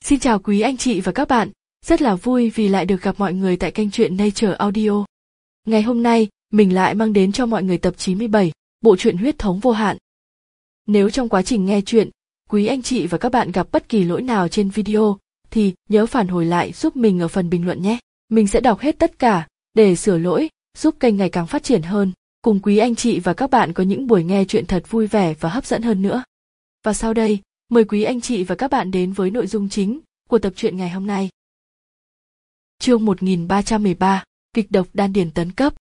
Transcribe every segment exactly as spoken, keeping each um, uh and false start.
Xin chào quý anh chị và các bạn, rất là vui vì lại được gặp mọi người tại kênh truyện Nature Audio. Ngày hôm nay, mình lại mang đến cho mọi người tập chín mươi bảy, bộ truyện Huyết thống vô hạn. Nếu trong quá trình nghe truyện, quý anh chị và các bạn gặp bất kỳ lỗi nào trên video, thì nhớ phản hồi lại giúp mình ở phần bình luận nhé. Mình sẽ đọc hết tất cả, để sửa lỗi, giúp kênh ngày càng phát triển hơn, cùng quý anh chị và các bạn có những buổi nghe truyện thật vui vẻ và hấp dẫn hơn nữa. Và sau đây, mời quý anh chị và các bạn đến với nội dung chính của tập truyện ngày hôm nay. Chương một nghìn ba trăm mười ba, kịch độc đan điền tấn cấp.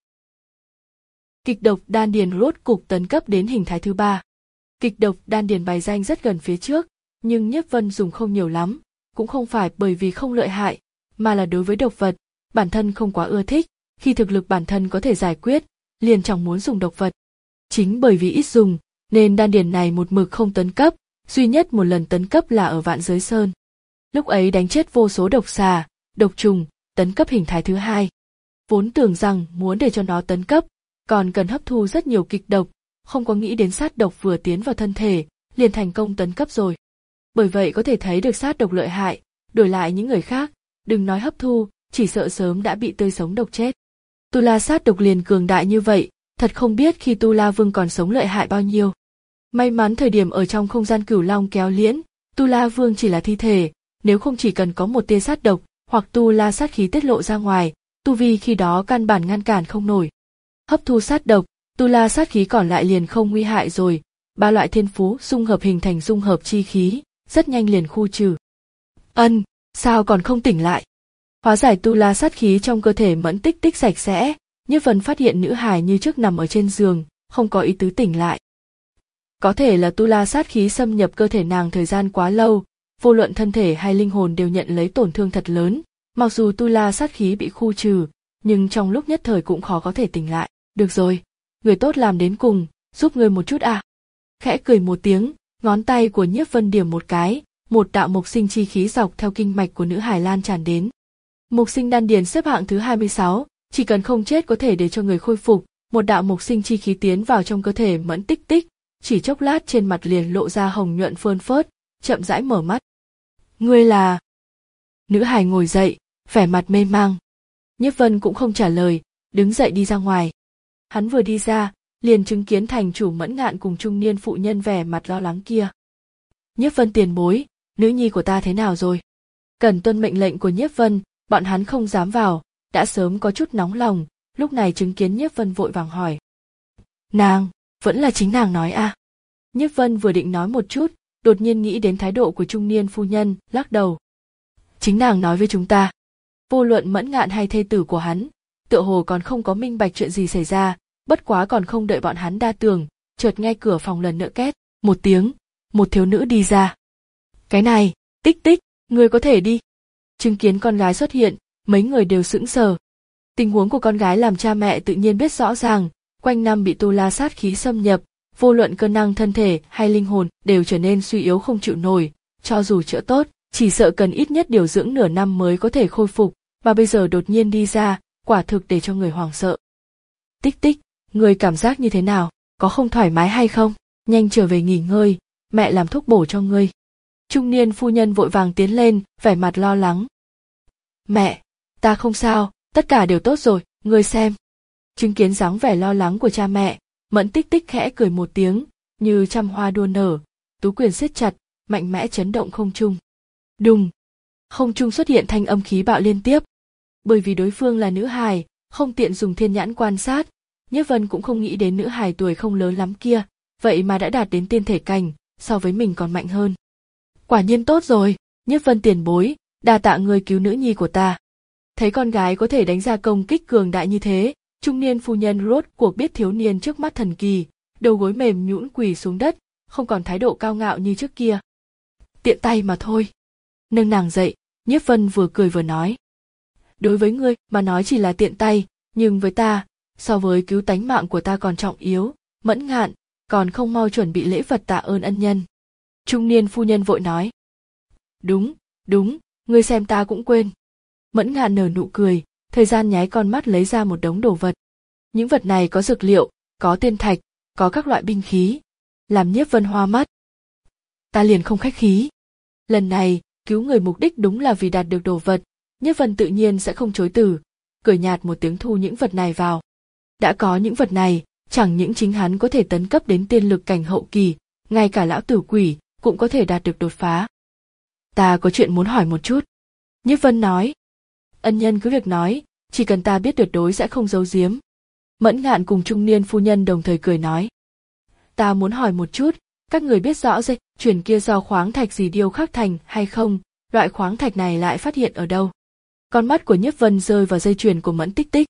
Kịch độc đan điền rốt cục tấn cấp đến hình thái thứ ba. Kịch độc đan điền bài danh rất gần phía trước, nhưng Nhiếp Vân dùng không nhiều lắm, cũng không phải bởi vì không lợi hại, mà là đối với độc vật, bản thân không quá ưa thích, khi thực lực bản thân có thể giải quyết, liền chẳng muốn dùng độc vật. Chính bởi vì ít dùng, nên đan điền này một mực không tấn cấp, duy nhất một lần tấn cấp là ở Vạn Giới Sơn. Lúc ấy đánh chết vô số độc xà, độc trùng, tấn cấp hình thái thứ hai. Vốn tưởng rằng muốn để cho nó tấn cấp, còn cần hấp thu rất nhiều kịch độc, không có nghĩ đến sát độc vừa tiến vào thân thể, liền thành công tấn cấp rồi. Bởi vậy có thể thấy được sát độc lợi hại, đổi lại những người khác, đừng nói hấp thu, chỉ sợ sớm đã bị tươi sống độc chết. Tu La sát độc liền cường đại như vậy, thật không biết khi Tu La Vương còn sống lợi hại bao nhiêu. May mắn thời điểm ở trong không gian Cửu Long kéo liễn, Tu La Vương chỉ là thi thể, nếu không chỉ cần có một tia sát độc, hoặc Tu La sát khí tiết lộ ra ngoài, tu vi khi đó căn bản ngăn cản không nổi. Hấp thu sát độc, Tu La sát khí còn lại liền không nguy hại rồi, ba loại thiên phú dung hợp hình thành dung hợp chi khí, rất nhanh liền khu trừ. Ân, sao còn không tỉnh lại? Hóa giải Tu La sát khí trong cơ thể Mẫn Tích Tích sạch sẽ, Nhiếp Vân phát hiện nữ hài như trước nằm ở trên giường, không có ý tứ tỉnh lại. Có thể là Tu La sát khí xâm nhập cơ thể nàng thời gian quá lâu, vô luận thân thể hay linh hồn đều nhận lấy tổn thương thật lớn, mặc dù Tu La sát khí bị khu trừ, nhưng trong lúc nhất thời cũng khó có thể tỉnh lại. Được rồi, người tốt làm đến cùng, giúp người một chút à. Khẽ cười một tiếng, ngón tay của Nhiếp Vân điểm một cái, một đạo mộc sinh chi khí dọc theo kinh mạch của nữ hài lan tràn đến. Mộc sinh đan điền xếp hạng thứ hai mươi sáu, chỉ cần không chết có thể để cho người khôi phục, một đạo mộc sinh chi khí tiến vào trong cơ thể Mẫn Tích Tích, chỉ chốc lát trên mặt liền lộ ra hồng nhuận phơn phớt, chậm rãi mở mắt. Ngươi là... Nữ hài ngồi dậy, vẻ mặt mê mang. Nhiếp Vân cũng không trả lời, đứng dậy đi ra ngoài. Hắn vừa đi ra, liền chứng kiến thành chủ Mẫn Ngạn cùng trung niên phụ nhân vẻ mặt lo lắng kia. Nhiếp Vân tiền bối, nữ nhi của ta thế nào rồi? Cần tuân mệnh lệnh của Nhiếp Vân, bọn hắn không dám vào, đã sớm có chút nóng lòng, lúc này chứng kiến Nhiếp Vân vội vàng hỏi. Nàng, vẫn là chính nàng nói à? Nhiếp Vân vừa định nói một chút, đột nhiên nghĩ đến thái độ của trung niên phu nhân, lắc đầu. Chính nàng nói với chúng ta. Vô luận Mẫn Ngạn hay thê tử của hắn, tựa hồ còn không có minh bạch chuyện gì xảy ra, bất quá còn không đợi bọn hắn đa tưởng, chợt nghe cửa phòng lần nữa két, một tiếng, một thiếu nữ đi ra. Cái này, Tích Tích, ngươi có thể đi. Chứng kiến con gái xuất hiện, mấy người đều sững sờ. Tình huống của con gái làm cha mẹ tự nhiên biết rõ ràng, quanh năm bị Tu La sát khí xâm nhập, vô luận cơ năng thân thể hay linh hồn đều trở nên suy yếu không chịu nổi, cho dù chữa tốt, chỉ sợ cần ít nhất điều dưỡng nửa năm mới có thể khôi phục, mà bây giờ đột nhiên đi ra, quả thực để cho người hoảng sợ. Tích Tích, người cảm giác như thế nào, có không thoải mái hay không? Nhanh trở về nghỉ ngơi, mẹ làm thuốc bổ cho ngươi. Trung niên phu nhân vội vàng tiến lên, vẻ mặt lo lắng. Mẹ, ta không sao, tất cả đều tốt rồi, ngươi xem. Chứng kiến dáng vẻ lo lắng của cha mẹ, Mẫn Tích Tích khẽ cười một tiếng, như trăm hoa đua nở, tú quyền siết chặt, mạnh mẽ chấn động không trung. Đùng! Không trung xuất hiện thanh âm khí bạo liên tiếp. Bởi vì đối phương là nữ hài, không tiện dùng thiên nhãn quan sát, Nhiếp Vân cũng không nghĩ đến nữ hài tuổi không lớn lắm kia, vậy mà đã đạt đến tiên thể cảnh, so với mình còn mạnh hơn. Quả nhiên tốt rồi, Nhiếp Vân tiền bối, đa tạ người cứu nữ nhi của ta. Thấy con gái có thể đánh ra công kích cường đại như thế, trung niên phu nhân rốt cuộc biết thiếu niên trước mắt thần kỳ, đầu gối mềm nhũn quỳ xuống đất, không còn thái độ cao ngạo như trước kia. Tiện tay mà thôi. Nâng nàng dậy, Nhiếp Vân vừa cười vừa nói. Đối với ngươi mà nói chỉ là tiện tay, nhưng với ta, so với cứu tánh mạng của ta còn trọng yếu, Mẫn Ngạn, còn không mau chuẩn bị lễ vật tạ ơn ân nhân. Trung niên phu nhân vội nói. Đúng, đúng, ngươi xem ta cũng quên. Mẫn Ngạn nở nụ cười, thời gian nháy con mắt lấy ra một đống đồ vật. Những vật này có dược liệu, có tiên thạch, có các loại binh khí, làm Nhiếp Vân hoa mắt. Ta liền không khách khí. Lần này, Cứu người mục đích đúng là vì đạt được đồ vật, Nhiếp Vân tự nhiên sẽ không chối từ, cười nhạt một tiếng thu những vật này vào. Đã có những vật này, chẳng những chính hắn có thể tấn cấp đến tiên lực cảnh hậu kỳ, ngay cả lão tử quỷ cũng có thể đạt được đột phá. Ta có chuyện muốn hỏi một chút. Nhiếp Vân nói. Ân nhân cứ việc nói, chỉ cần ta biết tuyệt đối sẽ không giấu giếm. Mẫn Ngạn cùng trung niên phu nhân đồng thời cười nói. Ta muốn hỏi một chút, các người biết rõ dây chuyền kia do khoáng thạch gì điêu khắc thành hay không, loại khoáng thạch này lại phát hiện ở đâu? Con mắt của Nhiếp Vân rơi vào dây chuyền của Mẫn Tích Tích.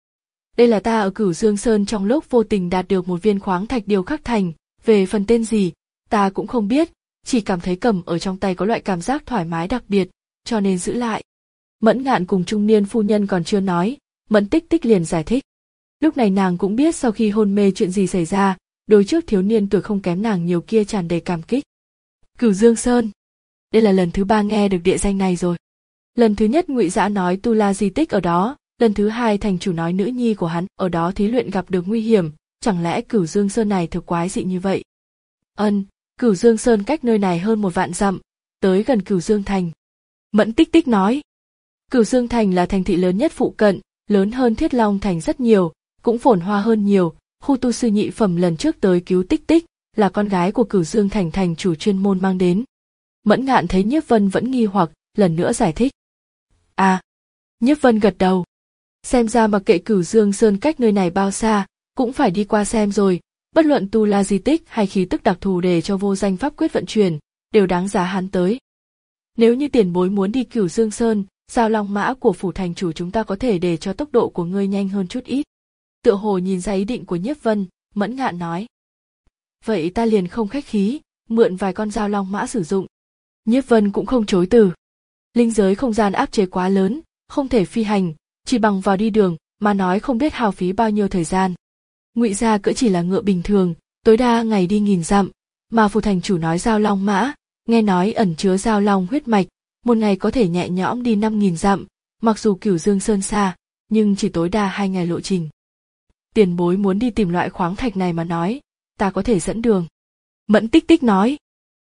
Đây là ta ở Cửu Dương Sơn trong lúc vô tình đạt được một viên khoáng thạch điêu khắc thành, về phần tên gì, ta cũng không biết, chỉ cảm thấy cầm ở trong tay có loại cảm giác thoải mái đặc biệt, cho nên giữ lại. Mẫn Ngạn cùng trung niên phu nhân còn chưa nói, Mẫn Tích Tích liền giải thích. Lúc này nàng cũng biết sau khi hôn mê chuyện gì xảy ra, đối trước thiếu niên tuổi không kém nàng nhiều kia tràn đầy cảm kích. Cửu Dương Sơn, đây là lần thứ ba nghe được địa danh này rồi. Lần thứ nhất Ngụy Dã nói tu la di tích ở đó, lần thứ hai thành chủ nói nữ nhi của hắn ở đó thí luyện gặp được nguy hiểm, chẳng lẽ Cửu Dương Sơn này thực quái dị như vậy? Ân, Cửu Dương Sơn cách nơi này hơn một vạn dặm, tới gần Cửu Dương Thành. Mẫn Tích Tích nói. Cửu Dương Thành là thành thị lớn nhất phụ cận, lớn hơn Thiết Long Thành rất nhiều, cũng phồn hoa hơn nhiều. Khu tu sư nhị phẩm lần trước tới cứu Tích Tích là con gái của Cửu Dương Thành thành chủ chuyên môn mang đến. Mẫn Ngạn thấy Nhiếp Vân vẫn nghi hoặc, lần nữa giải thích. À, Nhiếp Vân gật đầu. Xem ra mặc kệ Cửu Dương Sơn cách nơi này bao xa, cũng phải đi qua xem rồi, bất luận tu la di tích hay khí tức đặc thù để cho vô danh pháp quyết vận chuyển, đều đáng giá hắn tới. Nếu như tiền bối muốn đi Cửu Dương Sơn, giao long mã của phủ thành chủ chúng ta có thể để cho tốc độ của ngươi nhanh hơn chút ít. Tựa hồ nhìn ra ý định của Nhiếp Vân, Mẫn Ngạn nói. Vậy ta liền không khách khí, mượn vài con dao long mã sử dụng. Nhiếp Vân cũng không chối từ. Linh giới không gian áp chế quá lớn, không thể phi hành, chỉ bằng vào đi đường mà nói không biết hao phí bao nhiêu thời gian. Ngụy gia cưỡi chỉ là ngựa bình thường, tối đa ngày đi nghìn dặm, mà phủ thành chủ nói dao long mã, nghe nói ẩn chứa dao long huyết mạch, một ngày có thể nhẹ nhõm đi năm nghìn dặm, mặc dù Cửu Dương Sơn xa, nhưng chỉ tối đa hai ngày lộ trình. Tiền bối muốn đi tìm loại khoáng thạch này mà nói, ta có thể dẫn đường. Mẫn Tích Tích nói.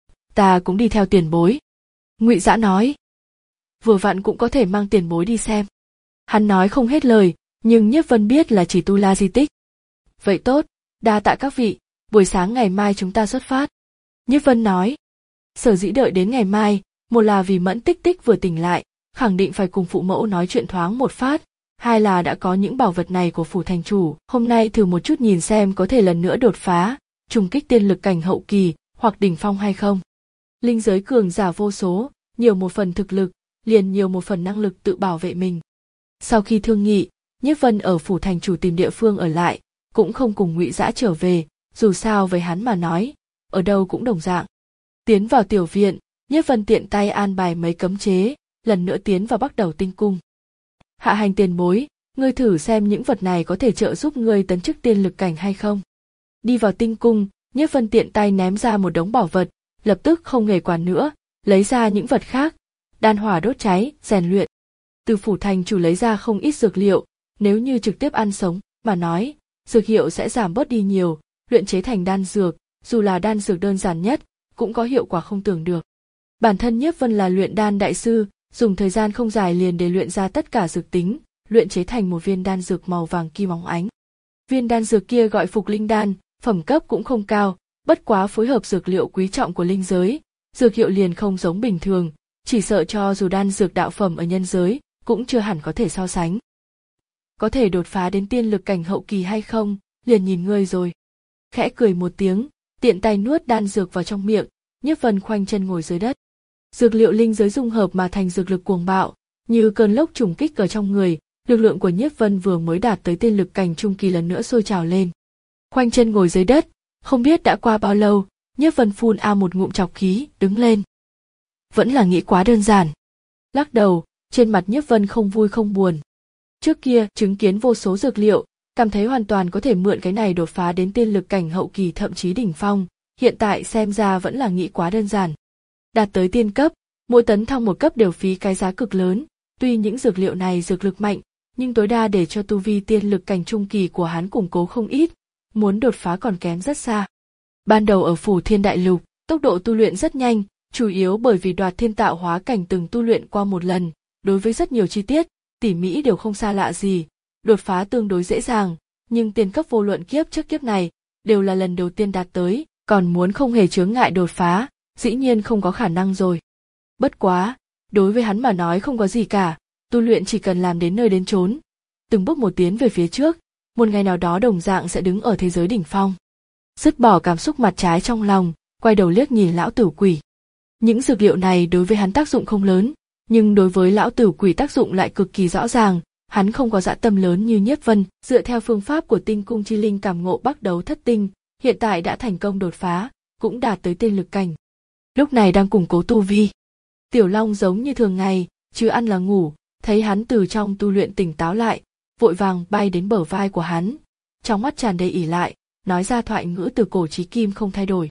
Ta cũng đi theo tiền bối. Ngụy Dã nói. Vừa vặn cũng có thể mang tiền bối đi xem. Hắn nói không hết lời, nhưng Nhiếp Vân biết là chỉ tu la di tích. Vậy tốt, đa tạ các vị, buổi sáng ngày mai chúng ta xuất phát. Nhiếp Vân nói. Sở dĩ đợi đến ngày mai, một là vì Mẫn Tích Tích vừa tỉnh lại, khẳng định phải cùng phụ mẫu nói chuyện thoáng một phát. Hai là đã có những bảo vật này của phủ thành chủ, hôm nay thử một chút nhìn xem có thể lần nữa đột phá, trùng kích tiên lực cảnh hậu kỳ, hoặc đỉnh phong hay không. Linh giới cường giả vô số, nhiều một phần thực lực, liền nhiều một phần năng lực tự bảo vệ mình. Sau khi thương nghị, Nhiếp Vân ở phủ thành chủ tìm địa phương ở lại, cũng không cùng Ngụy Dã trở về, dù sao với hắn mà nói, ở đâu cũng đồng dạng. Tiến vào tiểu viện, Nhiếp Vân tiện tay an bài mấy cấm chế, lần nữa tiến vào bắt đầu tinh cung. Hạ hành tiền bối, ngươi thử xem những vật này có thể trợ giúp ngươi tấn chức tiên lực cảnh hay không. Đi vào tinh cung, Nhiếp Vân tiện tay ném ra một đống bảo vật, lập tức không hề quản nữa, lấy ra những vật khác, đan hỏa đốt cháy, rèn luyện. Từ phủ thành chủ lấy ra không ít dược liệu, nếu như trực tiếp ăn sống mà nói, dược hiệu sẽ giảm bớt đi nhiều, luyện chế thành đan dược, dù là đan dược đơn giản nhất, cũng có hiệu quả không tưởng được. Bản thân Nhiếp Vân là luyện đan đại sư, dùng thời gian không dài liền để luyện ra tất cả dược tính, luyện chế thành một viên đan dược màu vàng kim óng ánh. Viên đan dược kia gọi Phục Linh đan, phẩm cấp cũng không cao, bất quá phối hợp dược liệu quý trọng của linh giới, dược hiệu liền không giống bình thường, chỉ sợ cho dù đan dược đạo phẩm ở nhân giới, cũng chưa hẳn có thể so sánh. Có thể đột phá đến tiên lực cảnh hậu kỳ hay không, liền nhìn ngươi rồi. Khẽ cười một tiếng, tiện tay nuốt đan dược vào trong miệng, Nhiếp Vân khoanh chân ngồi dưới đất. Dược liệu linh giới dung hợp mà thành dược lực cuồng bạo, như cơn lốc trùng kích ở trong người, lực lượng của Nhiếp Vân vừa mới đạt tới tiên lực cảnh trung kỳ lần nữa sôi trào lên. Khoanh chân ngồi dưới đất, không biết đã qua bao lâu, Nhiếp Vân phun a một ngụm trọc khí, đứng lên. Vẫn là nghĩ quá đơn giản. Lắc đầu, trên mặt Nhiếp Vân không vui không buồn. Trước kia chứng kiến vô số dược liệu, cảm thấy hoàn toàn có thể mượn cái này đột phá đến tiên lực cảnh hậu kỳ thậm chí đỉnh phong, hiện tại xem ra vẫn là nghĩ quá đơn giản. Đạt tới tiên cấp, mỗi tấn thăng một cấp đều phí cái giá cực lớn, tuy những dược liệu này dược lực mạnh, nhưng tối đa để cho tu vi tiên lực cảnh trung kỳ của hắn củng cố không ít, muốn đột phá còn kém rất xa. Ban đầu ở phủ Thiên Đại Lục, tốc độ tu luyện rất nhanh, chủ yếu bởi vì Đoạt Thiên Tạo Hóa Cảnh từng tu luyện qua một lần, đối với rất nhiều chi tiết, tỉ mỹ đều không xa lạ gì, đột phá tương đối dễ dàng, nhưng tiền cấp vô luận kiếp trước kiếp này, đều là lần đầu tiên đạt tới, còn muốn không hề chướng ngại đột phá, dĩ nhiên không có khả năng rồi. Bất quá, đối với hắn mà nói không có gì cả, tu luyện chỉ cần làm đến nơi đến chốn, từng bước một tiến về phía trước, một ngày nào đó đồng dạng sẽ đứng ở thế giới đỉnh phong. Dứt bỏ cảm xúc mặt trái trong lòng, quay đầu liếc nhìn lão tử quỷ. Những dược liệu này đối với hắn tác dụng không lớn, nhưng đối với lão tử quỷ tác dụng lại cực kỳ rõ ràng. Hắn không có dã tâm lớn như Nhiếp Vân, dựa theo phương pháp của Tinh Cung Chi Linh cảm ngộ Bắc Đấu Thất Tinh, hiện tại đã thành công đột phá, cũng đạt tới tiên lực cảnh. Lúc này đang củng cố tu vi. Tiểu Long giống như thường ngày, chứ ăn là ngủ, thấy hắn từ trong tu luyện tỉnh táo lại, vội vàng bay đến bờ vai của hắn, trong mắt tràn đầy ỉ lại, nói ra thoại ngữ từ cổ chí kim không thay đổi.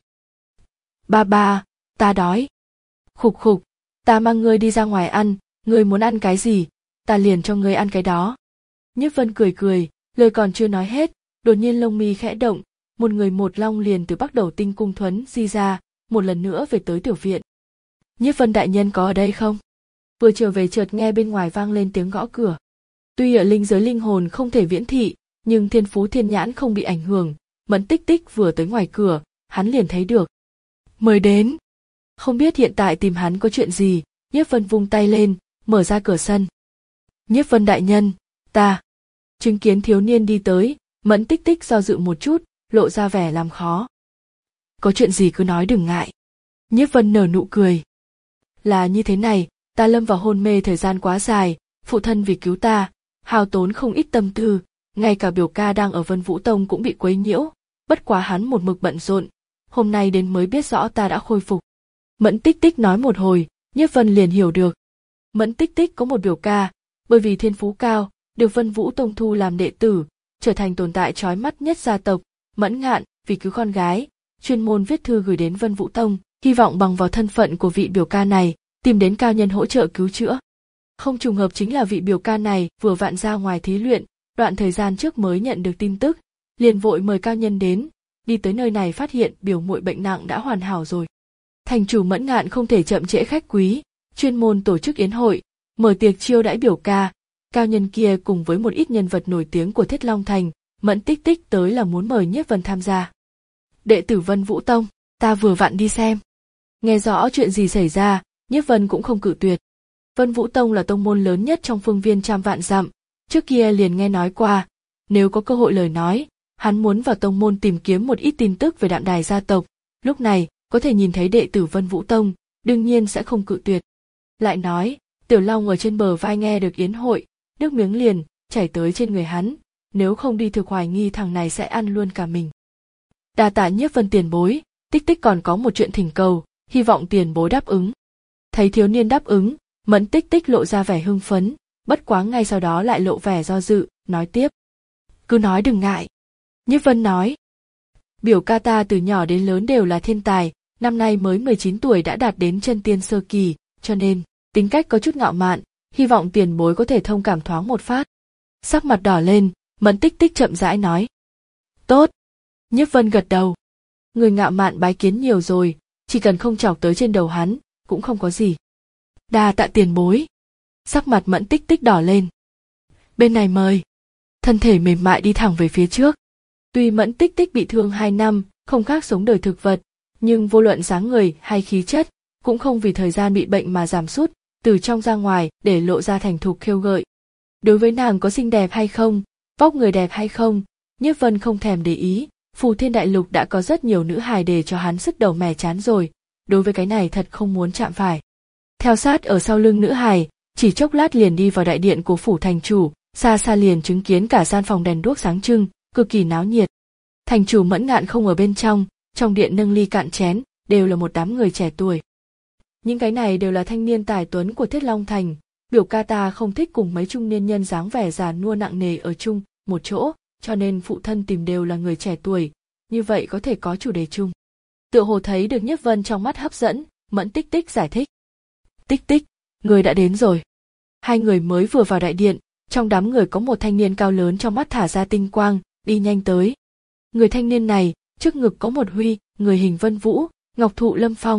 Ba ba, ta đói. Khục khục, ta mang ngươi đi ra ngoài ăn, ngươi muốn ăn cái gì, ta liền cho ngươi ăn cái đó. Nhiếp Vân cười cười, lời còn chưa nói hết, đột nhiên lông mi khẽ động, một người một long liền từ Bắc Đầu Tinh Cung thuấn di ra, một lần nữa về tới tiểu viện. Nhiếp Vân đại nhân có ở đây không? Vừa trở về chợt nghe bên ngoài vang lên tiếng gõ cửa. Tuy ở linh giới linh hồn không thể viễn thị, nhưng thiên phú thiên nhãn không bị ảnh hưởng, Mẫn Tích Tích vừa tới ngoài cửa, hắn liền thấy được. Mời đến. Không biết hiện tại tìm hắn có chuyện gì, Nhiếp Vân vung tay lên, mở ra cửa sân. Nhiếp Vân đại nhân, ta. Chứng kiến thiếu niên đi tới, Mẫn Tích Tích do dự một chút, lộ ra vẻ làm khó. Có chuyện gì cứ nói đừng ngại. Nhiếp Vân nở nụ cười. Là như thế này, ta lâm vào hôn mê thời gian quá dài, phụ thân vì cứu ta, hao tốn không ít tâm tư, ngay cả biểu ca đang ở Vân Vũ Tông cũng bị quấy nhiễu, bất quá hắn một mực bận rộn, hôm nay đến mới biết rõ ta đã khôi phục. Mẫn Tích Tích nói một hồi, Nhiếp Vân liền hiểu được. Mẫn Tích Tích có một biểu ca, bởi vì thiên phú cao, được Vân Vũ Tông thu làm đệ tử, trở thành tồn tại chói mắt nhất gia tộc. Mẫn Ngạn vì cứu con gái, chuyên môn viết thư gửi đến Vân Vũ Tông, hy vọng bằng vào thân phận của vị biểu ca này, tìm đến cao nhân hỗ trợ cứu chữa. Không trùng hợp chính là vị biểu ca này vừa vặn ra ngoài thí luyện, đoạn thời gian trước mới nhận được tin tức, liền vội mời cao nhân đến, đi tới nơi này phát hiện biểu muội bệnh nặng đã hoàn hảo rồi. Thành chủ Mẫn Ngạn không thể chậm trễ khách quý, chuyên môn tổ chức yến hội, mở tiệc chiêu đãi biểu ca, cao nhân kia cùng với một ít nhân vật nổi tiếng của Thiết Long Thành, Mẫn Tích Tích tới là muốn mời Nhiếp Vân tham gia. Đệ tử Vân Vũ Tông, ta vừa vặn đi xem. Nghe rõ chuyện gì xảy ra, Nhiếp Vân cũng không cự tuyệt. Vân Vũ Tông là tông môn lớn nhất trong phương viên trăm vạn dặm, trước kia liền nghe nói qua, nếu có cơ hội lời nói, hắn muốn vào tông môn tìm kiếm một ít tin tức về đạm đài gia tộc, lúc này có thể nhìn thấy đệ tử Vân Vũ Tông, đương nhiên sẽ không cự tuyệt. Lại nói, Tiểu Long ở trên bờ vai nghe được yến hội, nước miếng liền chảy tới trên người hắn, nếu không đi thực hoài nghi thằng này sẽ ăn luôn cả mình. Đa tạ Nhiếp Vân tiền bối, Tích Tích còn có một chuyện thỉnh cầu, hy vọng tiền bối đáp ứng. Thấy thiếu niên đáp ứng, Mẫn Tích Tích lộ ra vẻ hưng phấn, bất quá ngay sau đó lại lộ vẻ do dự, nói tiếp. Cứ nói đừng ngại. Nhiếp Vân nói. Biểu ca ta từ nhỏ đến lớn đều là thiên tài, năm nay mới mười chín tuổi đã đạt đến chân tiên sơ kỳ, cho nên, tính cách có chút ngạo mạn, hy vọng tiền bối có thể thông cảm thoáng một phát. Sắc mặt đỏ lên, Mẫn Tích Tích chậm rãi nói. Tốt. Nhiếp Vân gật đầu. Người ngạo mạn bái kiến nhiều rồi, chỉ cần không chọc tới trên đầu hắn, cũng không có gì. Đa tạ tiền bối. Sắc mặt Mẫn Tích Tích đỏ lên. Bên này mời. Thân thể mềm mại đi thẳng về phía trước. Tuy Mẫn Tích Tích bị thương hai năm, không khác sống đời thực vật, nhưng vô luận dáng người hay khí chất, cũng không vì thời gian bị bệnh mà giảm sút, từ trong ra ngoài để lộ ra thành thục khêu gợi. Đối với nàng có xinh đẹp hay không, vóc người đẹp hay không, Nhiếp Vân không thèm để ý, Phù Thiên Đại Lục đã có rất nhiều nữ hài để cho hắn sức đầu mẻ chán rồi, đối với cái này thật không muốn chạm phải. Theo sát ở sau lưng nữ hài, chỉ chốc lát liền đi vào đại điện của phủ thành chủ, xa xa liền chứng kiến cả gian phòng đèn đuốc sáng trưng, cực kỳ náo nhiệt. Thành chủ Mẫn Ngạn không ở bên trong, trong điện nâng ly cạn chén, đều là một đám người trẻ tuổi. Những cái này đều là thanh niên tài tuấn của Thiết Long Thành, biểu ca ta không thích cùng mấy trung niên nhân dáng vẻ già nua nặng nề ở chung một chỗ, cho nên phụ thân tìm đều là người trẻ tuổi, như vậy có thể có chủ đề chung. Tựa hồ thấy được Nhiếp Vân trong mắt hấp dẫn, Mẫn Tích Tích giải thích. Tích Tích, người đã đến rồi. Hai người mới vừa vào đại điện, trong đám người có một thanh niên cao lớn trong mắt thả ra tinh quang, đi nhanh tới. Người thanh niên này, trước ngực có một huy, người hình vân vũ, ngọc thụ lâm phong,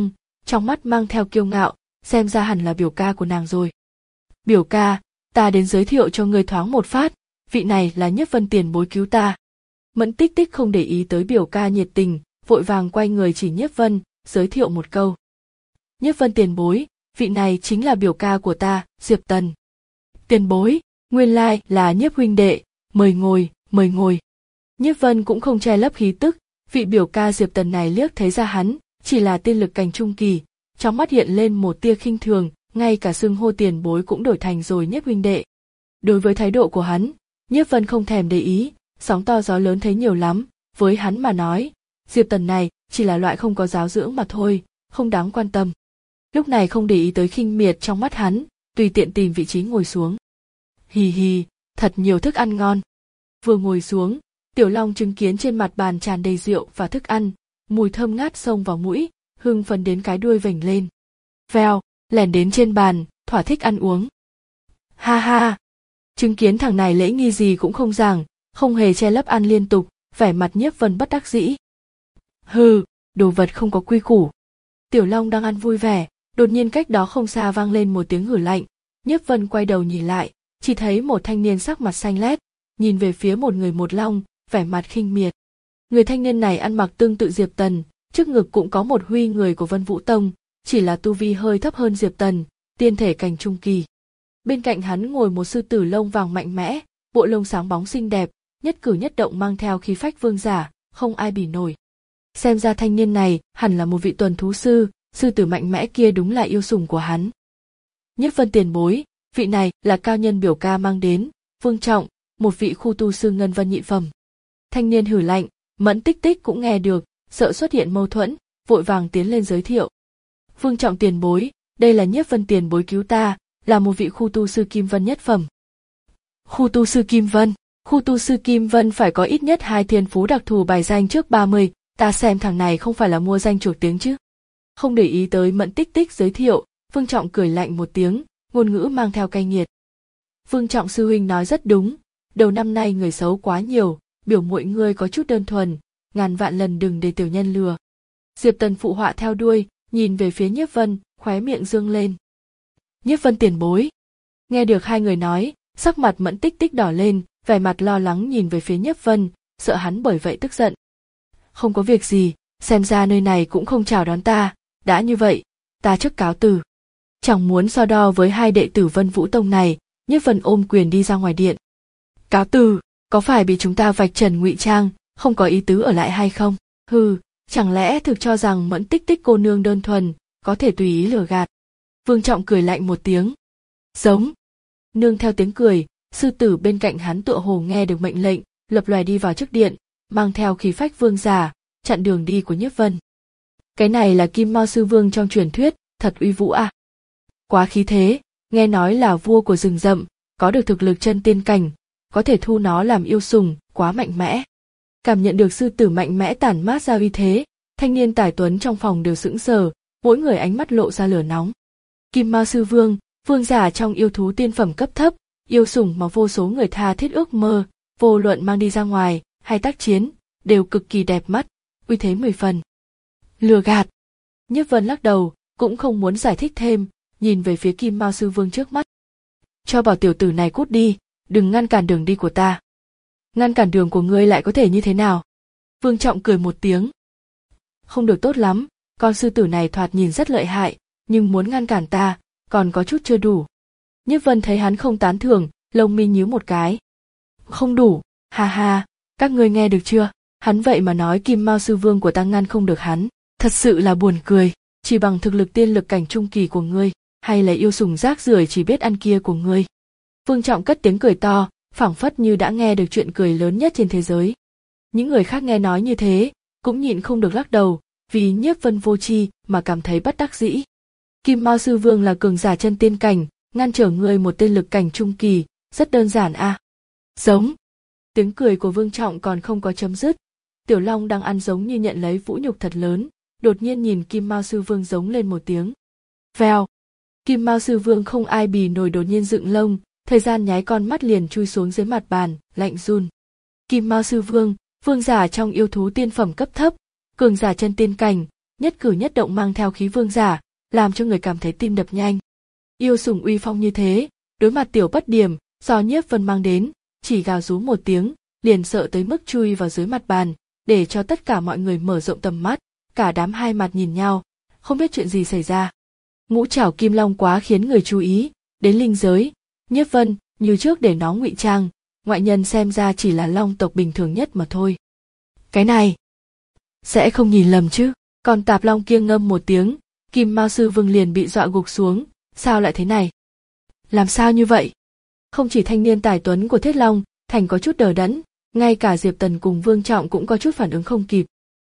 trong mắt mang theo kiêu ngạo, xem ra hẳn là biểu ca của nàng rồi. Biểu ca, ta đến giới thiệu cho ngươi thoáng một phát, vị này là Nhiếp Vân tiền bối cứu ta. Mẫn Tích Tích không để ý tới biểu ca nhiệt tình, vội vàng quay người chỉ Nhiếp Vân, giới thiệu một câu. Nhiếp Vân tiền bối, vị này chính là biểu ca của ta, Diệp Tần. Tiền bối, nguyên lai là Nhiếp huynh đệ, mời ngồi, mời ngồi. Nhiếp Vân cũng không che lấp khí tức, vị biểu ca Diệp Tần này liếc thấy ra hắn, chỉ là tiên lực cảnh trung kỳ, trong mắt hiện lên một tia khinh thường, ngay cả xưng hô tiền bối cũng đổi thành rồi Nhiếp huynh đệ. Đối với thái độ của hắn, Nhiếp Vân không thèm để ý, sóng to gió lớn thấy nhiều lắm, với hắn mà nói, Diệp Tần này chỉ là loại không có giáo dưỡng mà thôi, không đáng quan tâm. Lúc này không để ý tới khinh miệt trong mắt hắn, tùy tiện tìm vị trí ngồi xuống. Hì hì, thật nhiều thức ăn ngon. Vừa ngồi xuống, Tiểu Long chứng kiến trên mặt bàn tràn đầy rượu và thức ăn, mùi thơm ngát xông vào mũi, hưng phấn đến cái đuôi vểnh lên. Vèo, lẻn đến trên bàn, thỏa thích ăn uống. Ha ha, chứng kiến thằng này lễ nghi gì cũng không giảng, không hề che lấp ăn liên tục, vẻ mặt Nhiếp Vân bất đắc dĩ. Hừ, đồ vật không có quy củ. Tiểu Long đang ăn vui vẻ, đột nhiên cách đó không xa vang lên một tiếng hử lạnh. Nhiếp Vân quay đầu nhìn lại, chỉ thấy một thanh niên sắc mặt xanh lét, nhìn về phía một người một long, vẻ mặt khinh miệt. Người thanh niên này ăn mặc tương tự Diệp Tần, trước ngực cũng có một huy người của Vân Vũ Tông, chỉ là tu vi hơi thấp hơn Diệp Tần, tiên thể cảnh trung kỳ. Bên cạnh hắn ngồi một sư tử lông vàng mạnh mẽ, bộ lông sáng bóng xinh đẹp, nhất cử nhất động mang theo khí phách vương giả, không ai bỉ nổi. Xem ra thanh niên này hẳn là một vị tuần thú sư, sư tử mạnh mẽ kia đúng là yêu sủng của hắn. Nhiếp Vân tiền bối, vị này là cao nhân biểu ca mang đến, Vương Trọng, một vị khu tu sư ngân vân nhị phẩm. Thanh niên hử lạnh, Mẫn Tích Tích cũng nghe được, sợ xuất hiện mâu thuẫn, vội vàng tiến lên giới thiệu. Vương Trọng tiền bối, đây là Nhiếp Vân tiền bối cứu ta, là một vị khu tu sư kim vân nhất phẩm. Khu tu sư kim vân, khu tu sư kim vân phải có ít nhất hai thiên phú đặc thù bài danh trước ba mươi, ta xem thằng này không phải là mua danh chuộc tiếng chứ. Không để ý tới Mẫn Tích Tích giới thiệu, Vương Trọng cười lạnh một tiếng, ngôn ngữ mang theo cay nghiệt. Vương Trọng sư huynh nói rất đúng, đầu năm nay người xấu quá nhiều, biểu muội ngươi có chút đơn thuần, ngàn vạn lần đừng để tiểu nhân lừa. Diệp Tần phụ họa theo đuôi, nhìn về phía Nhiếp Vân, khóe miệng dương lên. Nhiếp Vân tiền bối. Nghe được hai người nói, sắc mặt Mẫn Tích Tích đỏ lên, vẻ mặt lo lắng nhìn về phía Nhiếp Vân, sợ hắn bởi vậy tức giận. Không có việc gì, xem ra nơi này cũng không chào đón ta, đã như vậy, ta trước cáo từ. Chẳng muốn so đo với hai đệ tử Vân Vũ Tông này, Nhiếp Vân ôm quyền đi ra ngoài điện. Cáo từ, có phải bị chúng ta vạch trần ngụy trang, không có ý tứ ở lại hay không? Hừ, chẳng lẽ thực cho rằng Mẫn Tích Tích cô nương đơn thuần, có thể tùy ý lừa gạt. Vương Trọng cười lạnh một tiếng. Giống. Nương theo tiếng cười, sư tử bên cạnh hắn tựa hồ nghe được mệnh lệnh, lập lòe đi vào trước điện, mang theo khí phách vương giả, chặn đường đi của Nhiếp Vân. Cái này là Kim Mao sư vương trong truyền thuyết, thật uy vũ à. Quá khí thế, nghe nói là vua của rừng rậm, có được thực lực chân tiên cảnh, có thể thu nó làm yêu sủng, quá mạnh mẽ. Cảm nhận được sư tử mạnh mẽ tản mát ra uy thế, thanh niên tài tuấn trong phòng đều sững sờ, mỗi người ánh mắt lộ ra lửa nóng. Kim Mao sư vương, vương giả trong yêu thú tiên phẩm cấp thấp, yêu sủng mà vô số người tha thiết ước mơ, vô luận mang đi ra ngoài hay tác chiến, đều cực kỳ đẹp mắt, uy thế mười phần. Lừa gạt. Nhiếp Vân lắc đầu, cũng không muốn giải thích thêm, nhìn về phía Kim Mao sư vương trước mắt. Cho bảo tiểu tử này cút đi, đừng ngăn cản đường đi của ta. Ngăn cản đường của ngươi lại có thể như thế nào? Vương Trọng cười một tiếng. Không được tốt lắm, con sư tử này thoạt nhìn rất lợi hại, nhưng muốn ngăn cản ta, còn có chút chưa đủ. Nhiếp Vân thấy hắn không tán thưởng, lông mi nhíu một cái. Không đủ, ha ha, các ngươi nghe được chưa? Hắn vậy mà nói Kim Mao sư vương của ta ngăn không được hắn, thật sự là buồn cười, chỉ bằng thực lực tiên lực cảnh trung kỳ của ngươi, hay là yêu sủng rác rưởi chỉ biết ăn kia của ngươi. Vương Trọng cất tiếng cười to, phảng phất như đã nghe được chuyện cười lớn nhất trên thế giới. Những người khác nghe nói như thế, cũng nhịn không được lắc đầu, vì Nhiếp Vân vô tri mà cảm thấy bất đắc dĩ. Kim Mao sư vương là cường giả chân tiên cảnh, ngăn trở ngươi một tiên lực cảnh trung kỳ, rất đơn giản à. Giống. Tiếng cười của Vương Trọng còn không có chấm dứt. Tiểu Long đang ăn giống như nhận lấy vũ nhục thật lớn, đột nhiên nhìn Kim Mao sư vương giống lên một tiếng. Vèo. Kim Mao sư vương không ai bì nổi đột nhiên dựng lông, thời gian nháy con mắt liền chui xuống dưới mặt bàn, lạnh run. Kim Mao sư vương, vương giả trong yêu thú tiên phẩm cấp thấp, cường giả chân tiên cảnh, nhất cử nhất động mang theo khí vương giả, làm cho người cảm thấy tim đập nhanh. Yêu sủng uy phong như thế, đối mặt Tiểu Bất Điểm do Nhiếp Vân mang đến, chỉ gào rú một tiếng, liền sợ tới mức chui vào dưới mặt bàn, để cho tất cả mọi người mở rộng tầm mắt, cả đám hai mặt nhìn nhau, không biết chuyện gì xảy ra. Ngũ trảo kim long quá khiến người chú ý, đến linh giới, Nhiếp Vân như trước để nó ngụy trang, ngoại nhân xem ra chỉ là long tộc bình thường nhất mà thôi. Cái này sẽ không nhìn lầm chứ? Còn Tạp Long kia ngâm một tiếng, Kim Mao Sư Vương liền bị dọa gục xuống, sao lại thế này? Làm sao như vậy? Không chỉ thanh niên tài tuấn của Thiết Long Thành có chút đờ đẫn, ngay cả Diệp Tần cùng Vương Trọng cũng có chút phản ứng không kịp.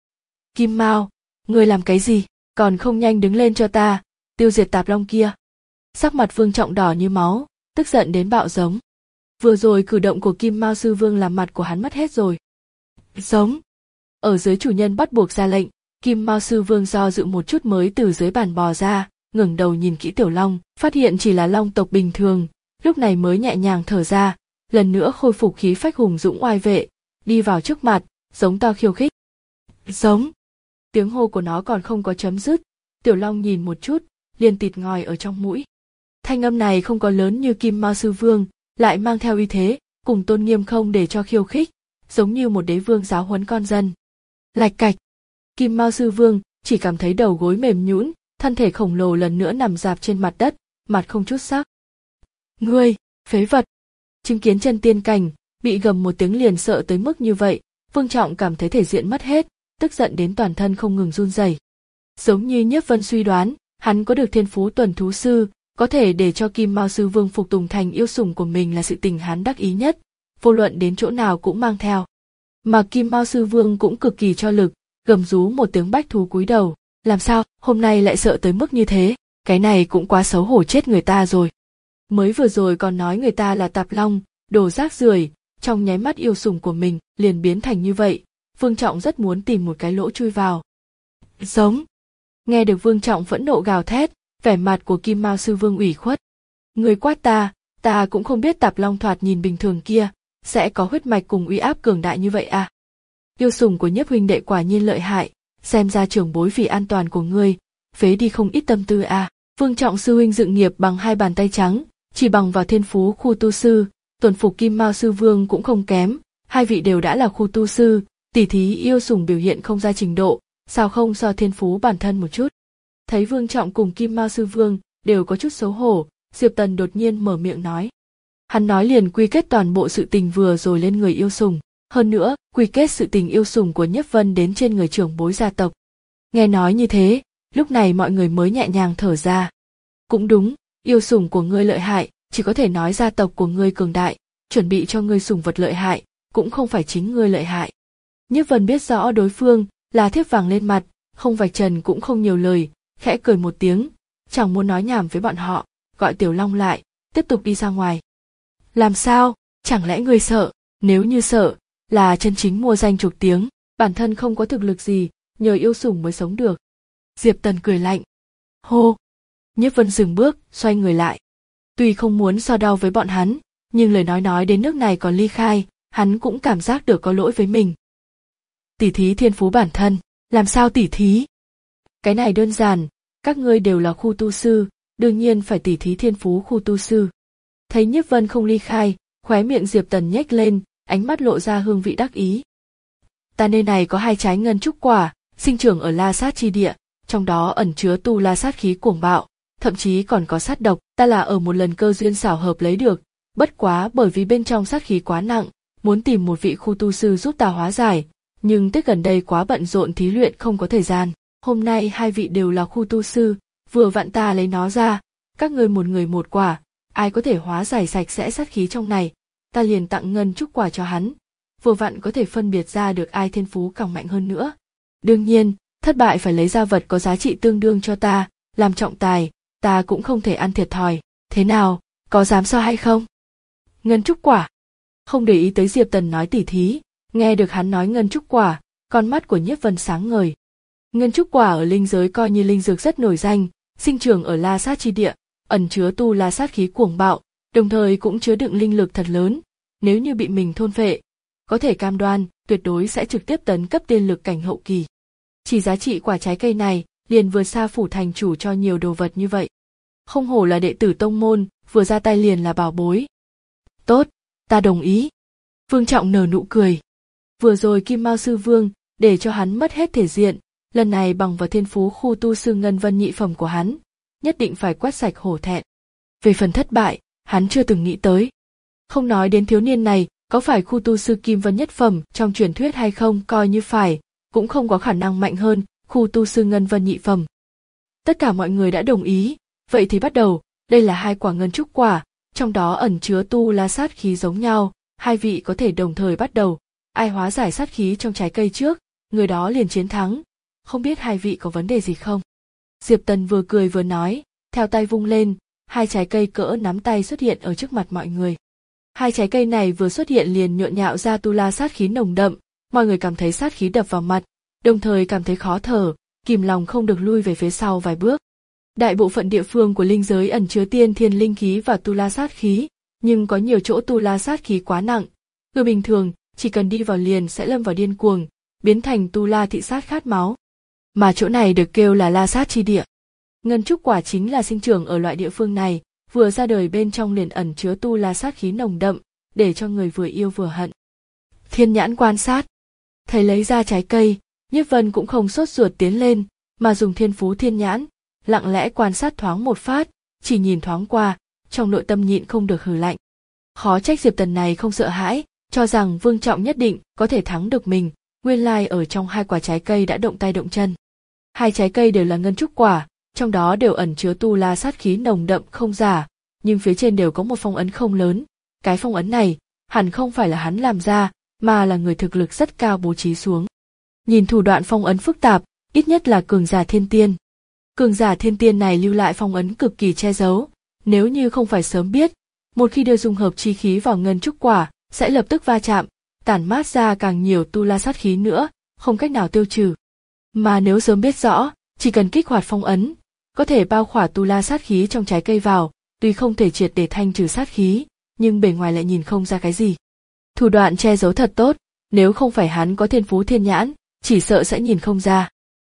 Kim Mao, ngươi làm cái gì? Còn không nhanh đứng lên cho ta, tiêu diệt Tạp Long kia. Sắc mặt Vương Trọng đỏ như máu, tức giận đến bạo giống. Vừa rồi cử động của Kim Mao Sư Vương làm mặt của hắn mất hết rồi. Giống. Ở dưới chủ nhân bắt buộc ra lệnh, Kim Mao Sư Vương do dự một chút mới từ dưới bàn bò ra, ngẩng đầu nhìn kỹ Tiểu Long, phát hiện chỉ là long tộc bình thường, lúc này mới nhẹ nhàng thở ra, lần nữa khôi phục khí phách hùng dũng oai vệ, đi vào trước mặt, giống to khiêu khích. Giống. Tiếng hô của nó còn không có chấm dứt, Tiểu Long nhìn một chút, liền tịt ngòi ở trong mũi. Thanh âm này không có lớn như Kim Mao Sư Vương, lại mang theo uy thế, cùng tôn nghiêm không để cho khiêu khích, giống như một đế vương giáo huấn con dân. Lạch cạch. Kim Mao Sư Vương chỉ cảm thấy đầu gối mềm nhũn, thân thể khổng lồ lần nữa nằm rạp trên mặt đất, mặt không chút sắc. Ngươi, phế vật. Chứng kiến chân tiên cảnh, bị gầm một tiếng liền sợ tới mức như vậy, Vương Trọng cảm thấy thể diện mất hết, tức giận đến toàn thân không ngừng run rẩy. Giống như Nhiếp Vân suy đoán, hắn có được thiên phú tuần thú sư, có thể để cho Kim Mao Sư Vương phục tùng thành yêu sủng của mình là sự tình hắn đắc ý nhất, vô luận đến chỗ nào cũng mang theo. Mà Kim Mao Sư Vương cũng cực kỳ cho lực, gầm rú một tiếng bách thú cúi đầu, làm sao, hôm nay lại sợ tới mức như thế, cái này cũng quá xấu hổ chết người ta rồi. Mới vừa rồi còn nói người ta là Tạp Long, đồ rác rưởi, trong nháy mắt yêu sủng của mình liền biến thành như vậy, Vương Trọng rất muốn tìm một cái lỗ chui vào. Giống. Nghe được Vương Trọng phẫn nộ gào thét, vẻ mặt của Kim Mao Sư Vương ủy khuất. Người quát ta, ta cũng không biết Tạp Long thoạt nhìn bình thường kia, sẽ có huyết mạch cùng uy áp cường đại như vậy à. Yêu sủng của Nhiếp huynh đệ quả nhiên lợi hại, xem ra trưởng bối vì an toàn của ngươi, phế đi không ít tâm tư à. Vương Trọng sư huynh dựng nghiệp bằng hai bàn tay trắng, chỉ bằng vào thiên phú khu tu sư, tuần phục Kim Mao Sư Vương cũng không kém, hai vị đều đã là khu tu sư, tỉ thí yêu sủng biểu hiện không ra trình độ, sao không so thiên phú bản thân một chút. Thấy Vương Trọng cùng Kim Mao Sư Vương đều có chút xấu hổ, Diệp Tần đột nhiên mở miệng nói. Hắn nói liền quy kết toàn bộ sự tình vừa rồi lên người yêu sủng, hơn nữa quy kết sự tình yêu sủng của Nhiếp Vân đến trên người trưởng bối gia tộc. Nghe nói như thế, lúc này mọi người mới nhẹ nhàng thở ra. Cũng đúng, yêu sủng của ngươi lợi hại, chỉ có thể nói gia tộc của ngươi cường đại, chuẩn bị cho ngươi sủng vật lợi hại, cũng không phải chính ngươi lợi hại. Nhiếp Vân biết rõ đối phương là thiếp vàng lên mặt, không vạch trần cũng không nhiều lời, khẽ cười một tiếng, chẳng muốn nói nhảm với bọn họ, gọi Tiểu Long lại, tiếp tục đi ra ngoài. Làm sao, chẳng lẽ ngươi sợ, nếu như sợ, là chân chính mua danh chuộc tiếng, bản thân không có thực lực gì, nhờ yêu sủng mới sống được. Diệp Tần cười lạnh. Hô! Nhiếp Vân dừng bước, xoay người lại. Tuy không muốn so đo với bọn hắn, nhưng lời nói nói đến nước này còn ly khai, hắn cũng cảm giác được có lỗi với mình. Tỉ thí thiên phú bản thân, làm sao tỉ thí? Cái này đơn giản, các ngươi đều là khu tu sư, đương nhiên phải tỉ thí thiên phú khu tu sư. Thấy Nhiếp Vân không ly khai, khóe miệng Diệp Tần nhếch lên, ánh mắt lộ ra hương vị đắc ý. Ta nơi này có hai trái ngân trúc quả, sinh trưởng ở La Sát chi địa, trong đó ẩn chứa tu la sát khí cuồng bạo, thậm chí còn có sát độc, ta là ở một lần cơ duyên xảo hợp lấy được, bất quá bởi vì bên trong sát khí quá nặng, muốn tìm một vị khu tu sư giúp ta hóa giải, nhưng tiếc gần đây quá bận rộn thí luyện không có thời gian. Hôm nay hai vị đều là khu tu sư, vừa vặn ta lấy nó ra, các ngươi một người một quả, ai có thể hóa giải sạch sẽ sát khí trong này, ta liền tặng ngân trúc quả cho hắn, vừa vặn có thể phân biệt ra được ai thiên phú càng mạnh hơn nữa. Đương nhiên, thất bại phải lấy ra vật có giá trị tương đương cho ta, làm trọng tài, ta cũng không thể ăn thiệt thòi, thế nào, có dám so hay không? Ngân trúc quả. Không để ý tới Diệp Tần nói tỉ thí, nghe được hắn nói ngân trúc quả, con mắt của Nhiếp Vân sáng ngời. Ngân trúc quả ở linh giới coi như linh dược rất nổi danh, sinh trưởng ở La Sát chi địa, ẩn chứa tu la sát khí cuồng bạo, đồng thời cũng chứa đựng linh lực thật lớn, nếu như bị mình thôn phệ, có thể cam đoan tuyệt đối sẽ trực tiếp tấn cấp tiên lực cảnh hậu kỳ. Chỉ giá trị quả trái cây này liền vượt xa phủ thành chủ cho nhiều đồ vật như vậy. Không hổ là đệ tử tông môn, vừa ra tay liền là bảo bối. Tốt, ta đồng ý. Vương Trọng nở nụ cười. Vừa rồi Kim Mao sư vương để cho hắn mất hết thể diện, lần này bằng vào thiên phú khu tu sư ngân vân nhị phẩm của hắn, nhất định phải quét sạch hổ thẹn. Về phần thất bại, hắn chưa từng nghĩ tới. Không nói đến thiếu niên này có phải khu tu sư kim vân nhất phẩm trong truyền thuyết hay không, coi như phải, cũng không có khả năng mạnh hơn khu tu sư ngân vân nhị phẩm. Tất cả mọi người đã đồng ý, vậy thì bắt đầu, đây là hai quả ngân trúc quả, trong đó ẩn chứa tu la sát khí giống nhau, hai vị có thể đồng thời bắt đầu, ai hóa giải sát khí trong trái cây trước, người đó liền chiến thắng, không biết hai vị có vấn đề gì không? Diệp Tần vừa cười vừa nói, theo tay vung lên, hai trái cây cỡ nắm tay xuất hiện ở trước mặt mọi người. Hai trái cây này vừa xuất hiện liền nhộn nhạo ra tu la sát khí nồng đậm, mọi người cảm thấy sát khí đập vào mặt, đồng thời cảm thấy khó thở, kìm lòng không được lui về phía sau vài bước. Đại bộ phận địa phương của linh giới ẩn chứa tiên thiên linh khí và tu la sát khí, nhưng có nhiều chỗ tu la sát khí quá nặng, người bình thường chỉ cần đi vào liền sẽ lâm vào điên cuồng, biến thành tu la thị sát khát máu. Mà chỗ này được kêu là la sát chi địa. Ngân trúc quả chính là sinh trưởng ở loại địa phương này, vừa ra đời bên trong liền ẩn chứa tu la sát khí nồng đậm, để cho người vừa yêu vừa hận. Thiên nhãn quan sát, thấy lấy ra trái cây, Nhiếp Vân cũng không sốt ruột tiến lên, mà dùng thiên phú thiên nhãn, lặng lẽ quan sát thoáng một phát, chỉ nhìn thoáng qua, trong nội tâm nhịn không được hừ lạnh. Khó trách Diệp Tần này không sợ hãi, cho rằng Vương Trọng nhất định có thể thắng được mình, nguyên lai ở trong hai quả trái cây đã động tay động chân. Hai trái cây đều là ngân trúc quả, trong đó đều ẩn chứa tu la sát khí nồng đậm không giả, nhưng phía trên đều có một phong ấn không lớn. Cái phong ấn này, hẳn không phải là hắn làm ra, mà là người thực lực rất cao bố trí xuống. Nhìn thủ đoạn phong ấn phức tạp, ít nhất là cường giả thiên tiên. Cường giả thiên tiên này lưu lại phong ấn cực kỳ che giấu, nếu như không phải sớm biết, một khi đưa dung hợp chi khí vào ngân trúc quả, sẽ lập tức va chạm, tản mát ra càng nhiều tu la sát khí nữa, không cách nào tiêu trừ. Mà nếu sớm biết rõ, chỉ cần kích hoạt phong ấn, có thể bao khỏa tu la sát khí trong trái cây vào, tuy không thể triệt để thanh trừ sát khí, nhưng bề ngoài lại nhìn không ra cái gì. Thủ đoạn che giấu thật tốt, nếu không phải hắn có thiên phú thiên nhãn, chỉ sợ sẽ nhìn không ra.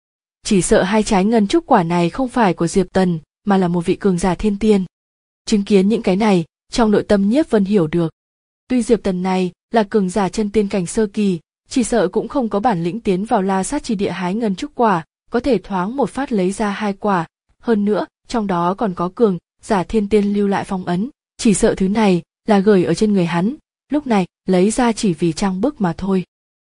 Chỉ sợ hai trái ngân trúc quả này không phải của Diệp Tần, mà là một vị cường giả thiên tiên. Chứng kiến những cái này, trong nội tâm Nhiếp Vân hiểu được. Tuy Diệp Tần này là cường giả chân tiên cảnh sơ kỳ, chỉ sợ cũng không có bản lĩnh tiến vào la sát chi địa hái ngân trúc quả, có thể thoáng một phát lấy ra hai quả, hơn nữa, trong đó còn có cường giả thiên tiên lưu lại phong ấn, chỉ sợ thứ này là gửi ở trên người hắn, lúc này lấy ra chỉ vì trang bức mà thôi.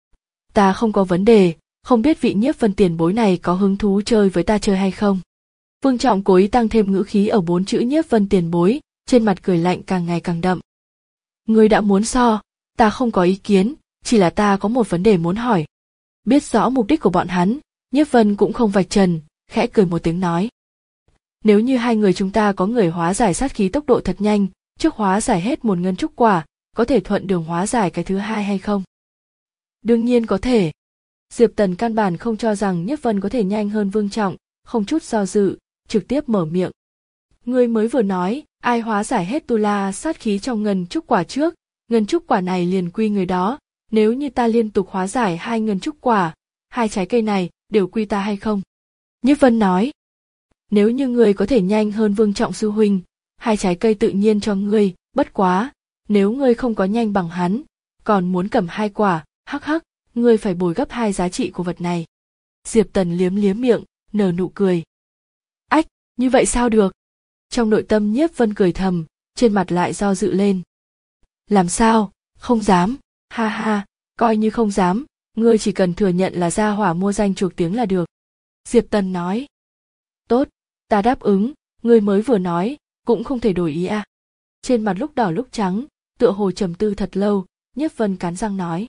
Ta không có vấn đề, không biết vị Nhiếp Vân tiền bối này có hứng thú chơi với ta chơi hay không? Vương Trọng cố ý tăng thêm ngữ khí ở bốn chữ Nhiếp Vân tiền bối, trên mặt cười lạnh càng ngày càng đậm. Ngươi đã muốn so, ta không có ý kiến, chỉ là ta có một vấn đề muốn hỏi. Biết rõ mục đích của bọn hắn, Nhiếp Vân cũng không vạch trần, khẽ cười một tiếng nói. Nếu như hai người chúng ta có người hóa giải sát khí tốc độ thật nhanh, trước hóa giải hết một ngân trúc quả, có thể thuận đường hóa giải cái thứ hai hay không? Đương nhiên có thể. Diệp Tần căn bản không cho rằng Nhiếp Vân có thể nhanh hơn Vương Trọng, không chút do dự, trực tiếp mở miệng. Ngươi mới vừa nói, ai hóa giải hết tu la sát khí trong ngân trúc quả trước, ngân trúc quả này liền quy người đó, nếu như ta liên tục hóa giải hai ngân trúc quả, hai trái cây này đều quy ta hay không? Nhiếp Vân nói. Nếu như ngươi có thể nhanh hơn Vương Trọng sư huynh, hai trái cây tự nhiên cho ngươi, bất quá, nếu ngươi không có nhanh bằng hắn, còn muốn cầm hai quả, hắc hắc, ngươi phải bồi gấp hai giá trị của vật này. Diệp Tần liếm liếm miệng, nở nụ cười. Ách, như vậy sao được? Trong nội tâm Nhiếp Vân cười thầm, trên mặt lại do dự lên. Làm sao, không dám, ha ha, coi như không dám, ngươi chỉ cần thừa nhận là gia hỏa mua danh chuộc tiếng là được. Diệp Tần nói. Tốt, ta đáp ứng, ngươi mới vừa nói, cũng không thể đổi ý à. Trên mặt lúc đỏ lúc trắng, tựa hồ trầm tư thật lâu, Nhiếp Vân cắn răng nói.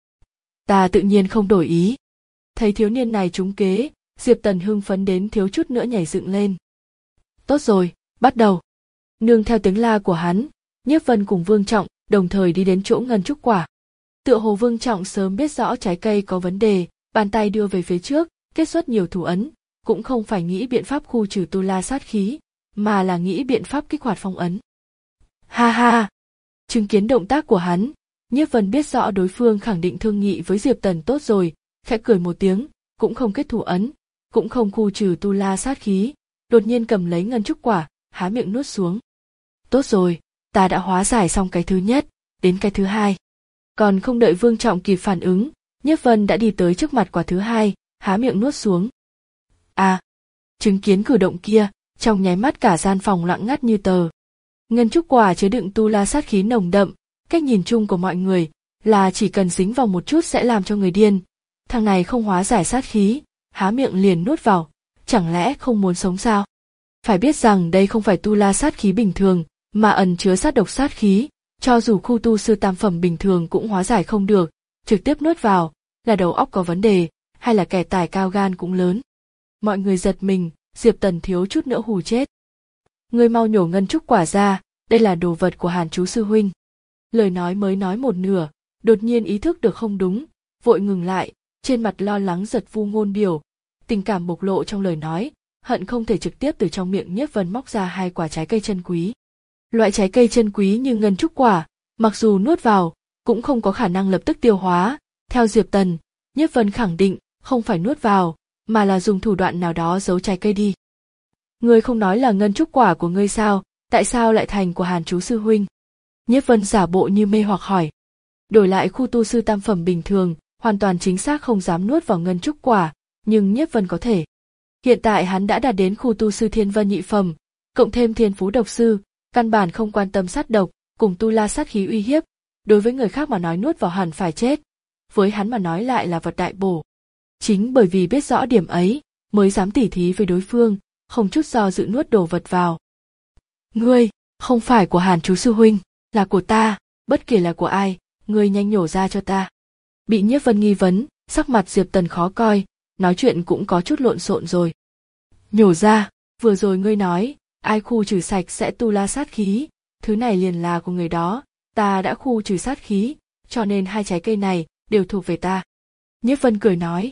Ta tự nhiên không đổi ý. Thấy thiếu niên này trúng kế, Diệp Tần hưng phấn đến thiếu chút nữa nhảy dựng lên. Tốt rồi, bắt đầu. Nương theo tiếng la của hắn, Nhiếp Vân cùng Vương Trọng đồng thời đi đến chỗ ngân trúc quả. Tựa hồ Vương Trọng sớm biết rõ trái cây có vấn đề, bàn tay đưa về phía trước, kết xuất nhiều thủ ấn, cũng không phải nghĩ biện pháp khu trừ tu la sát khí, mà là nghĩ biện pháp kích hoạt phong ấn. Ha ha! Chứng kiến động tác của hắn, Nhiếp Vân biết rõ đối phương khẳng định thương nghị với Diệp Tần tốt rồi, khẽ cười một tiếng, cũng không kết thủ ấn, cũng không khu trừ tu la sát khí, đột nhiên cầm lấy ngân trúc quả, há miệng nuốt xuống. Tốt rồi, ta đã hóa giải xong cái thứ nhất, đến cái thứ hai. Còn không đợi Vương Trọng kịp phản ứng, Nhiếp Vân đã đi tới trước mặt quả thứ hai, há miệng nuốt xuống. À, chứng kiến cử động kia, trong nháy mắt cả gian phòng lặng ngắt như tờ. Ngân trúc quả chứa đựng tu la sát khí nồng đậm, cách nhìn chung của mọi người là chỉ cần dính vào một chút sẽ làm cho người điên. Thằng này không hóa giải sát khí, há miệng liền nuốt vào, chẳng lẽ không muốn sống sao? Phải biết rằng đây không phải tu la sát khí bình thường, mà ẩn chứa sát độc sát khí, cho dù khu tu sư tam phẩm bình thường cũng hóa giải không được, trực tiếp nuốt vào, là đầu óc có vấn đề, hay là kẻ tài cao gan cũng lớn. Mọi người giật mình, Diệp Tần thiếu chút nữa hù chết. Ngươi mau nhổ ngân trúc quả ra, đây là đồ vật của Hàn Chú sư huynh. Lời nói mới nói một nửa, đột nhiên ý thức được không đúng, vội ngừng lại, trên mặt lo lắng giật vu ngôn biểu, tình cảm bộc lộ trong lời nói, hận không thể trực tiếp từ trong miệng Nhiếp Vân móc ra hai quả trái cây chân quý. Loại trái cây chân quý như ngân trúc quả, mặc dù nuốt vào, cũng không có khả năng lập tức tiêu hóa. Theo Diệp Tần, Nhiếp Vân khẳng định không phải nuốt vào, mà là dùng thủ đoạn nào đó giấu trái cây đi. Ngươi không nói là ngân trúc quả của ngươi sao, tại sao lại thành của Hàn Chú sư huynh? Nhiếp Vân giả bộ như mê hoặc hỏi. Đổi lại khu tu sư tam phẩm bình thường, hoàn toàn chính xác không dám nuốt vào ngân trúc quả, nhưng Nhiếp Vân có thể. Hiện tại hắn đã đạt đến khu tu sư thiên vân nhị phẩm, cộng thêm thiên phú độc sư, căn bản không quan tâm sát độc, cùng tu la sát khí uy hiếp, đối với người khác mà nói nuốt vào hẳn phải chết, với hắn mà nói lại là vật đại bổ. Chính bởi vì biết rõ điểm ấy, mới dám tỉ thí với đối phương, không chút do dự nuốt đồ vật vào. Ngươi, không phải của Hàn Chú sư huynh, là của ta, bất kể là của ai, ngươi nhanh nhổ ra cho ta. Bị Nhiếp Vân nghi vấn, sắc mặt Diệp Tần khó coi, nói chuyện cũng có chút lộn xộn rồi. Nhổ ra, vừa rồi ngươi nói, ai khu trừ sạch sẽ tu la sát khí, thứ này liền là của người đó, ta đã khu trừ sát khí, cho nên hai trái cây này đều thuộc về ta. Nhiếp Vân cười nói.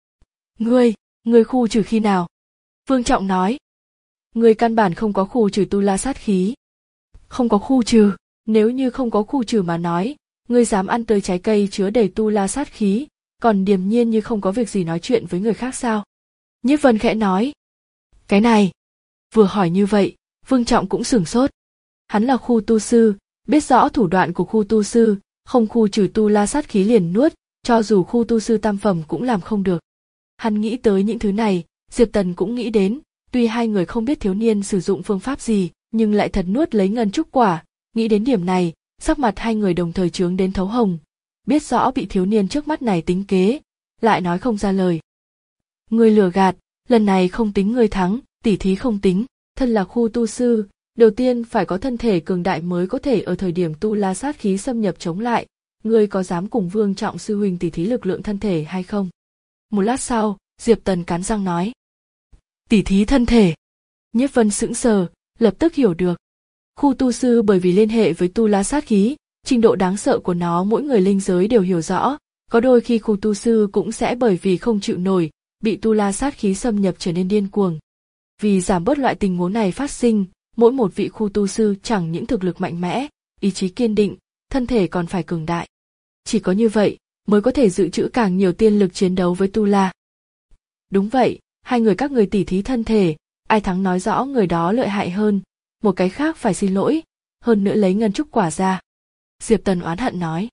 Ngươi, ngươi khu trừ khi nào? Vương Trọng nói. Ngươi căn bản không có khu trừ tu la sát khí. Không có khu trừ, nếu như không có khu trừ mà nói, ngươi dám ăn tới trái cây chứa đầy tu la sát khí, còn điềm nhiên như không có việc gì nói chuyện với người khác sao? Nhiếp Vân khẽ nói. Cái này, vừa hỏi như vậy, Vương Trọng cũng sửng sốt. Hắn là khu tu sư, biết rõ thủ đoạn của khu tu sư, không khu trừ tu la sát khí liền nuốt, cho dù khu tu sư tam phẩm cũng làm không được. Hắn nghĩ tới những thứ này, Diệp Tần cũng nghĩ đến, tuy hai người không biết thiếu niên sử dụng phương pháp gì, nhưng lại thật nuốt lấy ngân trúc quả, nghĩ đến điểm này, sắc mặt hai người đồng thời chướng đến thấu hồng, biết rõ bị thiếu niên trước mắt này tính kế, lại nói không ra lời. Ngươi lừa gạt, lần này không tính ngươi thắng, tỉ thí không tính, thân là khu tu sư, đầu tiên phải có thân thể cường đại mới có thể ở thời điểm tu la sát khí xâm nhập chống lại, ngươi có dám cùng Vương Trọng sư huynh tỉ thí lực lượng thân thể hay không? Một lát sau, Diệp Tần cắn răng nói. Tỉ thí thân thể. Nhiếp Vân sững sờ, lập tức hiểu được. Khu tu sư bởi vì liên hệ với tu la sát khí, trình độ đáng sợ của nó mỗi người linh giới đều hiểu rõ, có đôi khi khu tu sư cũng sẽ bởi vì không chịu nổi, bị tu la sát khí xâm nhập trở nên điên cuồng. Vì giảm bớt loại tình huống này phát sinh, mỗi một vị khu tu sư chẳng những thực lực mạnh mẽ, ý chí kiên định, thân thể còn phải cường đại. Chỉ có như vậy, mới có thể dự trữ càng nhiều tiên lực chiến đấu với tu la. Đúng vậy, hai người các người tỉ thí thân thể, ai thắng nói rõ người đó lợi hại hơn, một cái khác phải xin lỗi, hơn nữa lấy ngân trúc quả ra. Diệp Tần oán hận nói.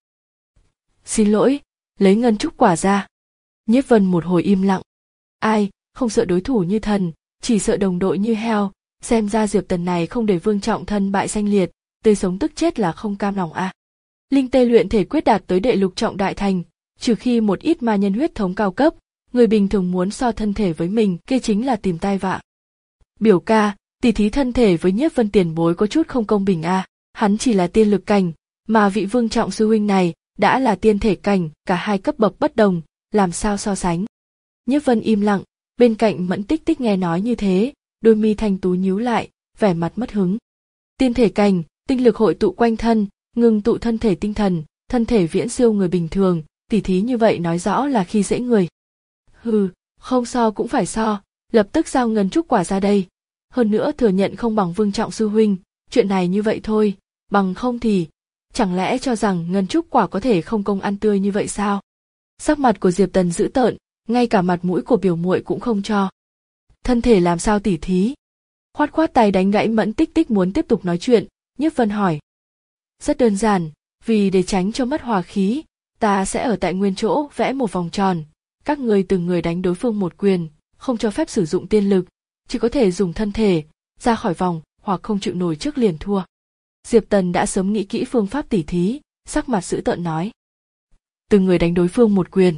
Xin lỗi, lấy ngân trúc quả ra. Nhiếp Vân một hồi im lặng. Ai, không sợ đối thủ như thần, chỉ sợ đồng đội như heo, xem ra Diệp Tần này không để Vương Trọng thân bại danh liệt, tươi sống tức chết là không cam lòng a. À. Linh tê luyện thể quyết đạt tới đệ lục trọng đại thành, trừ khi một ít ma nhân huyết thống cao cấp, người bình thường muốn so thân thể với mình, kia chính là tìm tai vạ. Biểu ca, tỉ thí thân thể với Nhiếp Vân tiền bối có chút không công bình a, à. Hắn chỉ là tiên lực cảnh, mà vị Vương Trọng sư huynh này đã là tiên thể cảnh, cả hai cấp bậc bất đồng, làm sao so sánh. Nhiếp Vân im lặng, bên cạnh Mẫn Tích Tích nghe nói như thế, đôi mi thanh tú nhíu lại, vẻ mặt mất hứng. Tiên thể cảnh, tinh lực hội tụ quanh thân, ngừng tụ thân thể tinh thần, thân thể viễn siêu người bình thường, tỉ thí như vậy nói rõ là khi dễ người. Hừ, không so cũng phải so, lập tức giao ngân trúc quả ra đây. Hơn nữa thừa nhận không bằng Vương Trọng sư huynh, chuyện này như vậy thôi, bằng không thì, chẳng lẽ cho rằng ngân trúc quả có thể không công ăn tươi như vậy sao? Sắc mặt của Diệp Tần dữ tợn, ngay cả mặt mũi của biểu muội cũng không cho. thân thể làm sao tỉ thí? Khoát khoát tay đánh gãy Mẫn Tích Tích muốn tiếp tục nói chuyện, Nhiếp Vân hỏi. Rất đơn giản, vì để tránh cho mất hòa khí, ta sẽ ở tại nguyên chỗ vẽ một vòng tròn, các người từng người đánh đối phương một quyền, không cho phép sử dụng tiên lực, chỉ có thể dùng thân thể, ra khỏi vòng hoặc không chịu nổi trước liền thua. Diệp Tần đã sớm nghĩ kỹ phương pháp tỉ thí, sắc mặt dữ tợn nói. Từng người đánh đối phương một quyền.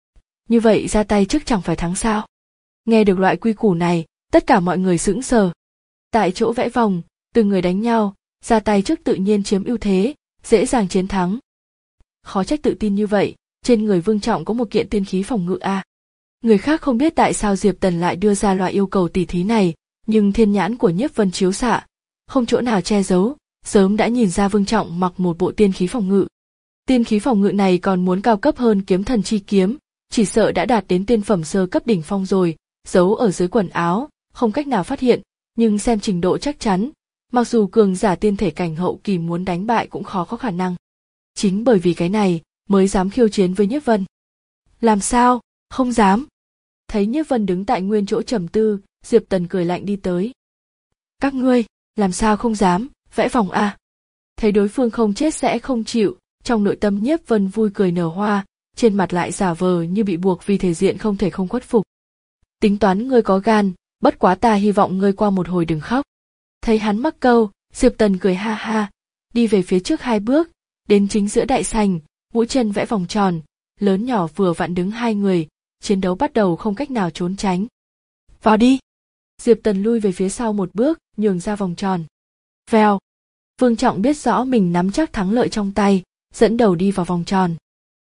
Như vậy ra tay trước chẳng phải thắng sao? Nghe được loại quy củ này, tất cả mọi người sững sờ. Tại chỗ vẽ vòng, từng người đánh nhau, ra tay trước tự nhiên chiếm ưu thế, dễ dàng chiến thắng. Khó trách tự tin như vậy, trên người Vương Trọng có một kiện tiên khí phòng ngự a. À. Người khác không biết tại sao Diệp Tần lại đưa ra loại yêu cầu tỉ thí này, nhưng thiên nhãn của Nhiếp Vân chiếu xạ, không chỗ nào che giấu, sớm đã nhìn ra Vương Trọng mặc một bộ tiên khí phòng ngự. Tiên khí phòng ngự này còn muốn cao cấp hơn kiếm thần chi kiếm, chỉ sợ đã đạt đến tiên phẩm sơ cấp đỉnh phong rồi, giấu ở dưới quần áo, không cách nào phát hiện, nhưng xem trình độ chắc chắn, mặc dù cường giả tiên thể cảnh hậu kỳ muốn đánh bại cũng khó có khả năng. Chính bởi vì cái này, mới dám khiêu chiến với Nhiếp Vân. Làm sao, không dám. Thấy Nhiếp Vân đứng tại nguyên chỗ trầm tư, Diệp Tần cười lạnh đi tới. Các ngươi, làm sao không dám, vẽ vòng a. Thấy đối phương không chết sẽ không chịu, trong nội tâm Nhiếp Vân vui cười nở hoa, trên mặt lại giả vờ như bị buộc vì thể diện không thể không khuất phục. Tính toán ngươi có gan, bất quá ta hy vọng ngươi qua một hồi đừng khóc. Thấy hắn mắc câu, Diệp Tần cười ha ha, đi về phía trước hai bước, đến chính giữa đại sảnh, mũi chân vẽ vòng tròn, lớn nhỏ vừa vặn đứng hai người, chiến đấu bắt đầu không cách nào trốn tránh. Vào đi. Diệp Tần lui về phía sau một bước, nhường ra vòng tròn. Vèo. Vương Trọng biết rõ mình nắm chắc thắng lợi trong tay, dẫn đầu đi vào vòng tròn.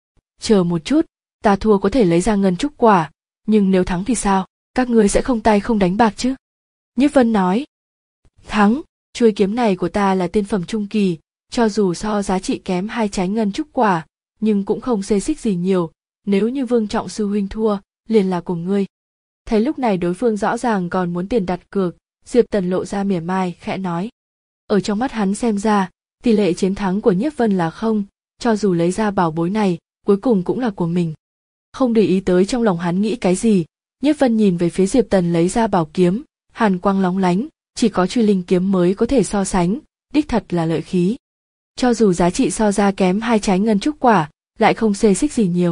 Chờ một chút, ta thua có thể lấy ra ngân trúc quả, nhưng nếu thắng thì sao, các ngươi sẽ không tay không đánh bạc chứ? Nhiếp Vân nói. Thắng, chuôi kiếm này của ta là tiên phẩm trung kỳ, cho dù so giá trị kém hai trái ngân trúc quả, nhưng cũng không xê xích gì nhiều, nếu như Vương Trọng sư huynh thua, liền là của ngươi. Thấy lúc này đối phương rõ ràng còn muốn tiền đặt cược, Diệp Tần lộ ra mỉa mai, khẽ nói. Ở trong mắt hắn xem ra, tỷ lệ chiến thắng của Nhiếp Vân là không, cho dù lấy ra bảo bối này, cuối cùng cũng là của mình. Không để ý tới trong lòng hắn nghĩ cái gì, Nhiếp Vân nhìn về phía Diệp Tần lấy ra bảo kiếm, hàn quang lóng lánh, chỉ có truy linh kiếm mới có thể so sánh, đích thật là lợi khí. Cho dù giá trị so ra kém hai trái ngân trúc quả, lại không xê xích gì nhiều.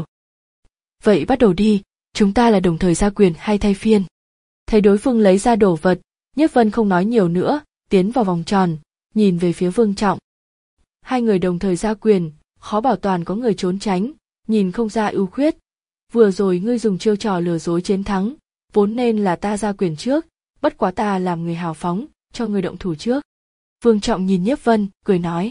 Vậy bắt đầu đi, chúng ta là đồng thời ra quyền hay thay phiên? Thấy đối phương lấy ra đồ vật, Nhiếp Vân không nói nhiều nữa, tiến vào vòng tròn, nhìn về phía Vương Trọng. Hai người đồng thời ra quyền, khó bảo toàn có người trốn tránh, nhìn không ra ưu khuyết. Vừa rồi ngươi dùng chiêu trò lừa dối chiến thắng, vốn nên là ta ra quyền trước, bất quá ta làm người hào phóng, cho ngươi động thủ trước. Vương Trọng nhìn Nhiếp Vân, cười nói.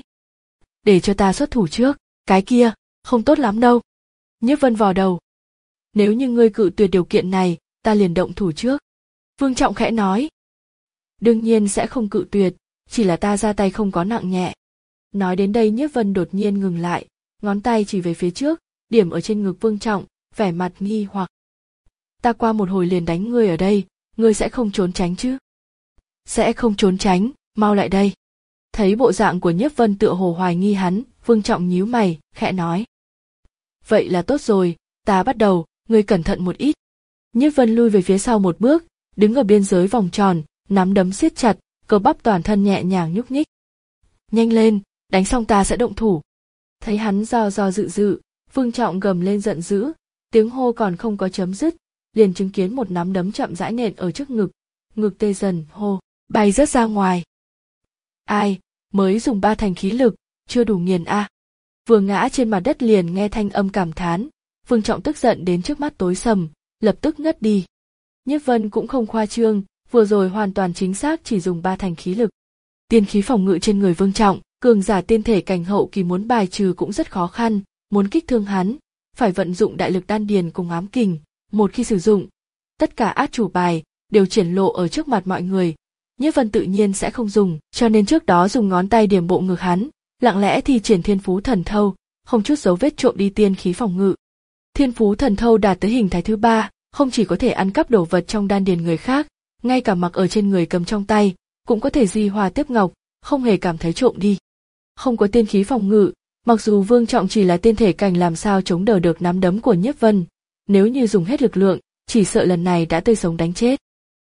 Để cho ta xuất thủ trước, cái kia, không tốt lắm đâu. Nhiếp Vân vò đầu. Nếu như ngươi cự tuyệt điều kiện này, ta liền động thủ trước. Vương Trọng khẽ nói. Đương nhiên sẽ không cự tuyệt, chỉ là ta ra tay không có nặng nhẹ. Nói đến đây Nhiếp Vân đột nhiên ngừng lại, ngón tay chỉ về phía trước, điểm ở trên ngực Vương Trọng, vẻ mặt nghi hoặc. Ta qua một hồi liền đánh ngươi ở đây, ngươi sẽ không trốn tránh chứ? Sẽ không trốn tránh, mau lại đây. Thấy bộ dạng của Nhiếp Vân tựa hồ hoài nghi hắn, Vương Trọng nhíu mày, khẽ nói. Vậy là tốt rồi, ta bắt đầu, ngươi cẩn thận một ít. Nhiếp Vân lui về phía sau một bước, đứng ở biên giới vòng tròn, nắm đấm siết chặt, cơ bắp toàn thân nhẹ nhàng nhúc nhích. Nhanh lên, đánh xong ta sẽ động thủ. Thấy hắn do do dự dự, Vương Trọng gầm lên giận dữ, tiếng hô còn không có chấm dứt, liền chứng kiến một nắm đấm chậm rãi nện ở trước ngực, ngực tê dần, hô, bay rớt ra ngoài. Ai, mới dùng ba thành khí lực, chưa đủ nghiền a. À. Vừa ngã trên mặt đất liền nghe thanh âm cảm thán, Vương Trọng tức giận đến trước mắt tối sầm, lập tức ngất đi. Nhiếp Vân cũng không khoa trương, vừa rồi hoàn toàn chính xác chỉ dùng ba thành khí lực. Tiên khí phòng ngự trên người Vương Trọng, cường giả tiên thể cảnh hậu kỳ muốn bài trừ cũng rất khó khăn, muốn kích thương hắn, phải vận dụng đại lực đan điền cùng ám kình, một khi sử dụng, tất cả át chủ bài đều triển lộ ở trước mặt mọi người. Nhiếp Vân tự nhiên sẽ không dùng, cho nên trước đó dùng ngón tay điểm bộ ngực hắn, lặng lẽ thi triển thiên phú thần thâu, không chút dấu vết trộm đi tiên khí phòng ngự. Thiên phú thần thâu đạt tới hình thái thứ ba, không chỉ có thể ăn cắp đồ vật trong đan điền người khác, ngay cả mặc ở trên người cầm trong tay, cũng có thể di hòa tiếp ngọc, không hề cảm thấy trộm đi. Không có tiên khí phòng ngự, mặc dù Vương Trọng chỉ là tiên thể cảnh làm sao chống đỡ được nắm đấm của Nhiếp Vân, nếu như dùng hết lực lượng, chỉ sợ lần này đã tươi sống đánh chết.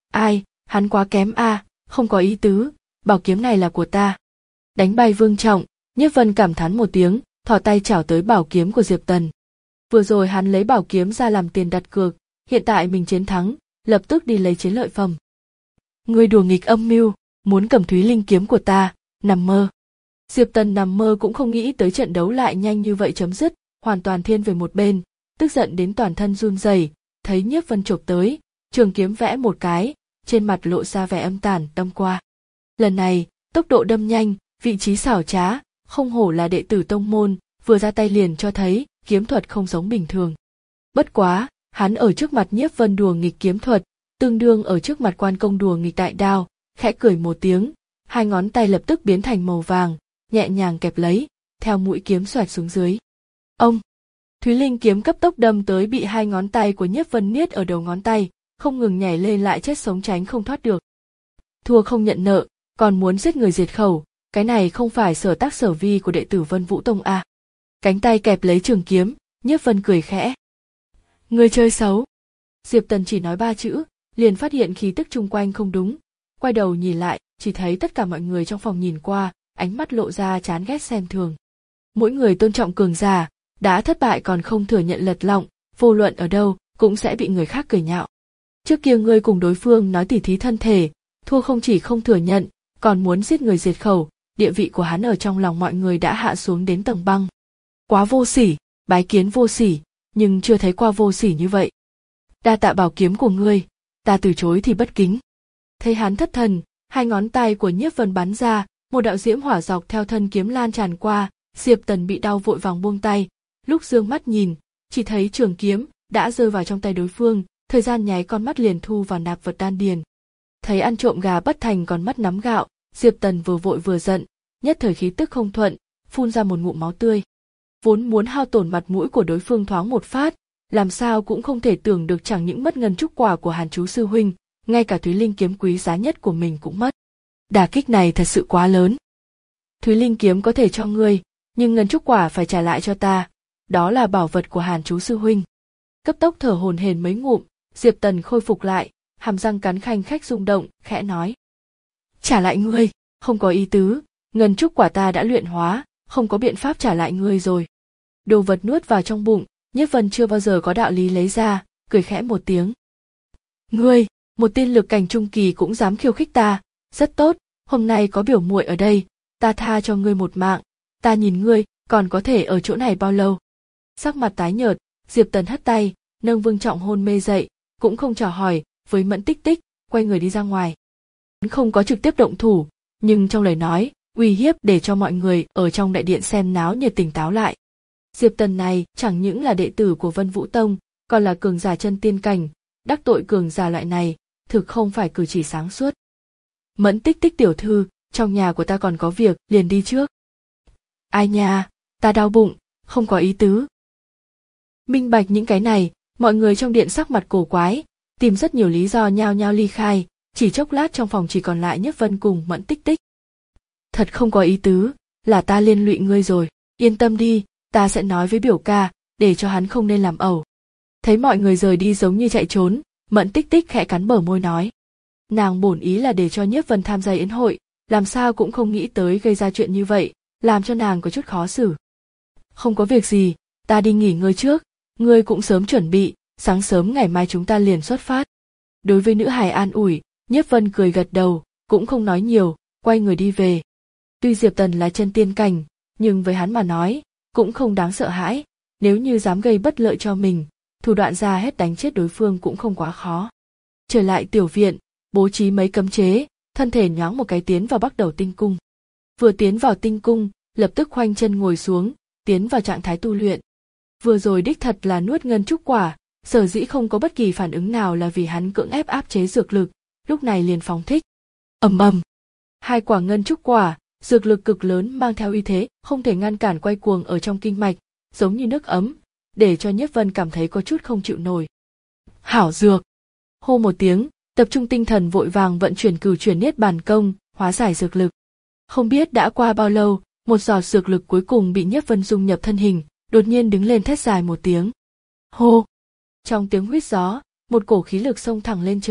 Ai, hắn quá kém a, à, không có ý tứ, bảo kiếm này là của ta. Đánh bay Vương Trọng, Nhiếp Vân cảm thán một tiếng, thò tay chảo tới bảo kiếm của Diệp Tần. Vừa rồi hắn lấy bảo kiếm ra làm tiền đặt cược, hiện tại mình chiến thắng, lập tức đi lấy chiến lợi phẩm. Ngươi đùa nghịch âm mưu, muốn cầm Thúy Linh kiếm của ta, nằm mơ. Diệp Tần nằm mơ cũng không nghĩ tới trận đấu lại nhanh như vậy chấm dứt, hoàn toàn thiên về một bên, tức giận đến toàn thân run rẩy, thấy Nhiếp Vân chộp tới, trường kiếm vẽ một cái, trên mặt lộ ra vẻ âm tàn đâm qua. Lần này, tốc độ đâm nhanh, vị trí xảo trá, không hổ là đệ tử tông môn, vừa ra tay liền cho thấy kiếm thuật không giống bình thường. Bất quá, hắn ở trước mặt Nhiếp Vân đùa nghịch kiếm thuật, tương đương ở trước mặt Quan Công đùa nghịch đại đao, khẽ cười một tiếng, hai ngón tay lập tức biến thành màu vàng, nhẹ nhàng kẹp lấy, theo mũi kiếm xoẹt xuống dưới. Ông! Thúy Linh kiếm cấp tốc đâm tới bị hai ngón tay của Nhiếp Vân niết ở đầu ngón tay, không ngừng nhảy lên lại chết sống tránh không thoát được. Thua không nhận nợ, còn muốn giết người diệt khẩu, cái này không phải sở tác sở vi của đệ tử Vân Vũ Tông à. Cánh tay kẹp lấy trường kiếm, Nhiếp Vân cười khẽ. Người chơi xấu. Diệp Tần chỉ nói ba chữ, liền phát hiện khí tức chung quanh không đúng, quay đầu nhìn lại, chỉ thấy tất cả mọi người trong phòng nhìn qua, ánh mắt lộ ra chán ghét xem thường. Mỗi người tôn trọng cường giả, đã thất bại còn không thừa nhận lật lọng, vô luận ở đâu cũng sẽ bị người khác cười nhạo. Trước kia ngươi cùng đối phương nói tỉ thí thân thể, thua không chỉ không thừa nhận, còn muốn giết người diệt khẩu, địa vị của hắn ở trong lòng mọi người đã hạ xuống đến tầng băng. Quá vô sỉ, bái kiến vô sỉ, nhưng chưa thấy qua vô sỉ như vậy. Đa tạ bảo kiếm của ngươi, ta từ chối thì bất kính. Thấy hắn thất thần, hai ngón tay của Nhiếp Vân bắn ra, một đạo diễm hỏa dọc theo thân kiếm lan tràn qua, Diệp Tần bị đau vội vàng buông tay, lúc dương mắt nhìn, chỉ thấy trường kiếm đã rơi vào trong tay đối phương, thời gian nháy con mắt liền thu vào nạp vật đan điền. Thấy ăn trộm gà bất thành còn mắt nắm gạo, Diệp Tần vừa vội vừa giận, nhất thời khí tức không thuận, phun ra một ngụm máu tươi. Vốn muốn hao tổn mặt mũi của đối phương thoáng một phát, làm sao cũng không thể tưởng được chẳng những mất ngân trúc quả của Hàn Chú sư huynh, ngay cả Thúy Linh kiếm quý giá nhất của mình cũng mất. Đả kích này thật sự quá lớn. Thúy Linh kiếm có thể cho ngươi, nhưng ngân trúc quả phải trả lại cho ta, đó là bảo vật của Hàn Chú sư huynh. Cấp tốc thở hổn hển mấy ngụm, Diệp Tần khôi phục lại, hàm răng cắn khanh khách rung động, khẽ nói: "Trả lại ngươi, không có ý tứ, ngân trúc quả ta đã luyện hóa, không có biện pháp trả lại ngươi rồi." Đồ vật nuốt vào trong bụng, Nhiếp Vân chưa bao giờ có đạo lý lấy ra, cười khẽ một tiếng. "Ngươi, một tiên lực cảnh trung kỳ cũng dám khiêu khích ta, rất tốt, hôm nay có biểu muội ở đây, ta tha cho ngươi một mạng, ta nhìn ngươi còn có thể ở chỗ này bao lâu." Sắc mặt tái nhợt, Diệp Tần hất tay, nâng Vương Trọng hôn mê dậy, cũng không chào hỏi với Mẫn Tích Tích, quay người đi ra ngoài. Hắn không có trực tiếp động thủ, nhưng trong lời nói, uy hiếp để cho mọi người ở trong đại điện xem náo nhiệt tỉnh táo lại. Diệp Tần này chẳng những là đệ tử của Vân Vũ Tông, còn là cường giả chân tiên cảnh, đắc tội cường giả loại này, thực không phải cử chỉ sáng suốt. Mẫn Tích Tích tiểu thư, trong nhà của ta còn có việc, liền đi trước. Ai nha, ta đau bụng, không có ý tứ. Minh bạch những cái này, mọi người trong điện sắc mặt cổ quái, tìm rất nhiều lý do nhao nhao ly khai, chỉ chốc lát trong phòng chỉ còn lại Nhiếp Vân cùng Mẫn Tích Tích. Thật không có ý tứ, là ta liên lụy ngươi rồi, yên tâm đi, ta sẽ nói với biểu ca, để cho hắn không nên làm ẩu. Thấy mọi người rời đi giống như chạy trốn, Mẫn Tích Tích khẽ cắn bờ môi nói. Nàng bổn ý là để cho Nhiếp Vân tham gia yến hội, làm sao cũng không nghĩ tới gây ra chuyện như vậy, làm cho nàng có chút khó xử. Không có việc gì, ta đi nghỉ ngơi trước, ngươi cũng sớm chuẩn bị, sáng sớm ngày mai chúng ta liền xuất phát. Đối với nữ hài an ủi, Nhiếp Vân cười gật đầu, cũng không nói nhiều, quay người đi về. Tuy Diệp Tần là chân tiên cảnh, nhưng với hắn mà nói, cũng không đáng sợ hãi, nếu như dám gây bất lợi cho mình, thủ đoạn ra hết đánh chết đối phương cũng không quá khó. Trở lại tiểu viện, bố trí mấy cấm chế, thân thể nhoáng một cái tiến vào Bắc Đầu Tinh Cung. Vừa tiến vào tinh cung, lập tức khoanh chân ngồi xuống, tiến vào trạng thái tu luyện. Vừa rồi đích thật là nuốt ngân trúc quả, sở dĩ không có bất kỳ phản ứng nào là vì hắn cưỡng ép áp chế dược lực, lúc này liền phóng thích. Ầm ầm, hai quả ngân trúc quả, dược lực cực lớn mang theo uy thế, không thể ngăn cản quay cuồng ở trong kinh mạch, giống như nước ấm, để cho Nhiếp Vân cảm thấy có chút không chịu nổi. Hảo dược! Hô một tiếng, tập trung tinh thần vội vàng vận chuyển cửu chuyển niết bàn công, hóa giải dược lực. Không biết đã qua bao lâu, một giọt dược lực cuối cùng bị Nhiếp Vân dung nhập thân hình, đột nhiên đứng lên thét dài một tiếng. Hô! Trong tiếng huýt gió, một cổ khí lực xông thẳng lên trời,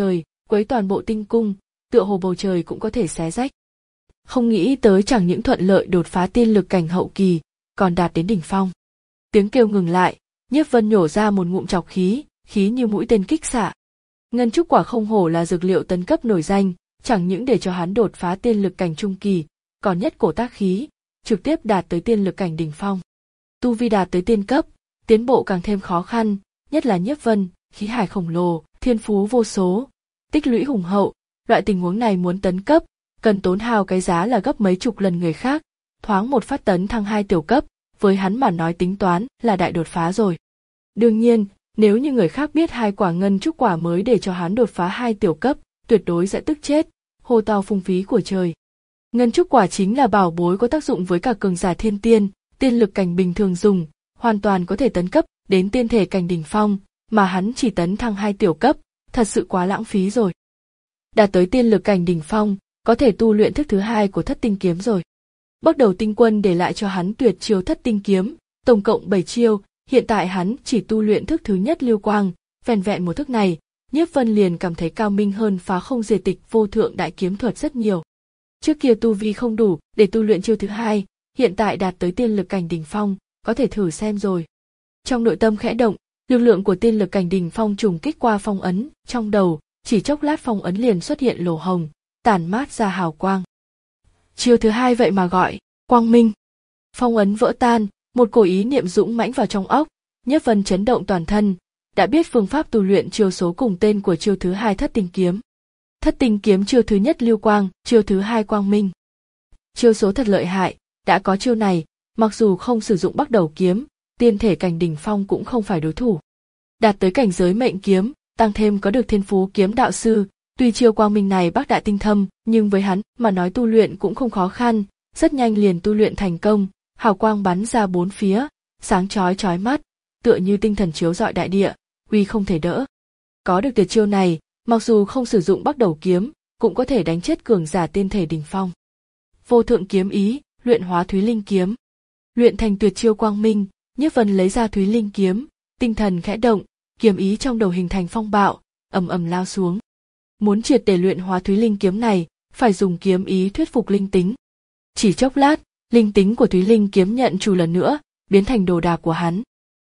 quấy toàn bộ tinh cung, tựa hồ bầu trời cũng có thể xé rách. Không nghĩ tới chẳng những thuận lợi đột phá tiên lực cảnh hậu kỳ, còn đạt đến đỉnh phong. Tiếng kêu ngừng lại, Nhiếp Vân nhổ ra một ngụm trọc khí, khí như mũi tên kích xạ. Ngân trúc quả không hổ là dược liệu tấn cấp nổi danh, chẳng những để cho hắn đột phá tiên lực cảnh trung kỳ, còn nhất cổ tác khí, trực tiếp đạt tới tiên lực cảnh đỉnh phong. Tu vi đạt tới tiên cấp, tiến bộ càng thêm khó khăn, nhất là Nhiếp Vân, khí hải khổng lồ, thiên phú vô số, tích lũy hùng hậu, loại tình huống này muốn tấn cấp, cần tốn hao cái giá là gấp mấy chục lần người khác, thoáng một phát tấn thăng hai tiểu cấp, với hắn mà nói tính toán là đại đột phá rồi. Đương nhiên, nếu như người khác biết hai quả ngân trúc quả mới để cho hắn đột phá hai tiểu cấp, tuyệt đối sẽ tức chết, hô to phung phí của trời. Ngân trúc quả chính là bảo bối có tác dụng với cả cường giả thiên tiên, tiên lực cảnh bình thường dùng, hoàn toàn có thể tấn cấp đến tiên thể cảnh đỉnh phong, mà hắn chỉ tấn thăng hai tiểu cấp, thật sự quá lãng phí rồi. Đạt tới tiên lực cảnh đỉnh phong, có thể tu luyện thức thứ hai của Thất Tinh Kiếm rồi. Bắt đầu tinh quân để lại cho hắn tuyệt chiêu Thất Tinh Kiếm, tổng cộng bảy chiêu, hiện tại hắn chỉ tu luyện thức thứ nhất Lưu Quang, vẻn vẹn một thức này, Nhiếp Vân liền cảm thấy cao minh hơn Phá Không Diệt Tịch Vô Thượng Đại Kiếm Thuật rất nhiều. Trước kia tu vi không đủ để tu luyện chiêu thứ hai, hiện tại đạt tới tiên lực cảnh đỉnh phong, có thể thử xem rồi. Trong nội tâm khẽ động, lực lượng của tiên lực cảnh đỉnh phong trùng kích qua phong ấn, trong đầu, chỉ chốc lát phong ấn liền xuất hiện lỗ hồng, tản mát ra hào quang. Chiêu thứ hai vậy mà gọi, quang minh. Phong ấn vỡ tan, một cổ ý niệm dũng mãnh vào trong óc, Nhiếp Vân chấn động toàn thân, đã biết phương pháp tu luyện chiêu số cùng tên của chiêu thứ hai Thất Tinh Kiếm. Thất Tinh Kiếm chiêu thứ nhất Lưu Quang, chiêu thứ hai Quang Minh. Chiêu số thật lợi hại, đã có chiêu này, mặc dù không sử dụng Bắc Đầu Kiếm, tiên thể cảnh đỉnh phong cũng không phải đối thủ. Đạt tới cảnh giới mệnh kiếm, tăng thêm có được thiên phú kiếm đạo sư, tuy chiêu Quang Minh này bác đại tinh thâm, nhưng với hắn mà nói tu luyện cũng không khó khăn, rất nhanh liền tu luyện thành công, hào quang bắn ra bốn phía, sáng chói chói mắt, tựa như tinh thần chiếu rọi đại địa, uy không thể đỡ. Có được tuyệt chiêu này, mặc dù không sử dụng Bắc Đầu Kiếm, cũng có thể đánh chết cường giả tiên thể đỉnh phong. Vô thượng kiếm ý, luyện hóa Thúy Linh Kiếm. Luyện thành tuyệt chiêu Quang Minh, Nhiếp Vân lấy ra Thúy Linh Kiếm, tinh thần khẽ động, kiếm ý trong đầu hình thành phong bạo, ầm ầm lao xuống. Muốn triệt để luyện hóa Thúy Linh Kiếm này, phải dùng kiếm ý thuyết phục linh tính. Chỉ chốc lát, linh tính của Thúy Linh Kiếm nhận chủ lần nữa, biến thành đồ đạc của hắn.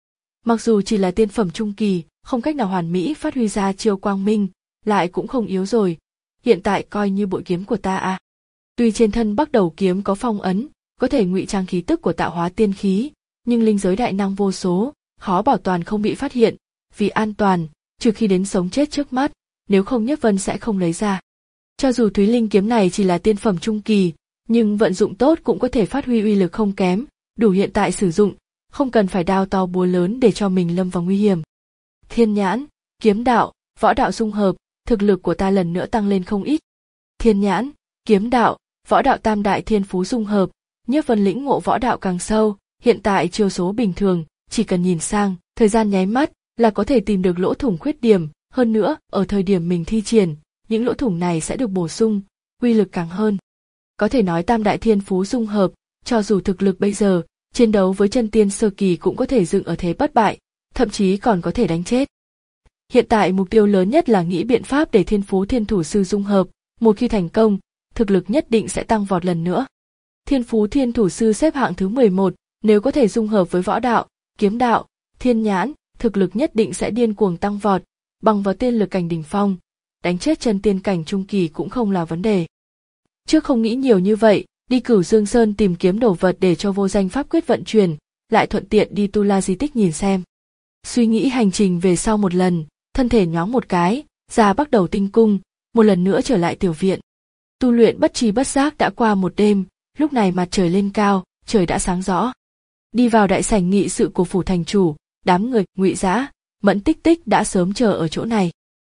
Mặc dù chỉ là tiên phẩm trung kỳ, không cách nào hoàn mỹ phát huy ra chiêu Quang Minh, lại cũng không yếu rồi. Hiện tại coi như bội kiếm của ta à. Tuy trên thân Bắc Đầu Kiếm có phong ấn, có thể ngụy trang khí tức của tạo hóa tiên khí, nhưng linh giới đại năng vô số, khó bảo toàn không bị phát hiện. Vì an toàn, trừ khi đến sống chết trước mắt, nếu không Nhiếp Vân sẽ không lấy ra. Cho dù Thúy Linh Kiếm này chỉ là tiên phẩm trung kỳ, nhưng vận dụng tốt cũng có thể phát huy uy lực không kém, đủ hiện tại sử dụng, không cần phải đao to búa lớn để cho mình lâm vào nguy hiểm. Thiên nhãn, kiếm đạo, võ đạo dung hợp, thực lực của ta lần nữa tăng lên không ít. Thiên nhãn, kiếm đạo, võ đạo tam đại thiên phú dung hợp, Nhiếp Vân lĩnh ngộ võ đạo càng sâu, hiện tại chiêu số bình thường, chỉ cần nhìn sang, thời gian nháy mắt là có thể tìm được lỗ thủng khuyết điểm, hơn nữa, ở thời điểm mình thi triển, những lỗ thủng này sẽ được bổ sung, uy lực càng hơn. Có thể nói tam đại thiên phú dung hợp, cho dù thực lực bây giờ, chiến đấu với chân tiên sơ kỳ cũng có thể dựng ở thế bất bại, thậm chí còn có thể đánh chết. Hiện tại mục tiêu lớn nhất là nghĩ biện pháp để thiên phú thiên thủ sư dung hợp, một khi thành công, thực lực nhất định sẽ tăng vọt lần nữa. Thiên phú thiên thủ sư xếp hạng thứ mười một, nếu có thể dung hợp với võ đạo, kiếm đạo, thiên nhãn, thực lực nhất định sẽ điên cuồng tăng vọt, bằng vào tiên lực cảnh đỉnh phong, đánh chết chân tiên cảnh trung kỳ cũng không là vấn đề. Trước không nghĩ nhiều như vậy, đi Cửu Dương Sơn tìm kiếm đồ vật để cho vô danh pháp quyết vận chuyển, lại thuận tiện đi Tu La di tích nhìn xem. Suy nghĩ hành trình về sau một lần, thân thể nhoáng một cái, ra bắt đầu tinh cung, một lần nữa trở lại tiểu viện. Tu luyện bất tri bất giác đã qua một đêm, lúc này mặt trời lên cao, trời đã sáng rõ. Đi vào đại sảnh nghị sự của phủ thành chủ, đám người Ngụy Dã, Mẫn Tích Tích đã sớm chờ ở chỗ này.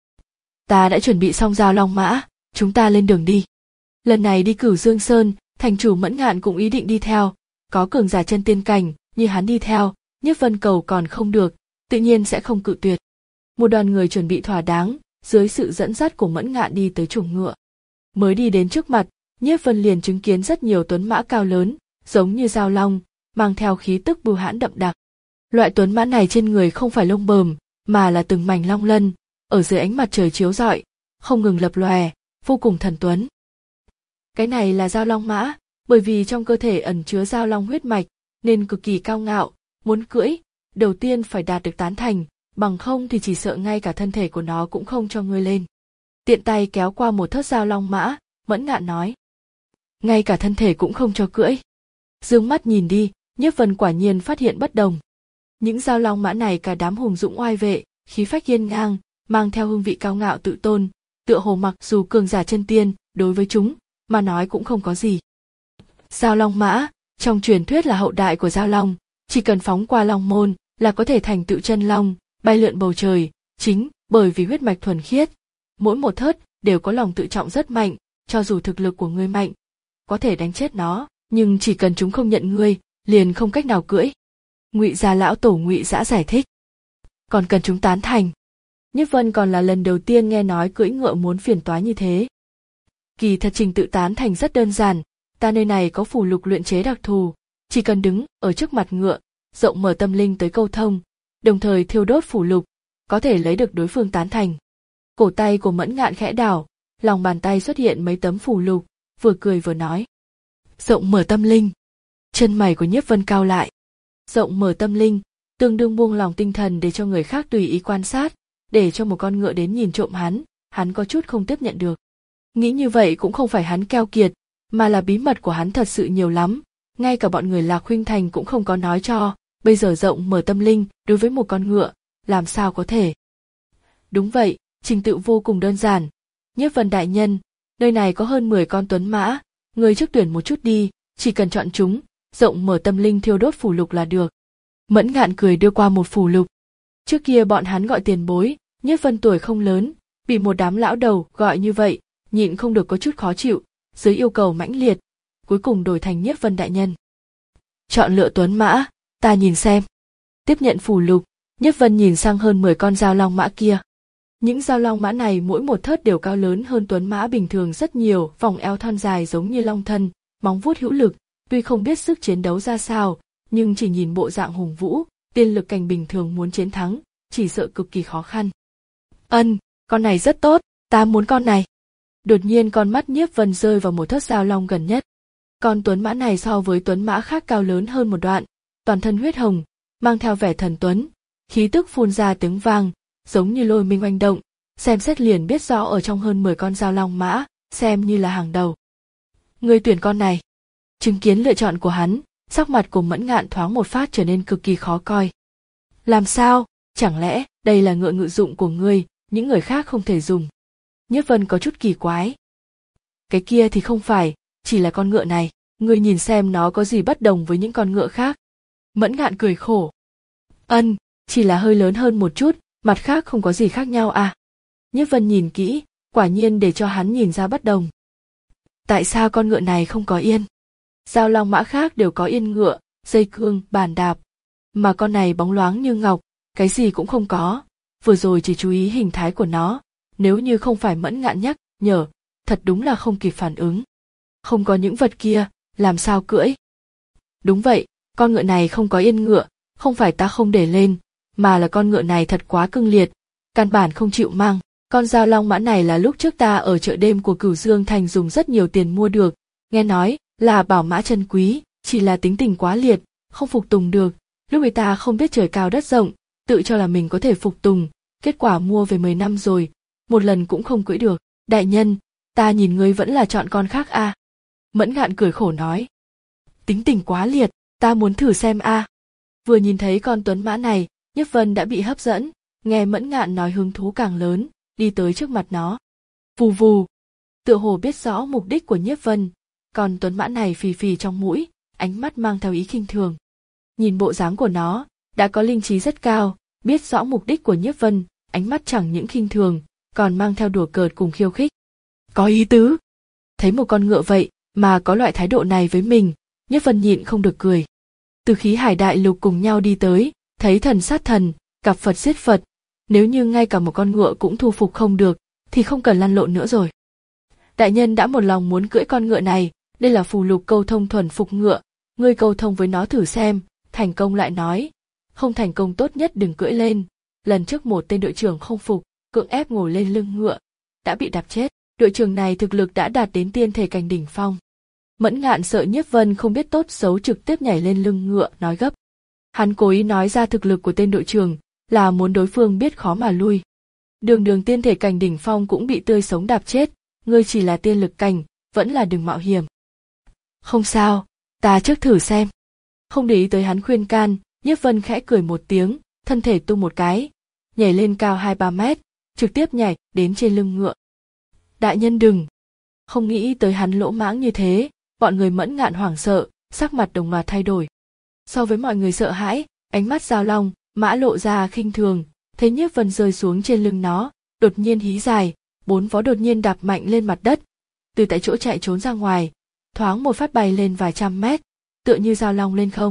Ta đã chuẩn bị xong Giao Long Mã, chúng ta lên đường đi. Lần này đi Cửu Dương Sơn, thành chủ Mẫn Ngạn cũng ý định đi theo, có cường giả chân tiên cảnh, như hắn đi theo, Nhiếp Vân cầu còn không được, tự nhiên sẽ không cự tuyệt. Một đoàn người chuẩn bị thỏa đáng, dưới sự dẫn dắt của Mẫn Ngạn đi tới chuồng ngựa. Mới đi đến trước mặt, Nhiếp Vân liền chứng kiến rất nhiều tuấn mã cao lớn, giống như giao long, mang theo khí tức bưu hãn đậm đặc. Loại tuấn mã này trên người không phải lông bờm, mà là từng mảnh long lân, ở dưới ánh mặt trời chiếu rọi, không ngừng lập lòe, vô cùng thần tuấn. Cái này là Dao Long Mã, bởi vì trong cơ thể ẩn chứa Dao Long huyết mạch, nên cực kỳ cao ngạo, muốn cưỡi, đầu tiên phải đạt được tán thành, bằng không thì chỉ sợ ngay cả thân thể của nó cũng không cho ngươi lên. Tiện tay kéo qua một thớt Dao Long Mã, Mẫn Ngạn nói. Ngay cả thân thể cũng không cho cưỡi. Dương mắt nhìn đi, Nhiếp Vân quả nhiên phát hiện bất đồng. Những Dao Long Mã này cả đám hùng dũng oai vệ, khí phách hiên ngang, mang theo hương vị cao ngạo tự tôn, tựa hồ mặc dù cường giả chân tiên, đối với chúng mà nói cũng không có gì. Dao Long Mã, trong truyền thuyết là hậu đại của Dao Long, chỉ cần phóng qua Long môn là có thể thành tựu chân long, bay lượn bầu trời, chính bởi vì huyết mạch thuần khiết, mỗi một thớt đều có lòng tự trọng rất mạnh, cho dù thực lực của ngươi mạnh, có thể đánh chết nó, nhưng chỉ cần chúng không nhận ngươi, liền không cách nào cưỡi. Ngụy gia lão tổ Ngụy Dã giải thích. Còn cần chúng tán thành. Nhiếp Vân còn là lần đầu tiên nghe nói cưỡi ngựa muốn phiền toái như thế. Kỳ thật trình tự tán thành rất đơn giản, ta nơi này có phù lục luyện chế đặc thù, chỉ cần đứng ở trước mặt ngựa, rộng mở tâm linh tới câu thông, đồng thời thiêu đốt phù lục, có thể lấy được đối phương tán thành. Cổ tay của Mẫn Ngạn khẽ đảo, lòng bàn tay xuất hiện mấy tấm phù lục, vừa cười vừa nói. Rộng mở tâm linh. Chân mày của Nhiếp Vân cao lại. Rộng mở tâm linh, tương đương buông lòng tinh thần để cho người khác tùy ý quan sát, để cho một con ngựa đến nhìn trộm hắn, hắn có chút không tiếp nhận được. Nghĩ như vậy cũng không phải hắn keo kiệt, mà là bí mật của hắn thật sự nhiều lắm, ngay cả bọn người Lạc Huynh Thành cũng không có nói cho, bây giờ rộng mở tâm linh đối với một con ngựa, làm sao có thể. Đúng vậy, trình tự vô cùng đơn giản. Nhiếp Vân đại nhân, nơi này có hơn mười con tuấn mã, người trước tuyển một chút đi, chỉ cần chọn chúng, rộng mở tâm linh thiêu đốt phù lục là được. Mẫn Ngạn cười đưa qua một phù lục. Trước kia bọn hắn gọi tiền bối, Nhiếp Vân tuổi không lớn, bị một đám lão đầu gọi như vậy, nhịn không được có chút khó chịu, dưới yêu cầu mãnh liệt, cuối cùng đổi thành Nhiếp Vân đại nhân. Chọn lựa tuấn mã, ta nhìn xem. Tiếp nhận phù lục, Nhiếp Vân nhìn sang hơn mười con Dao Long Mã kia. Những Dao Long Mã này mỗi một thớt đều cao lớn hơn tuấn mã bình thường rất nhiều, vòng eo thon dài giống như long thân, móng vuốt hữu lực, tuy không biết sức chiến đấu ra sao, nhưng chỉ nhìn bộ dạng hùng vũ, tiên lực cảnh bình thường muốn chiến thắng, chỉ sợ cực kỳ khó khăn. Ân, con này rất tốt, ta muốn con này. Đột nhiên con mắt Nhiếp Vân rơi vào một thớt Dao Long gần nhất. Con tuấn mã này so với tuấn mã khác cao lớn hơn một đoạn, toàn thân huyết hồng, mang theo vẻ thần tuấn, khí tức phun ra tiếng vang, giống như lôi minh oanh động, xem xét liền biết rõ ở trong hơn mười con Dao Long Mã, xem như là hàng đầu. Ngươi tuyển con này. Chứng kiến lựa chọn của hắn, sắc mặt của Mẫn Ngạn thoáng một phát trở nên cực kỳ khó coi. Làm sao, chẳng lẽ đây là ngựa ngự dụng của ngươi, những người khác không thể dùng? Nhiếp Vân có chút kỳ quái. Cái kia thì không phải, chỉ là con ngựa này, ngươi nhìn xem nó có gì bất đồng với những con ngựa khác. Mẫn Ngạn cười khổ. Ân, chỉ là hơi lớn hơn một chút, mặt khác không có gì khác nhau à. Nhiếp Vân nhìn kỹ, quả nhiên để cho hắn nhìn ra bất đồng. Tại sao con ngựa này không có yên? Dao Long Mã khác đều có yên ngựa, dây cương, bàn đạp. Mà con này bóng loáng như ngọc, cái gì cũng không có. Vừa rồi chỉ chú ý hình thái của nó, nếu như không phải Mẫn Ngạn nhắc nhở, thật đúng là không kịp phản ứng. Không có những vật kia, làm sao cưỡi? Đúng vậy, con ngựa này không có yên ngựa, không phải ta không để lên, mà là con ngựa này thật quá cương liệt, căn bản không chịu mang. Con Dao Long Mã này là lúc trước ta ở chợ đêm của Cửu Dương Thành dùng rất nhiều tiền mua được, nghe nói là bảo mã chân quý, chỉ là tính tình quá liệt, không phục tùng được. Lúc ấy ta không biết trời cao đất rộng, tự cho là mình có thể phục tùng, kết quả mua về mười năm rồi, một lần cũng không cưỡi được. Đại nhân, ta nhìn ngươi vẫn là chọn con khác a. À? Mẫn Ngạn cười khổ nói. Tính tình quá liệt, ta muốn thử xem a. À? Vừa nhìn thấy con tuấn mã này, Nhiếp Vân đã bị hấp dẫn, nghe Mẫn Ngạn nói hứng thú càng lớn, đi tới trước mặt nó. Vù vù, tựa hồ biết rõ mục đích của Nhiếp Vân, con tuấn mã này phì phì trong mũi, ánh mắt mang theo ý khinh thường. Nhìn bộ dáng của nó, đã có linh trí rất cao, biết rõ mục đích của Nhiếp Vân, ánh mắt chẳng những khinh thường, còn mang theo đùa cợt cùng khiêu khích. Có ý tứ. Thấy một con ngựa vậy mà có loại thái độ này với mình, Nhiếp Vân nhịn không được cười. Từ khí hải đại lục cùng nhau đi tới, thấy thần sát thần, gặp Phật giết Phật, nếu như ngay cả một con ngựa cũng thu phục không được, thì không cần lăn lộn nữa rồi. Đại nhân đã một lòng muốn cưỡi con ngựa này, đây là phù lục câu thông thuần phục ngựa, ngươi câu thông với nó thử xem, thành công lại nói, không thành công tốt nhất đừng cưỡi lên. Lần trước một tên đội trưởng không phục, cưỡng ép ngồi lên lưng ngựa, đã bị đạp chết. Đội trưởng này thực lực đã đạt đến tiên thể cảnh đỉnh phong. Mẫn Ngạn sợ Nhiếp Vân không biết tốt xấu trực tiếp nhảy lên lưng ngựa nói gấp. Hắn cố ý nói ra thực lực của tên đội trưởng là muốn đối phương biết khó mà lui. Đường đường tiên thể cảnh đỉnh phong cũng bị tươi sống đạp chết, ngươi chỉ là tiên lực cảnh, vẫn là đừng mạo hiểm. Không sao, ta trước thử xem. Không để ý tới hắn khuyên can, Nhiếp Vân khẽ cười một tiếng, thân thể tung một cái, nhảy lên cao hai ba mét, trực tiếp nhảy đến trên lưng ngựa. Đại nhân đừng! Không nghĩ tới hắn lỗ mãng như thế, bọn người Mẫn Ngạn hoảng sợ, sắc mặt đồng loạt thay đổi. So với mọi người sợ hãi, ánh mắt Giao Long, Mã lộ ra khinh thường, thấy Nhiếp Vân rơi xuống trên lưng nó, đột nhiên hí dài, bốn vó đột nhiên đạp mạnh lên mặt đất, từ tại chỗ chạy trốn ra ngoài, thoáng một phát bay lên vài trăm mét, tựa như Giao Long lên không.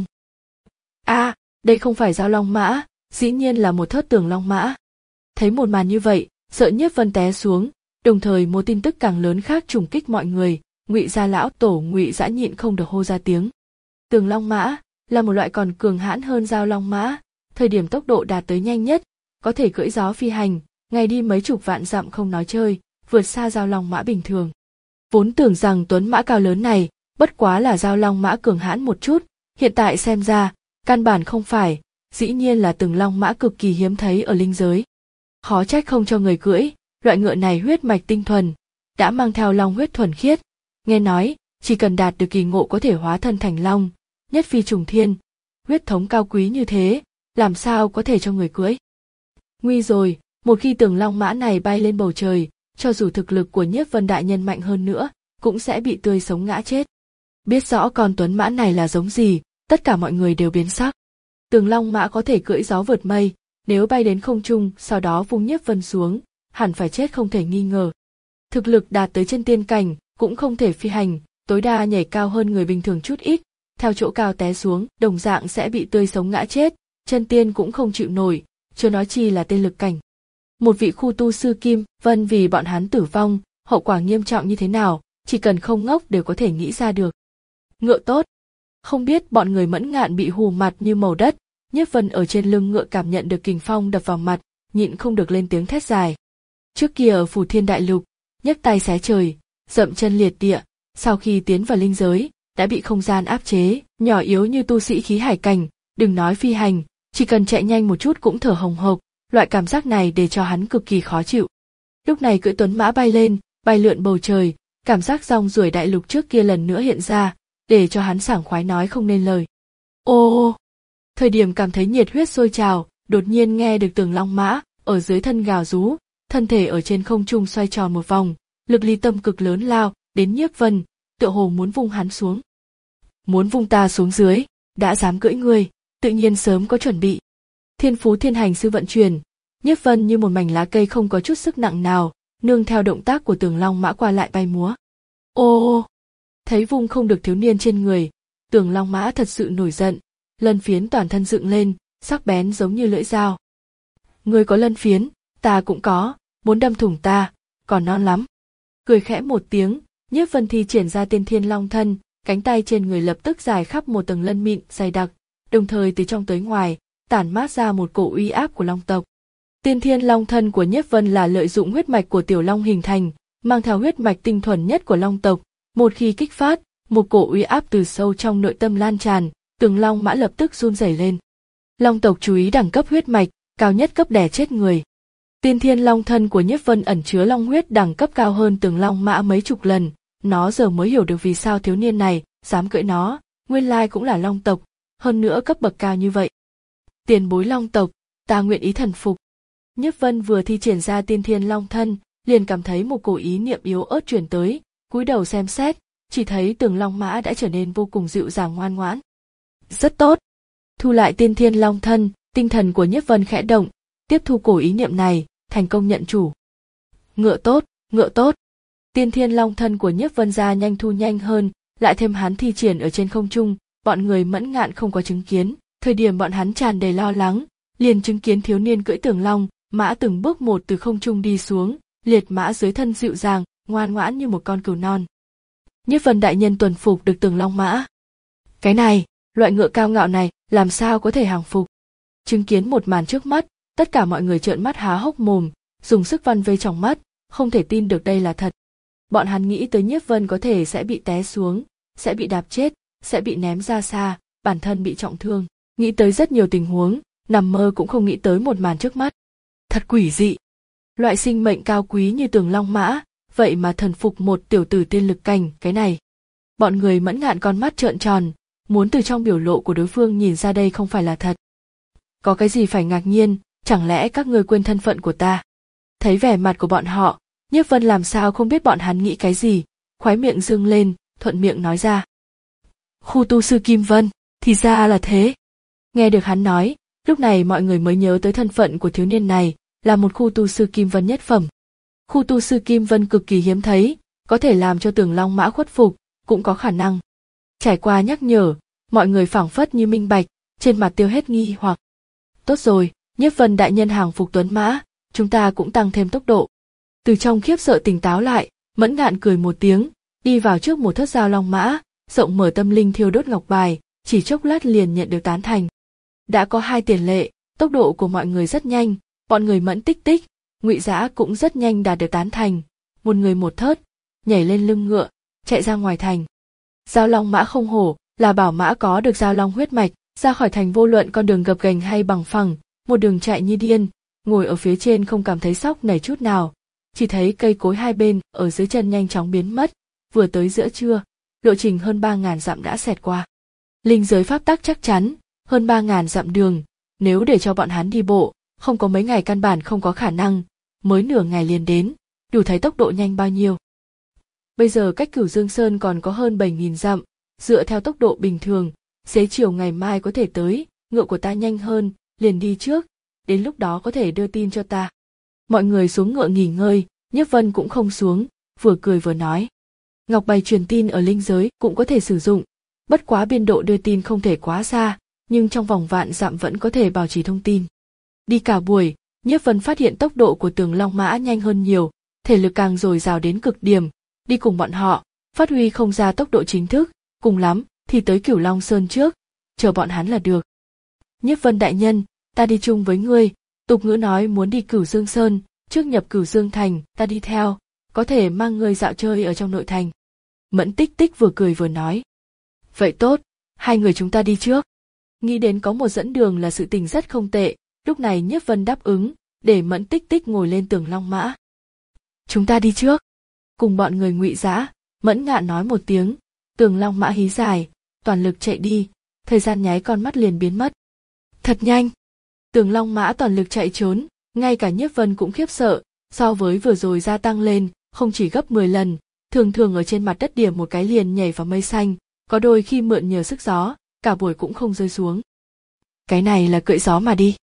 A, à, đây không phải Giao Long Mã, dĩ nhiên là một thớt Tường Long Mã. Thấy một màn như vậy, sợ Nhiếp Vân té xuống, đồng thời một tin tức càng lớn khác trùng kích mọi người, Ngụy gia lão tổ Ngụy Dã nhịn không được hô ra tiếng. Tường Long Mã là một loại còn cường hãn hơn Giao Long Mã, thời điểm tốc độ đạt tới nhanh nhất, có thể cưỡi gió phi hành, ngày đi mấy chục vạn dặm không nói chơi, vượt xa Giao Long Mã bình thường. Vốn tưởng rằng tuấn mã cao lớn này, bất quá là Giao Long Mã cường hãn một chút, hiện tại xem ra, căn bản không phải, dĩ nhiên là Tường Long Mã cực kỳ hiếm thấy ở linh giới. Khó trách không cho người cưỡi, loại ngựa này huyết mạch tinh thuần, đã mang theo long huyết thuần khiết. Nghe nói, chỉ cần đạt được kỳ ngộ có thể hóa thân thành long, nhất phi trùng thiên, huyết thống cao quý như thế, làm sao có thể cho người cưỡi. Nguy rồi, một khi Tường Long Mã này bay lên bầu trời, cho dù thực lực của Nhiếp Vân đại nhân mạnh hơn nữa, cũng sẽ bị tươi sống ngã chết. Biết rõ con tuấn mã này là giống gì, tất cả mọi người đều biến sắc. Tường Long Mã có thể cưỡi gió vượt mây, nếu bay đến không trung, sau đó vung Nhiếp Vân xuống, hẳn phải chết không thể nghi ngờ. Thực lực đạt tới chân tiên cảnh, cũng không thể phi hành, tối đa nhảy cao hơn người bình thường chút ít, theo chỗ cao té xuống, đồng dạng sẽ bị tươi sống ngã chết, chân tiên cũng không chịu nổi, chưa nói chi là tiên lực cảnh. Một vị khu tu sư Kim Vân vì bọn hắn tử vong, hậu quả nghiêm trọng như thế nào, chỉ cần không ngốc đều có thể nghĩ ra được. Ngựa tốt. Không biết bọn người Mẫn Ngạn bị hù mặt như màu đất, Nhiếp Vân ở trên lưng ngựa cảm nhận được kình phong đập vào mặt, nhịn không được lên tiếng thét dài. Trước kia ở Phù Thiên Đại Lục, nhấc tay xé trời, dậm chân liệt địa, sau khi tiến vào linh giới, đã bị không gian áp chế, nhỏ yếu như tu sĩ khí hải cảnh, đừng nói phi hành, chỉ cần chạy nhanh một chút cũng thở hồng hộc, loại cảm giác này để cho hắn cực kỳ khó chịu. Lúc này cưỡi tuấn mã bay lên, bay lượn bầu trời, cảm giác rong ruổi đại lục trước kia lần nữa hiện ra, để cho hắn sảng khoái nói không nên lời. Ô, thời điểm cảm thấy nhiệt huyết sôi trào, đột nhiên nghe được Tường Long Mã ở dưới thân gào rú, thân thể ở trên không trung xoay tròn một vòng, lực ly tâm cực lớn lao đến Nhiếp Vân, tựa hồ muốn vung hắn xuống. Muốn vung ta xuống dưới, đã dám cưỡi ngươi, tự nhiên sớm có chuẩn bị. Thiên phú thiên hành sư vận chuyển, Nhiếp Vân như một mảnh lá cây không có chút sức nặng nào, nương theo động tác của Tường Long Mã qua lại bay múa. Ô, thấy vung không được thiếu niên trên người, Tường Long Mã thật sự nổi giận, lân phiến toàn thân dựng lên, sắc bén giống như lưỡi dao. Ngươi có lân phiến, ta cũng có, muốn đâm thủng ta, còn non lắm. Cười khẽ một tiếng, Nhiếp Vân thi triển ra Tiên Thiên Long thân, cánh tay trên người lập tức dài khắp một tầng lân mịn dày đặc, đồng thời từ trong tới ngoài, tản mát ra một cổ uy áp của long tộc. Tiên Thiên Long thân của Nhiếp Vân là lợi dụng huyết mạch của tiểu long hình thành, mang theo huyết mạch tinh thuần nhất của long tộc, một khi kích phát, một cổ uy áp từ sâu trong nội tâm lan tràn, Tường Long Mã lập tức run rẩy lên. Long tộc chú ý đẳng cấp huyết mạch, cao nhất cấp đè chết người. Tiên Thiên Long thân của Nhiếp Vân ẩn chứa long huyết đẳng cấp cao hơn Tường Long Mã mấy chục lần, nó giờ mới hiểu được vì sao thiếu niên này dám cưỡi nó, nguyên lai cũng là long tộc, hơn nữa cấp bậc cao như vậy. Tiền bối long tộc, ta nguyện ý thần phục. Nhiếp Vân vừa thi triển ra Tiên Thiên Long thân, liền cảm thấy một cổ ý niệm yếu ớt truyền tới, cúi đầu xem xét, chỉ thấy Tường Long Mã đã trở nên vô cùng dịu dàng ngoan ngoãn. Rất tốt. Thu lại Tiên Thiên Long thân, tinh thần của Nhiếp Vân khẽ động, tiếp thu cổ ý niệm này, thành công nhận chủ. Ngựa tốt, ngựa tốt. Tiên Thiên Long thân của Nhiếp Vân ra nhanh thu nhanh hơn, lại thêm hắn thi triển ở trên không trung, bọn người Mẫn Ngạn không có chứng kiến, thời điểm bọn hắn tràn đầy lo lắng, liền chứng kiến thiếu niên cưỡi Tường Long Mã từng bước một từ không trung đi xuống, liệt mã dưới thân dịu dàng, ngoan ngoãn như một con cừu non. Nhiếp Vân đại nhân tuần phục được Tường Long Mã. Cái này, loại ngựa cao ngạo này, làm sao có thể hàng phục? Chứng kiến một màn trước mắt, tất cả mọi người trợn mắt há hốc mồm, dùng sức văn vây trong mắt, không thể tin được đây là thật. Bọn hắn nghĩ tới Nhiếp Vân có thể sẽ bị té xuống, sẽ bị đạp chết, sẽ bị ném ra xa, bản thân bị trọng thương. Nghĩ tới rất nhiều tình huống, nằm mơ cũng không nghĩ tới một màn trước mắt. Thật quỷ dị. Loại sinh mệnh cao quý như Tường Long Mã, vậy mà thần phục một tiểu tử tiên lực cảnh, cái này. Bọn người Mẫn Ngạn con mắt trợn tròn, muốn từ trong biểu lộ của đối phương nhìn ra đây không phải là thật. Có cái gì phải ngạc nhiên, chẳng lẽ các ngươi quên thân phận của ta? Thấy vẻ mặt của bọn họ, Nhiếp Vân làm sao không biết bọn hắn nghĩ cái gì, khóe miệng dương lên, thuận miệng nói ra. Khu tu sư Kim Vân, thì ra là thế. Nghe được hắn nói, lúc này mọi người mới nhớ tới thân phận của thiếu niên này, là một khu tu sư Kim Vân nhất phẩm. Khu tu sư Kim Vân cực kỳ hiếm thấy, có thể làm cho Tường Long Mã khuất phục, cũng có khả năng. Trải qua nhắc nhở, mọi người phảng phất như minh bạch, trên mặt tiêu hết nghi hoặc. Tốt rồi, Nhiếp Vân đại nhân hàng phục tuấn mã, chúng ta cũng tăng thêm tốc độ. Từ trong khiếp sợ tỉnh táo lại, Mẫn Ngạn cười một tiếng, đi vào trước một thất giao long mã, rộng mở tâm linh thiêu đốt ngọc bài, chỉ chốc lát liền nhận được tán thành. Đã có hai tiền lệ, tốc độ của mọi người rất nhanh, bọn người Mẫn Tích Tích, Ngụy Dã cũng rất nhanh đạt được tán thành, một người một thớt, nhảy lên lưng ngựa, chạy ra ngoài thành. Giao long mã không hổ, là bảo mã có được giao long huyết mạch, ra khỏi thành vô luận con đường gập ghềnh hay bằng phẳng, một đường chạy như điên, ngồi ở phía trên không cảm thấy sóc nảy chút nào, chỉ thấy cây cối hai bên ở dưới chân nhanh chóng biến mất, vừa tới giữa trưa, lộ trình hơn ba ngàn dặm đã xẹt qua. Linh giới pháp tắc chắc chắn, hơn ba ngàn dặm đường, nếu để cho bọn hắn đi bộ, không có mấy ngày căn bản không có khả năng, mới nửa ngày liền đến, đủ thấy tốc độ nhanh bao nhiêu. Bây giờ cách Cửu Dương Sơn còn có hơn bảy nghìn dặm, dựa theo tốc độ bình thường, xế chiều ngày mai có thể tới, ngựa của ta nhanh hơn, liền đi trước, đến lúc đó có thể đưa tin cho ta. Mọi người xuống ngựa nghỉ ngơi, Nhiếp Vân cũng không xuống, vừa cười vừa nói. Ngọc bài truyền tin ở linh giới cũng có thể sử dụng, bất quá biên độ đưa tin không thể quá xa, nhưng trong vòng vạn dặm vẫn có thể bảo trì thông tin. Đi cả buổi, Nhiếp Vân phát hiện tốc độ của Tường Long Mã nhanh hơn nhiều, thể lực càng dồi dào đến cực điểm, đi cùng bọn họ, phát huy không ra tốc độ chính thức, cùng lắm thì tới Cửu Long Sơn trước, chờ bọn hắn là được. Nhiếp Vân đại nhân, ta đi chung với ngươi, tục ngữ nói muốn đi Cửu Dương Sơn, trước nhập Cửu Dương thành, ta đi theo, có thể mang ngươi dạo chơi ở trong nội thành. Mẫn Tích Tích vừa cười vừa nói. Vậy tốt, hai người chúng ta đi trước. Nghĩ đến có một dẫn đường là sự tình rất không tệ, lúc này Nhiếp Vân đáp ứng, để Mẫn Tích Tích ngồi lên Tường Long Mã. Chúng ta đi trước. Cùng bọn người Ngụy Dã, Mẫn Ngạn nói một tiếng, Tường Long Mã hí dài, toàn lực chạy đi, thời gian nháy con mắt liền biến mất. Thật nhanh. Tường Long Mã toàn lực chạy trốn, ngay cả Nhiếp Vân cũng khiếp sợ, so với vừa rồi gia tăng lên, không chỉ gấp mười lần, thường thường ở trên mặt đất điểm một cái liền nhảy vào mây xanh, có đôi khi mượn nhờ sức gió, cả buổi cũng không rơi xuống. Cái này là cưỡi gió mà đi.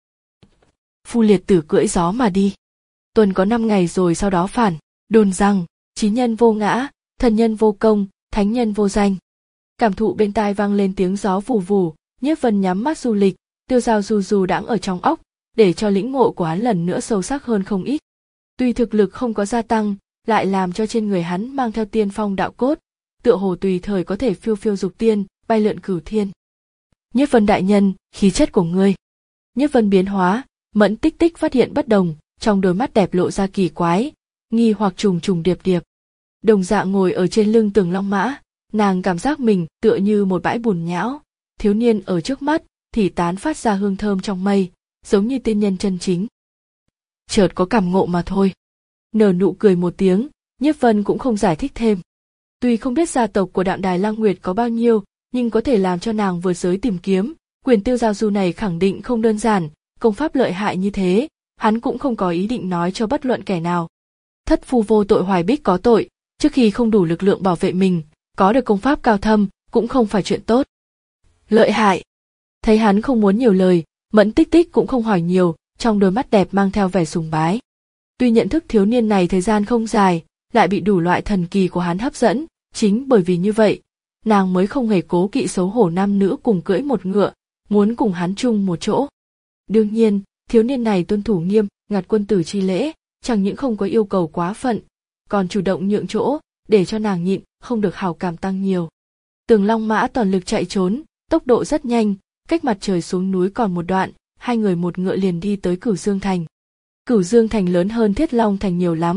Phu liệt tử cưỡi gió mà đi. Tuần có năm ngày rồi sau đó phản, đồn rằng, chí nhân vô ngã, thần nhân vô công, thánh nhân vô danh. Cảm thụ bên tai vang lên tiếng gió vù vù, Nhiếp Vân nhắm mắt du lịch, tiêu dao du du đãng ở trong óc, để cho lĩnh ngộ của hắn lần nữa sâu sắc hơn không ít. Tuy thực lực không có gia tăng, lại làm cho trên người hắn mang theo tiên phong đạo cốt, tựa hồ tùy thời có thể phiêu phiêu dục tiên, bay lượn cửu thiên. Nhiếp Vân đại nhân, khí chất của ngươi. Nhiếp Vân biến hóa, Mẫn Tích Tích phát hiện bất đồng, trong đôi mắt đẹp lộ ra kỳ quái, nghi hoặc trùng trùng điệp điệp. Đồng dạng ngồi ở trên lưng Tường Long Mã, nàng cảm giác mình tựa như một bãi bùn nhão, thiếu niên ở trước mắt thì tán phát ra hương thơm trong mây, giống như tiên nhân chân chính. Chợt có cảm ngộ mà thôi. Nở nụ cười một tiếng, Nhiếp Vân cũng không giải thích thêm. Tuy không biết gia tộc của Đạm Đài Lang Nguyệt có bao nhiêu, nhưng có thể làm cho nàng vượt giới tìm kiếm, quyền tiêu giao du này khẳng định không đơn giản, công pháp lợi hại như thế, hắn cũng không có ý định nói cho bất luận kẻ nào. Thất phu vô tội Hoài Bích có tội, trước khi không đủ lực lượng bảo vệ mình, có được công pháp cao thâm, cũng không phải chuyện tốt. Lợi hại. Thấy hắn không muốn nhiều lời, Mẫn Tích Tích cũng không hỏi nhiều, trong đôi mắt đẹp mang theo vẻ sùng bái. Tuy nhận thức thiếu niên này thời gian không dài, lại bị đủ loại thần kỳ của hắn hấp dẫn, chính bởi vì như vậy, nàng mới không hề cố kỵ xấu hổ nam nữ cùng cưỡi một ngựa, muốn cùng hắn chung một chỗ. Đương nhiên, thiếu niên này tuân thủ nghiêm ngặt quân tử chi lễ, chẳng những không có yêu cầu quá phận, còn chủ động nhượng chỗ, để cho nàng nhịn, không được hảo cảm tăng nhiều. Tường Long Mã toàn lực chạy trốn, tốc độ rất nhanh, cách mặt trời xuống núi còn một đoạn, hai người một ngựa liền đi tới Cửu Dương thành. Cửu Dương thành lớn hơn Thiết Long thành nhiều lắm,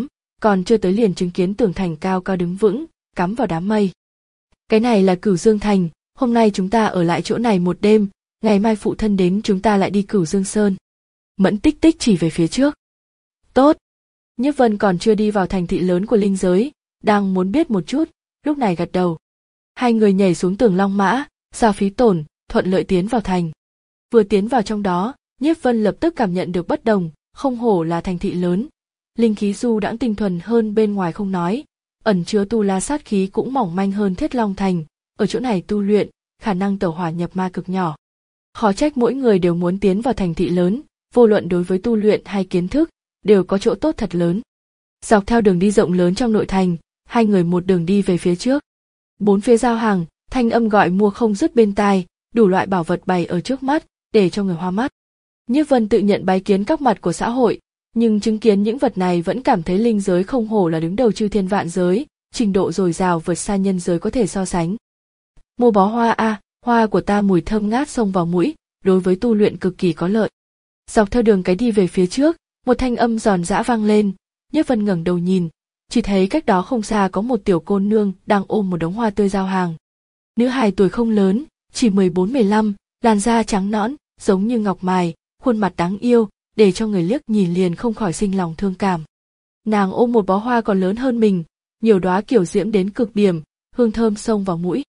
còn chưa tới liền chứng kiến tường thành cao cao đứng vững, cắm vào đám mây. Cái này là Cửu Dương Thành, hôm nay chúng ta ở lại chỗ này một đêm, ngày mai phụ thân đến chúng ta lại đi Cửu Dương Sơn. Mẫn Tích Tích chỉ về phía trước. Tốt. Nhiếp Vân còn chưa đi vào thành thị lớn của linh giới, đang muốn biết một chút, lúc này gật đầu. Hai người nhảy xuống tường long mã, giao phí tổn, thuận lợi tiến vào thành. Vừa tiến vào trong đó, Nhiếp Vân lập tức cảm nhận được bất đồng, không hổ là thành thị lớn. Linh khí du đãng tinh thuần hơn bên ngoài không nói, ẩn chứa tu la sát khí cũng mỏng manh hơn Thiết Long Thành, ở chỗ này tu luyện, khả năng tẩu hỏa nhập ma cực nhỏ. Khó trách mỗi người đều muốn tiến vào thành thị lớn, vô luận đối với tu luyện hay kiến thức, đều có chỗ tốt thật lớn. Dọc theo đường đi rộng lớn trong nội thành, hai người một đường đi về phía trước. Bốn phía giao hàng, thanh âm gọi mua không dứt bên tai, đủ loại bảo vật bày ở trước mắt, để cho người hoa mắt. Nhiếp Vân tự nhận bái kiến các mặt của xã hội, nhưng chứng kiến những vật này vẫn cảm thấy linh giới không hổ là đứng đầu chư thiên vạn giới, trình độ dồi dào vượt xa nhân giới có thể so sánh. Mua bó hoa a, à, hoa của ta mùi thơm ngát xông vào mũi, đối với tu luyện cực kỳ có lợi. Dọc theo đường cái đi về phía trước, một thanh âm giòn giã vang lên, Nhiếp Vân ngẩng đầu nhìn, chỉ thấy cách đó không xa có một tiểu cô nương đang ôm một đống hoa tươi giao hàng. Nữ hài tuổi không lớn, chỉ mười bốn mười lăm, làn da trắng nõn, giống như ngọc mài, khuôn mặt đáng yêu, để cho người liếc nhìn liền không khỏi sinh lòng thương cảm. Nàng ôm một bó hoa còn lớn hơn mình, nhiều đóa kiểu diễm đến cực điểm, hương thơm xông vào mũi.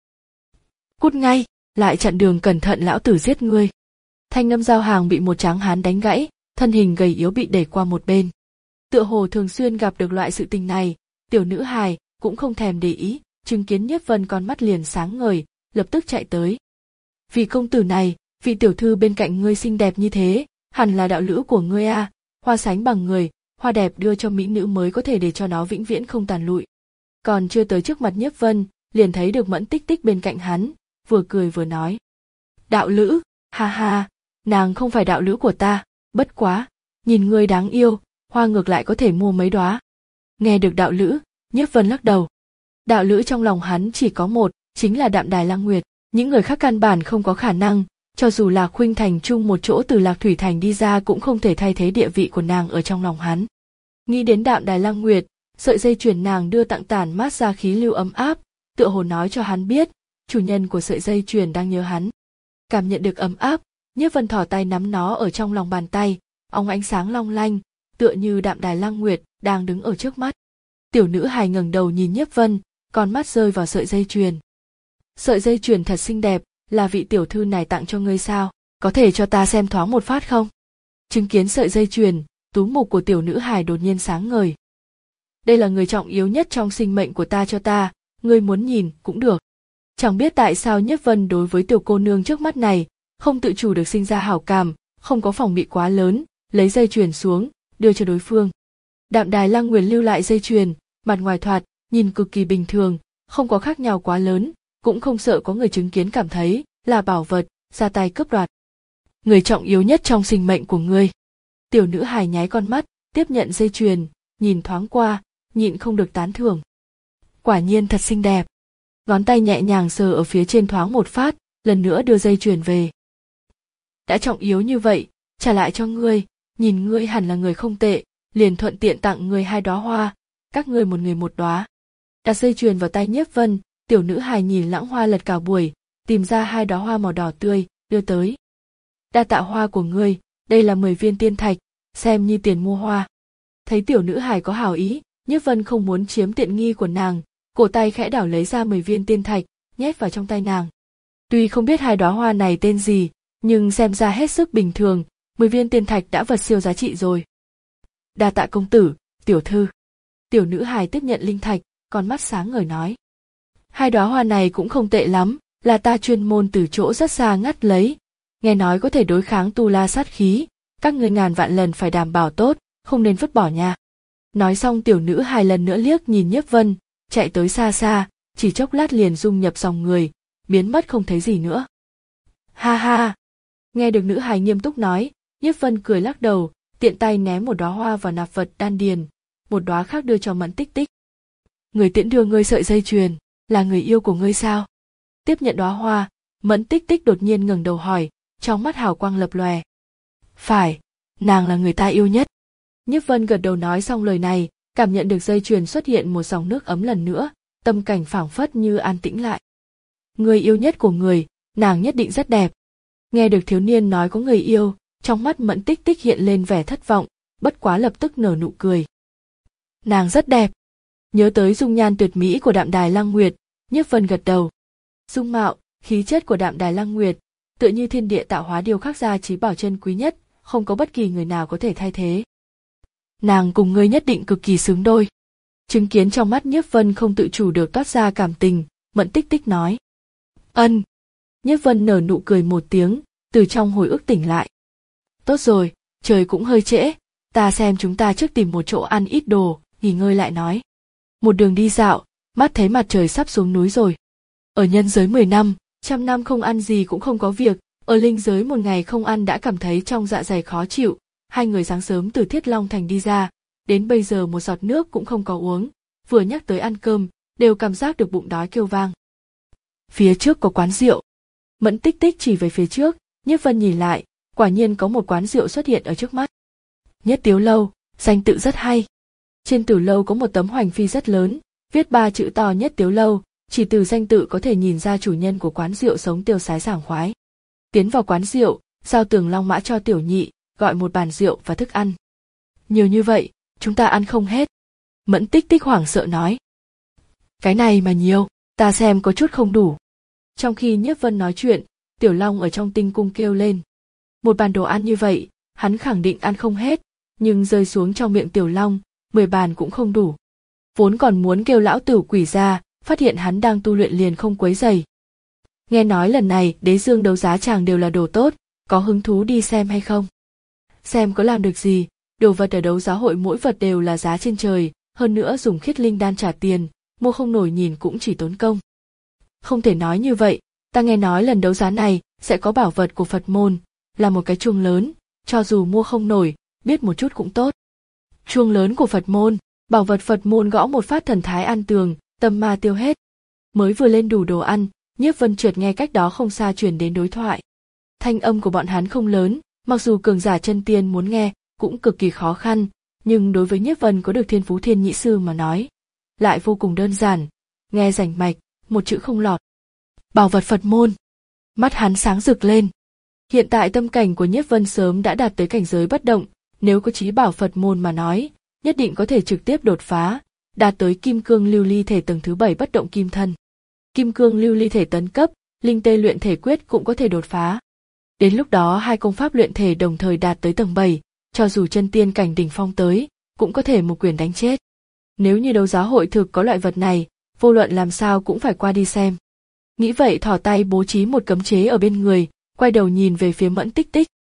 Cút ngay, lại chặn đường, cẩn thận lão tử giết ngươi. Thanh âm giao hàng bị một tráng hán đánh gãy, thân hình gầy yếu bị đẩy qua một bên. Tựa hồ thường xuyên gặp được loại sự tình này, tiểu nữ hài cũng không thèm để ý, chứng kiến Nhiếp Vân con mắt liền sáng ngời, lập tức chạy tới. Vị công tử này, vị tiểu thư bên cạnh ngươi xinh đẹp như thế, hẳn là đạo lữ của ngươi a, à, hoa sánh bằng người, hoa đẹp đưa cho mỹ nữ mới có thể để cho nó vĩnh viễn không tàn lụi. Còn chưa tới trước mặt Nhiếp Vân, liền thấy được Mẫn Tích Tích bên cạnh hắn, vừa cười vừa nói. Đạo lữ, ha ha, nàng không phải đạo lữ của ta, bất quá, nhìn ngươi đáng yêu, hoa ngược lại có thể mua mấy đóa. Nghe được đạo lữ, Nhiếp Vân lắc đầu. Đạo lữ trong lòng hắn chỉ có một, chính là Đạm Đài Lăng Nguyệt, những người khác căn bản không có khả năng, cho dù là Khuynh Thành chung một chỗ từ Lạc Thủy Thành đi ra cũng không thể thay thế địa vị của nàng ở trong lòng hắn. Nghĩ đến Đạm Đài Lăng Nguyệt, sợi dây chuyền nàng đưa tặng tản mát ra khí lưu ấm áp, tựa hồ nói cho hắn biết, chủ nhân của sợi dây chuyền đang nhớ hắn. Cảm nhận được ấm áp, Nhiếp Vân thò tay nắm nó ở trong lòng bàn tay, óng ánh sáng long lanh, tựa như Đạm Đài Lăng Nguyệt đang đứng ở trước mắt. Tiểu nữ hài ngẩng đầu nhìn Nhiếp Vân, con mắt rơi vào sợi dây chuyền. Sợi dây chuyền thật xinh đẹp, là vị tiểu thư này tặng cho ngươi sao, có thể cho ta xem thoáng một phát không? Chứng kiến sợi dây chuyền, tú mục của tiểu nữ hài đột nhiên sáng ngời. Đây là người trọng yếu nhất trong sinh mệnh của ta cho ta, ngươi muốn nhìn cũng được. Chẳng biết tại sao Nhiếp Vân đối với tiểu cô nương trước mắt này, không tự chủ được sinh ra hảo cảm, không có phòng bị quá lớn, lấy dây chuyền xuống, đưa cho đối phương. Đạm Đài Lăng Nguyệt lưu lại dây chuyền, mặt ngoài thoạt, nhìn cực kỳ bình thường, không có khác nhau quá lớn, cũng không sợ có người chứng kiến cảm thấy là bảo vật, ra tay cướp đoạt. Người trọng yếu nhất trong sinh mệnh của ngươi. Tiểu nữ hài nháy con mắt, tiếp nhận dây chuyền, nhìn thoáng qua, nhịn không được tán thưởng. Quả nhiên thật xinh đẹp. Ngón tay nhẹ nhàng sờ ở phía trên thoáng một phát, lần nữa đưa dây chuyền về. Đã trọng yếu như vậy, trả lại cho ngươi, nhìn ngươi hẳn là người không tệ, liền thuận tiện tặng ngươi hai đóa hoa, các ngươi một người một đóa. Đặt dây chuyền vào tay Nhiếp Vân, tiểu nữ hài nhìn lãng hoa lật cả buổi, tìm ra hai đóa hoa màu đỏ tươi, đưa tới. Đa tạ hoa của ngươi, đây là mười viên tiên thạch, xem như tiền mua hoa. Thấy tiểu nữ hài có hảo ý, Nhiếp Vân không muốn chiếm tiện nghi của nàng, cổ tay khẽ đảo lấy ra mười viên tiên thạch, nhét vào trong tay nàng. Tuy không biết hai đóa hoa này tên gì, nhưng xem ra hết sức bình thường, mười viên tiên thạch đã vật siêu giá trị rồi. Đa tạ công tử, tiểu thư. Tiểu nữ hài tiếp nhận linh thạch, con mắt sáng ngời nói. Hai đóa hoa này cũng không tệ lắm, là ta chuyên môn từ chỗ rất xa ngắt lấy, nghe nói có thể đối kháng tu la sát khí, các ngươi ngàn vạn lần phải đảm bảo tốt, không nên vứt bỏ nha. Nói xong tiểu nữ hài lần nữa liếc nhìn Nhiếp Vân, chạy tới xa xa, chỉ chốc lát liền dung nhập dòng người, biến mất không thấy gì nữa. Ha ha! Nghe được nữ hài nghiêm túc nói, Nhiếp Vân cười lắc đầu, tiện tay ném một đóa hoa vào nạp vật đan điền, một đóa khác đưa cho Mẫn Tích Tích. Người tiễn đưa ngươi sợi dây chuyền, là người yêu của ngươi sao? Tiếp nhận đóa hoa, Mẫn Tích Tích đột nhiên ngẩng đầu hỏi, trong mắt hào quang lập lòe. Phải, nàng là người ta yêu nhất. Nhiếp Vân gật đầu nói xong lời này, Cảm nhận được dây chuyền xuất hiện một dòng nước ấm lần nữa, tâm cảnh phảng phất như an tĩnh lại. Người yêu nhất của người, nàng nhất định rất đẹp. Nghe được thiếu niên nói có người yêu, trong mắt Mẫn Tích Tích hiện lên vẻ thất vọng, bất quá lập tức nở nụ cười. Nàng rất đẹp. Nhớ tới dung nhan tuyệt mỹ của Đạm Đài Lăng Nguyệt, Nhiếp Vân gật đầu. Dung mạo, khí chất của Đạm Đài Lăng Nguyệt, tựa như thiên địa tạo hóa điêu khắc ra chí bảo chân quý nhất, không có bất kỳ người nào có thể thay thế. Nàng cùng ngươi nhất định cực kỳ xứng đôi. Chứng kiến trong mắt Nhiếp Vân không tự chủ được toát ra cảm tình, Mẫn Tích Tích nói. Ân. Nhiếp Vân nở nụ cười một tiếng, từ trong hồi ức tỉnh lại. Tốt rồi, trời cũng hơi trễ, ta xem chúng ta trước tìm một chỗ ăn ít đồ, nghỉ ngơi lại nói. Một đường đi dạo, mắt thấy mặt trời sắp xuống núi rồi. Ở nhân giới mười năm, trăm năm không ăn gì cũng không có việc, ở linh giới một ngày không ăn đã cảm thấy trong dạ dày khó chịu. Hai người sáng sớm từ Thiết Long Thành đi ra, đến bây giờ một giọt nước cũng không có uống, vừa nhắc tới ăn cơm, đều cảm giác được bụng đói kêu vang. Phía trước có quán rượu. Mẫn Tích Tích chỉ về phía trước, Nhiếp Vân nhìn lại, quả nhiên có một quán rượu xuất hiện ở trước mắt. Nhất Tiếu Lâu, danh tự rất hay. Trên tử lâu có một tấm hoành phi rất lớn, viết ba chữ to Nhất Tiếu Lâu, chỉ từ danh tự có thể nhìn ra chủ nhân của quán rượu sống tiêu sái sảng khoái. Tiến vào quán rượu, Giao Tường Long Mã cho tiểu nhị gọi một bàn rượu và thức ăn. Nhiều như vậy, chúng ta ăn không hết. Mẫn Tích Tích hoảng sợ nói. Cái này mà nhiều, ta xem có chút không đủ. Trong khi Nhiếp Vân nói chuyện, Tiểu Long ở trong tinh cung kêu lên. Một bàn đồ ăn như vậy, hắn khẳng định ăn không hết, nhưng rơi xuống trong miệng Tiểu Long, mười bàn cũng không đủ. Vốn còn muốn kêu lão tử quỷ ra, phát hiện hắn đang tu luyện liền không quấy rầy. Nghe nói lần này Đế Dương đấu giá tràng đều là đồ tốt, có hứng thú đi xem hay không? Xem có làm được gì, đồ vật ở đấu giá hội mỗi vật đều là giá trên trời, hơn nữa dùng khiết linh đan trả tiền, mua không nổi nhìn cũng chỉ tốn công. Không thể nói như vậy, ta nghe nói lần đấu giá này sẽ có bảo vật của Phật môn, là một cái chuông lớn, cho dù mua không nổi, biết một chút cũng tốt. Chuông lớn của Phật môn, bảo vật Phật môn gõ một phát thần thái an tường, tâm ma tiêu hết. Mới vừa lên đủ đồ ăn, Nhiếp Vân chợt nghe cách đó không xa truyền đến đối thoại. Thanh âm của bọn hắn không lớn, mặc dù cường giả chân tiên muốn nghe, cũng cực kỳ khó khăn, nhưng đối với Nhiếp Vân có được thiên phú thiên nhị sư mà nói, lại vô cùng đơn giản, nghe rành mạch, một chữ không lọt. Bảo vật Phật môn. Mắt hắn sáng rực lên. Hiện tại tâm cảnh của Nhiếp Vân sớm đã đạt tới cảnh giới bất động, nếu có chí bảo Phật môn mà nói, nhất định có thể trực tiếp đột phá, đạt tới kim cương lưu ly thể tầng thứ bảy bất động kim thân. Kim cương lưu ly thể tấn cấp, linh tê luyện thể quyết cũng có thể đột phá. Đến lúc đó hai công pháp luyện thể đồng thời đạt tới tầng bảy, cho dù chân tiên cảnh đỉnh phong tới, cũng có thể một quyền đánh chết. Nếu như đấu giá hội thực có loại vật này, vô luận làm sao cũng phải qua đi xem. Nghĩ vậy thỏ tay bố trí một cấm chế ở bên người, quay đầu nhìn về phía Mẫn Tích Tích.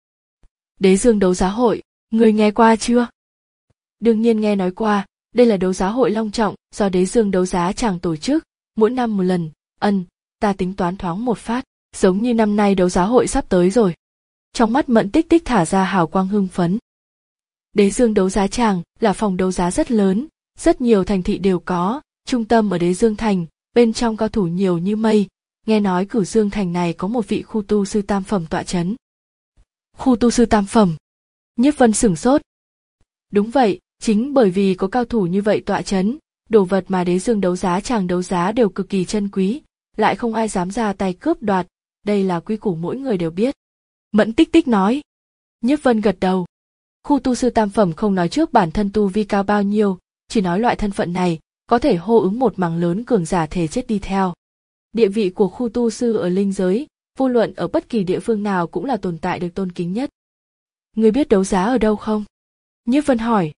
Đế Dương đấu giá hội, người nghe qua chưa? Đương nhiên nghe nói qua, đây là đấu giá hội long trọng do Đế Dương đấu giá tràng tổ chức, mỗi năm một lần. Ân, ta tính toán thoáng một phát, giống như năm nay đấu giá hội sắp tới rồi. Trong mắt Mẫn Tích Tích thả ra hào quang hưng phấn. Đế Dương đấu giá tràng là phòng đấu giá rất lớn, rất nhiều thành thị đều có, trung tâm ở Đế Dương thành, bên trong cao thủ nhiều như mây. Nghe nói Cửu Dương thành này có một vị khu tu sư tam phẩm tọa chấn. Khu tu sư tam phẩm? Nhiếp Vân sửng sốt. Đúng vậy, chính bởi vì có cao thủ như vậy tọa chấn, đồ vật mà Đế Dương đấu giá tràng đấu giá đều cực kỳ chân quý, lại không ai dám ra tay cướp đoạt, đây là quy củ mỗi người đều biết. Mẫn Tích Tích nói. Nhiếp Vân gật đầu. Khu tu sư tam phẩm không nói trước bản thân tu vi cao bao nhiêu, chỉ nói loại thân phận này, có thể hô ứng một mảng lớn cường giả thể chết đi theo. Địa vị của khu tu sư ở linh giới, vô luận ở bất kỳ địa phương nào cũng là tồn tại được tôn kính nhất. Ngươi biết đấu giá ở đâu không? Nhiếp Vân hỏi.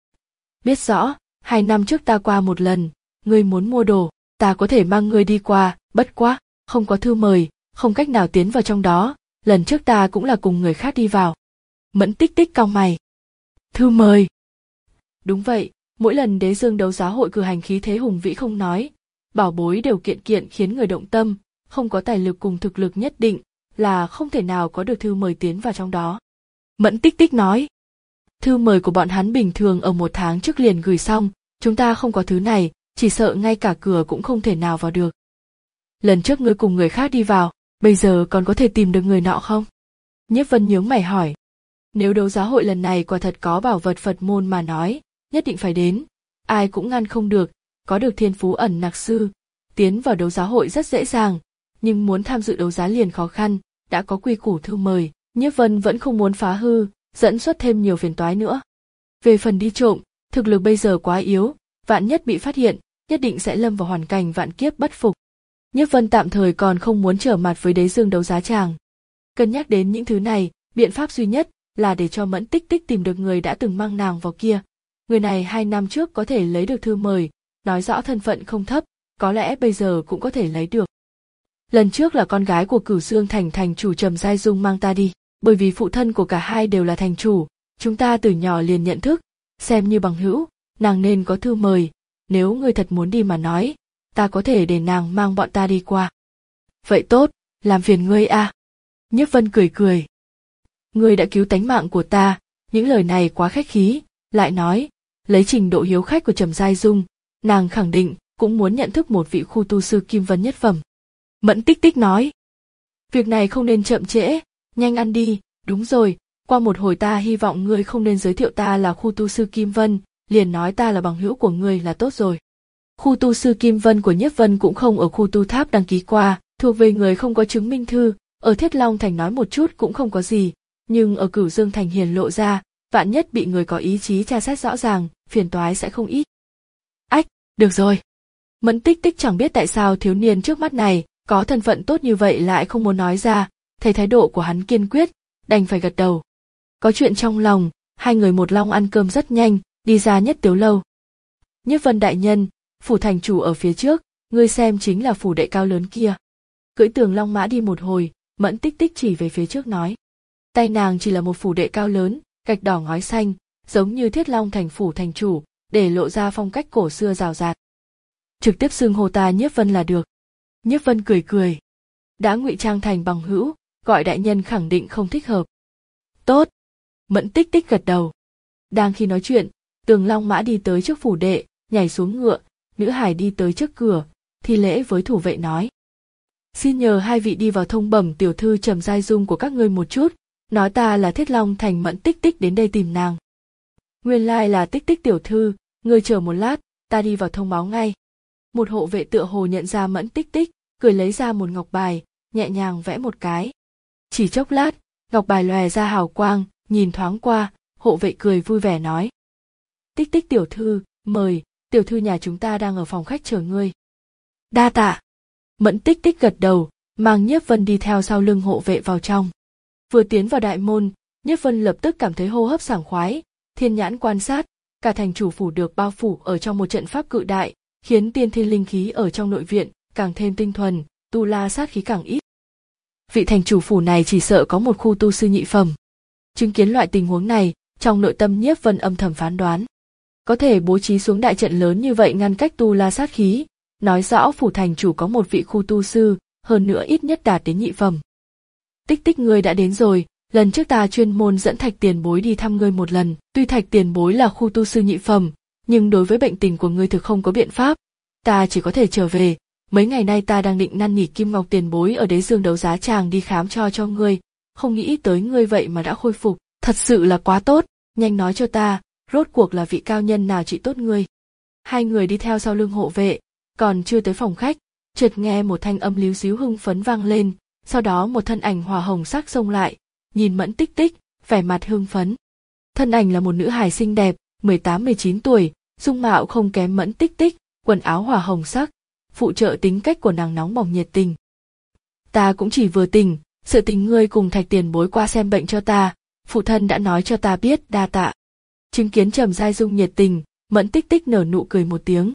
Biết rõ, hai năm trước ta qua một lần, ngươi muốn mua đồ, ta có thể mang ngươi đi qua, bất quá, không có thư mời, không cách nào tiến vào trong đó, lần trước ta cũng là cùng người khác đi vào. Mẫn Tích Tích cau mày. Thư mời. Đúng vậy, mỗi lần Đế Dương đấu giá hội cử hành khí thế hùng vĩ không nói, bảo bối đều kiện kiện khiến người động tâm, không có tài lực cùng thực lực nhất định, là không thể nào có được thư mời tiến vào trong đó. Mẫn Tích Tích nói. Thư mời của bọn hắn bình thường ở một tháng trước liền gửi xong, chúng ta không có thứ này, chỉ sợ ngay cả cửa cũng không thể nào vào được. Lần trước ngươi cùng người khác đi vào, bây giờ còn có thể tìm được người nọ không? Nhiếp Vân nhướng mày hỏi. Nếu đấu giá hội lần này quả thật có bảo vật Phật môn mà nói, nhất định phải đến, ai cũng ngăn không được, có được thiên phú ẩn nặc sư, tiến vào đấu giá hội rất dễ dàng, nhưng muốn tham dự đấu giá liền khó khăn, đã có quy củ thư mời, Nhiếp Vân vẫn không muốn phá hư, dẫn xuất thêm nhiều phiền toái nữa. Về phần đi trộm, thực lực bây giờ quá yếu, vạn nhất bị phát hiện, nhất định sẽ lâm vào hoàn cảnh vạn kiếp bất phục. Nhiếp Vân tạm thời còn không muốn trở mặt với đế dương đấu giá tràng. Cân nhắc đến những thứ này, biện pháp duy nhất là để cho Mẫn Tích Tích tìm được người đã từng mang nàng vào kia. Người này hai năm trước có thể lấy được thư mời, nói rõ thân phận không thấp, có lẽ bây giờ cũng có thể lấy được. Lần trước là con gái của Cửu Dương Thành thành chủ Trầm Giai Dung mang ta đi, bởi vì phụ thân của cả hai đều là thành chủ, chúng ta từ nhỏ liền nhận thức, xem như bằng hữu, nàng nên có thư mời, nếu ngươi thật muốn đi mà nói, ta có thể để nàng mang bọn ta đi qua. Vậy tốt, làm phiền ngươi a. À. Nhiếp Vân cười cười. Ngươi đã cứu tánh mạng của ta, những lời này quá khách khí, lại nói, lấy trình độ hiếu khách của Trầm Giai Dung, nàng khẳng định cũng muốn nhận thức một vị khu tu sư kim vân nhất phẩm. Mẫn Tích Tích nói, việc này không nên chậm trễ, nhanh ăn đi, đúng rồi, qua một hồi ta hy vọng ngươi không nên giới thiệu ta là khu tu sư Kim Vân, liền nói ta là bằng hữu của ngươi là tốt rồi. Khu tu sư Kim Vân của Nhiếp Vân cũng không ở khu tu tháp đăng ký qua, thuộc về người không có chứng minh thư, ở Thiết Long Thành nói một chút cũng không có gì, nhưng ở Cửu Dương Thành hiển lộ ra, vạn nhất bị người có ý chí tra xét rõ ràng, phiền toái sẽ không ít. Ách, được rồi. Mẫn Tích Tích chẳng biết tại sao thiếu niên trước mắt này có thân phận tốt như vậy lại không muốn nói ra, thấy thái độ của hắn kiên quyết, đành phải gật đầu. Có chuyện trong lòng, hai người một long ăn cơm rất nhanh, đi ra Nhất Tiếu lâu. Nhiếp Vân đại nhân, phủ thành chủ ở phía trước, ngươi xem chính là phủ đệ cao lớn kia. Cưỡi tường long mã đi một hồi, Mẫn Tích Tích chỉ về phía trước nói. Tay nàng chỉ là một phủ đệ cao lớn, gạch đỏ ngói xanh, giống như Thiết Long Thành phủ thành chủ, để lộ ra phong cách cổ xưa rào rạt. Trực tiếp xưng hô ta Nhiếp Vân là được. Nhiếp Vân cười cười. Đã ngụy trang thành bằng hữu, gọi đại nhân khẳng định không thích hợp. Tốt. Mẫn Tích Tích gật đầu. Đang khi nói chuyện, tường long mã đi tới trước phủ đệ, nhảy xuống ngựa, nữ hải đi tới trước cửa, thi lễ với thủ vệ nói. Xin nhờ hai vị đi vào thông bẩm tiểu thư Trầm Giai Dung của các ngươi một chút, nói ta là Thiết Long Thành Mẫn Tích Tích đến đây tìm nàng. Nguyên lai là Tích Tích tiểu thư, ngươi chờ một lát, ta đi vào thông báo ngay. Một hộ vệ tựa hồ nhận ra Mẫn Tích Tích, cười lấy ra một ngọc bài, nhẹ nhàng vẽ một cái. Chỉ chốc lát, ngọc bài lòe ra hào quang, nhìn thoáng qua, hộ vệ cười vui vẻ nói. Tích Tích tiểu thư, mời, tiểu thư nhà chúng ta đang ở phòng khách chờ ngươi. Đa tạ. Mẫn Tích Tích gật đầu, mang Nhiếp Vân đi theo sau lưng hộ vệ vào trong. Vừa tiến vào đại môn, Nhiếp Vân lập tức cảm thấy hô hấp sảng khoái, thiên nhãn quan sát, cả thành chủ phủ được bao phủ ở trong một trận pháp cự đại, khiến tiên thiên linh khí ở trong nội viện càng thêm tinh thuần, tu la sát khí càng ít. Vị thành chủ phủ này chỉ sợ có một khu tu sư nhị phẩm. Chứng kiến loại tình huống này, trong nội tâm Nhiếp Vân âm thầm phán đoán. Có thể bố trí xuống đại trận lớn như vậy ngăn cách tu la sát khí, nói rõ phủ thành chủ có một vị khu tu sư, hơn nữa ít nhất đạt đến nhị phẩm. Tích Tích ngươi đã đến rồi, lần trước ta chuyên môn dẫn Thạch tiền bối đi thăm ngươi một lần, tuy Thạch tiền bối là khu tu sư nhị phẩm, nhưng đối với bệnh tình của ngươi thực không có biện pháp, ta chỉ có thể trở về. Mấy ngày nay ta đang định năn nỉ Kim Ngọc tiền bối ở đế dương đấu giá tràng đi khám cho cho ngươi, không nghĩ tới ngươi vậy mà đã khôi phục, thật sự là quá tốt, nhanh nói cho ta, rốt cuộc là vị cao nhân nào trị tốt ngươi. Hai người đi theo sau lưng hộ vệ, còn chưa tới phòng khách, chợt nghe một thanh âm líu xíu hưng phấn vang lên, sau đó một thân ảnh hỏa hồng sắc xông lại, nhìn Mẫn Tích Tích, vẻ mặt hưng phấn. Thân ảnh là một nữ hài xinh đẹp, mười tám mười chín tuổi, dung mạo không kém Mẫn Tích Tích, quần áo hỏa hồng sắc, phụ trợ tính cách của nàng nóng bỏng nhiệt tình. Ta cũng chỉ vừa tỉnh, sự tình ngươi cùng Thạch tiền bối qua xem bệnh cho ta, phụ thân đã nói cho ta biết, đa tạ. Chứng kiến Trầm Giai Dung nhiệt tình, Mẫn Tích Tích nở nụ cười một tiếng.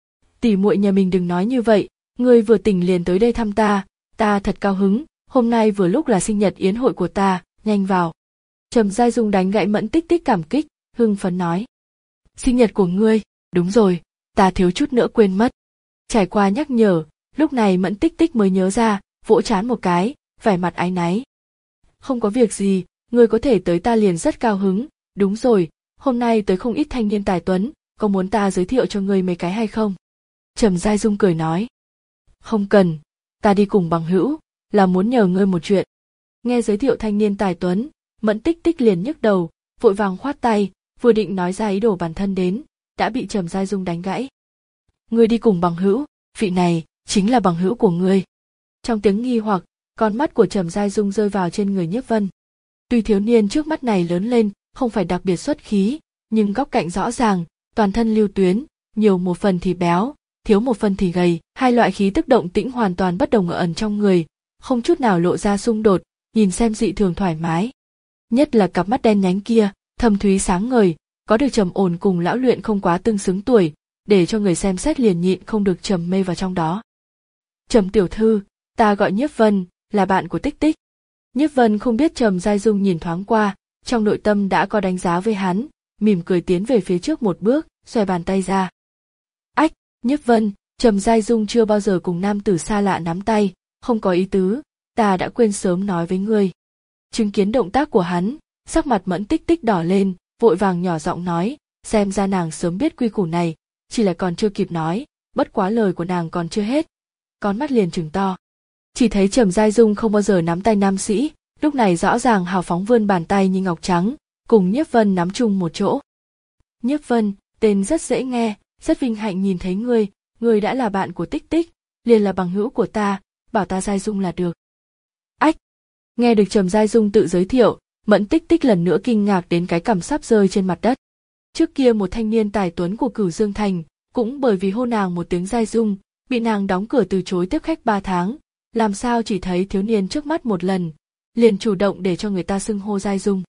Tỷ muội nhà mình đừng nói như vậy, ngươi vừa tỉnh liền tới đây thăm ta, ta thật cao hứng, hôm nay vừa lúc là sinh nhật yến hội của ta, nhanh vào. Trầm Giai Dung đánh gãy Mẫn Tích Tích cảm kích, hưng phấn nói. Sinh nhật của ngươi, đúng rồi, ta thiếu chút nữa quên mất. Trải qua nhắc nhở, lúc này Mẫn Tích Tích mới nhớ ra, vỗ trán một cái, vẻ mặt áy náy. Không có việc gì, ngươi có thể tới ta liền rất cao hứng, đúng rồi, hôm nay tới không ít thanh niên tài tuấn, có muốn ta giới thiệu cho ngươi mấy cái hay không? Trầm Giai Dung cười nói. Không cần, ta đi cùng bằng hữu, là muốn nhờ ngươi một chuyện. Nghe giới thiệu thanh niên tài tuấn, Mẫn Tích Tích liền nhức đầu, vội vàng khoát tay, vừa định nói ra ý đồ bản thân đến, đã bị Trầm Giai Dung đánh gãy. Ngươi đi cùng bằng hữu, vị này chính là bằng hữu của ngươi. Trong tiếng nghi hoặc, con mắt của Trầm Giai Dung rơi vào trên người Nhiếp Vân. Tuy thiếu niên trước mắt này lớn lên không phải đặc biệt xuất khí, nhưng góc cạnh rõ ràng, toàn thân lưu tuyến, nhiều một phần thì béo, thiếu một phần thì gầy, hai loại khí tức động tĩnh hoàn toàn bất đồng ở ẩn trong người, không chút nào lộ ra xung đột, nhìn xem dị thường thoải mái. Nhất là cặp mắt đen nhánh kia, thâm thúy sáng ngời, có được trầm ổn cùng lão luyện không quá tương xứng tuổi, để cho người xem xét liền nhịn không được trầm mê vào trong đó. Trầm tiểu thư, ta gọi Nhiếp Vân, là bạn của Tích Tích. Nhiếp Vân không biết Trầm Giai Dung nhìn thoáng qua, trong nội tâm đã có đánh giá với hắn, mỉm cười tiến về phía trước một bước, xòe bàn tay ra. Ách, Nhiếp Vân, Trầm Giai Dung chưa bao giờ cùng nam tử xa lạ nắm tay, không có ý tứ, ta đã quên sớm nói với ngươi. Chứng kiến động tác của hắn, sắc mặt Mẫn Tích Tích đỏ lên, vội vàng nhỏ giọng nói, xem ra nàng sớm biết quy củ này, chỉ là còn chưa kịp nói, bất quá lời của nàng còn chưa hết. Con mắt liền trừng to. Chỉ thấy Trầm Giai Dung không bao giờ nắm tay nam sĩ, lúc này rõ ràng hào phóng vươn bàn tay như ngọc trắng, cùng Nhiếp Vân nắm chung một chỗ. Nhiếp Vân, tên rất dễ nghe, rất vinh hạnh nhìn thấy ngươi, ngươi đã là bạn của Tích Tích, liền là bằng hữu của ta, bảo ta Giai Dung là được. Ách! Nghe được Trầm Giai Dung tự giới thiệu, Mẫn Tích Tích lần nữa kinh ngạc đến cái cằm sắp rơi trên mặt đất. Trước kia một thanh niên tài tuấn của Cửu Dương Thành, cũng bởi vì hô nàng một tiếng Giai Dung, bị nàng đóng cửa từ chối tiếp khách ba tháng, làm sao chỉ thấy thiếu niên trước mắt một lần, liền chủ động để cho người ta xưng hô Giai Dung.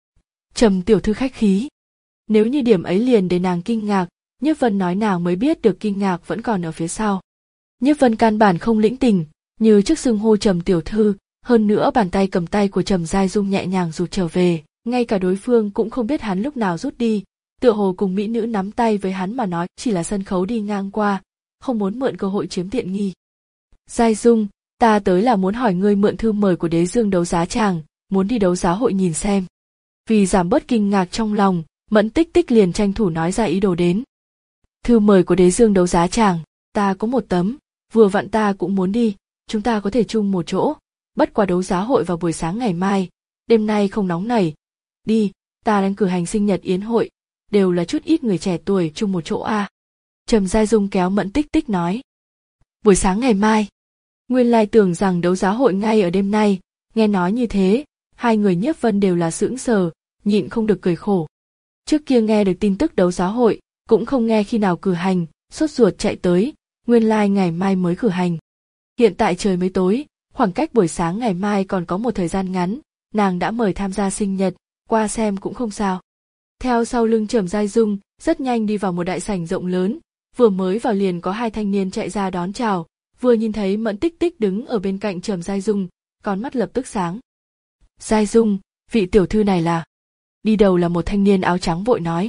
Trầm tiểu thư khách khí. Nếu như điểm ấy liền để nàng kinh ngạc, Nhiếp Vân nói nàng mới biết được kinh ngạc vẫn còn ở phía sau. Nhiếp Vân căn bản không lĩnh tình, như trước xưng hô Trầm tiểu thư, hơn nữa bàn tay cầm tay của Trầm Giai Dung nhẹ nhàng rụt trở về, ngay cả đối phương cũng không biết hắn lúc nào rút đi, tựa hồ cùng mỹ nữ nắm tay với hắn mà nói chỉ là sân khấu đi ngang qua, không muốn mượn cơ hội chiếm tiện nghi. Giai Dung, ta tới là muốn hỏi ngươi mượn thư mời của Đế Dương đấu giá tràng, muốn đi đấu giá hội nhìn xem. Vì giảm bớt kinh ngạc trong lòng, Mẫn Tích Tích liền tranh thủ nói ra ý đồ đến. Thư mời của Đế Dương đấu giá tràng, ta có một tấm, vừa vặn ta cũng muốn đi, chúng ta có thể chung một chỗ, bất quá đấu giá hội vào buổi sáng ngày mai, đêm nay không nóng nảy. Đi, ta đang cử hành sinh nhật yến hội, đều là chút ít người trẻ tuổi chung một chỗ a. À. Trầm Giai Dung kéo Mẫn Tích Tích nói. Buổi sáng ngày mai. Nguyên lai tưởng rằng đấu giá hội ngay ở đêm nay, nghe nói như thế, hai người Nhiếp Vân đều là sững sờ, nhịn không được cười khổ. Trước kia nghe được tin tức đấu giá hội, cũng không nghe khi nào cử hành, sốt ruột chạy tới, nguyên lai ngày mai mới cử hành. Hiện tại trời mới tối, khoảng cách buổi sáng ngày mai còn có một thời gian ngắn, nàng đã mời tham gia sinh nhật, qua xem cũng không sao. Theo sau lưng Trầm Giai Dung, rất nhanh đi vào một đại sảnh rộng lớn, vừa mới vào liền có hai thanh niên chạy ra đón chào, vừa nhìn thấy Mẫn Tích Tích đứng ở bên cạnh Trầm Giai Dung, con mắt lập tức sáng. Giai Dung, vị tiểu thư này là... Đi đầu là một thanh niên áo trắng vội nói.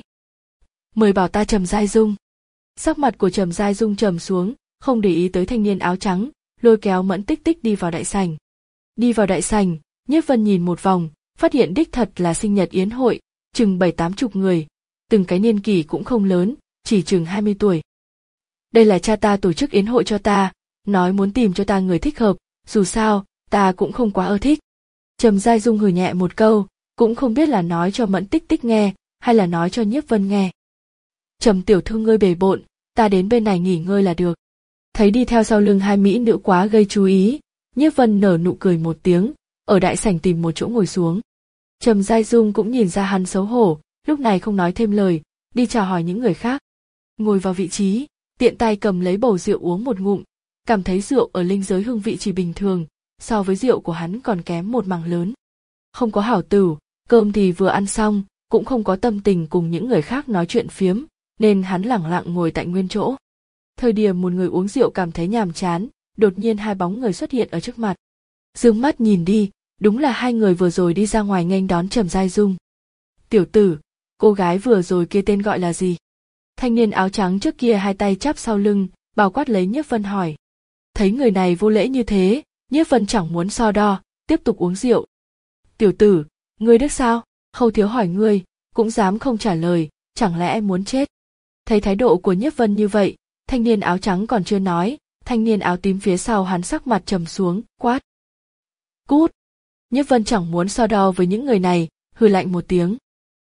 Mời bảo ta Trầm Giai Dung. Sắc mặt của Trầm Giai Dung trầm xuống, không để ý tới thanh niên áo trắng, lôi kéo Mẫn Tích Tích đi vào đại sảnh. Đi vào đại sảnh, Nhiếp Vân nhìn một vòng, phát hiện đích thật là sinh nhật yến hội, chừng bảy tám chục người, từng cái niên kỷ cũng không lớn, chỉ chừng hai mươi tuổi. Đây là cha ta tổ chức yến hội cho ta, nói muốn tìm cho ta người thích hợp, dù sao, ta cũng không quá ưa thích. Trầm Giai Dung hừ nhẹ một câu, cũng không biết là nói cho Mẫn Tích Tích nghe, hay là nói cho Nhiếp Vân nghe. Trầm tiểu thư ngươi bề bộn, ta đến bên này nghỉ ngơi là được. Thấy đi theo sau lưng hai mỹ nữ quá gây chú ý, Nhiếp Vân nở nụ cười một tiếng, ở đại sảnh tìm một chỗ ngồi xuống. Trầm Giai Dung cũng nhìn ra hắn xấu hổ, lúc này không nói thêm lời, đi chào hỏi những người khác. Ngồi vào vị trí, tiện tay cầm lấy bầu rượu uống một ngụm, cảm thấy rượu ở linh giới hương vị chỉ bình thường, so với rượu của hắn còn kém một mảng lớn. Không có hảo tửu, cơm thì vừa ăn xong, cũng không có tâm tình cùng những người khác nói chuyện phiếm, nên hắn lẳng lặng ngồi tại nguyên chỗ. Thời điểm một người uống rượu cảm thấy nhàm chán, đột nhiên hai bóng người xuất hiện ở trước mặt. Dương mắt nhìn đi, đúng là hai người vừa rồi đi ra ngoài nghênh đón Trầm Giai Dung. Tiểu tử, cô gái vừa rồi kia tên gọi là gì? Thanh niên áo trắng trước kia hai tay chắp sau lưng, bao quát lấy Nhiếp Vân hỏi. Thấy người này vô lễ như thế, Nhiếp Vân chẳng muốn so đo, tiếp tục uống rượu. Tiểu tử, ngươi đức sao? Khâu thiếu hỏi ngươi, cũng dám không trả lời, chẳng lẽ em muốn chết? Thấy thái độ của Nhiếp Vân như vậy, thanh niên áo trắng còn chưa nói, thanh niên áo tím phía sau hắn sắc mặt trầm xuống, quát. Cút! Nhiếp Vân chẳng muốn so đo với những người này, hừ lạnh một tiếng.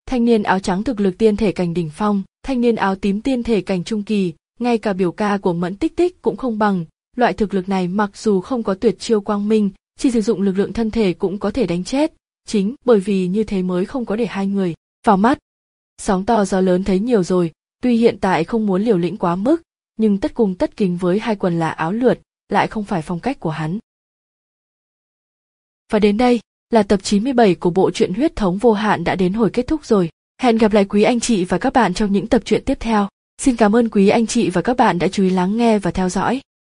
thanh niên áo trắng thực lực tiên thể cảnh đỉnh phong, thanh niên áo tím tiên thể cảnh trung kỳ, ngay cả biểu ca của Mẫn Tích Tích cũng không bằng. Loại thực lực này mặc dù không có tuyệt chiêu quang minh, chỉ sử dụng lực lượng thân thể cũng có thể đánh chết, chính bởi vì như thế mới không có để hai người vào mắt. Sóng to gió lớn thấy nhiều rồi, tuy hiện tại không muốn liều lĩnh quá mức, nhưng tất cung tất kính với hai quần là áo lượt, lại không phải phong cách của hắn. Và đến đây, là tập chín mươi bảy của bộ truyện Huyết Thống Vô Hạn đã đến hồi kết thúc rồi. Hẹn gặp lại quý anh chị và các bạn trong những tập truyện tiếp theo. Xin cảm ơn quý anh chị và các bạn đã chú ý lắng nghe và theo dõi.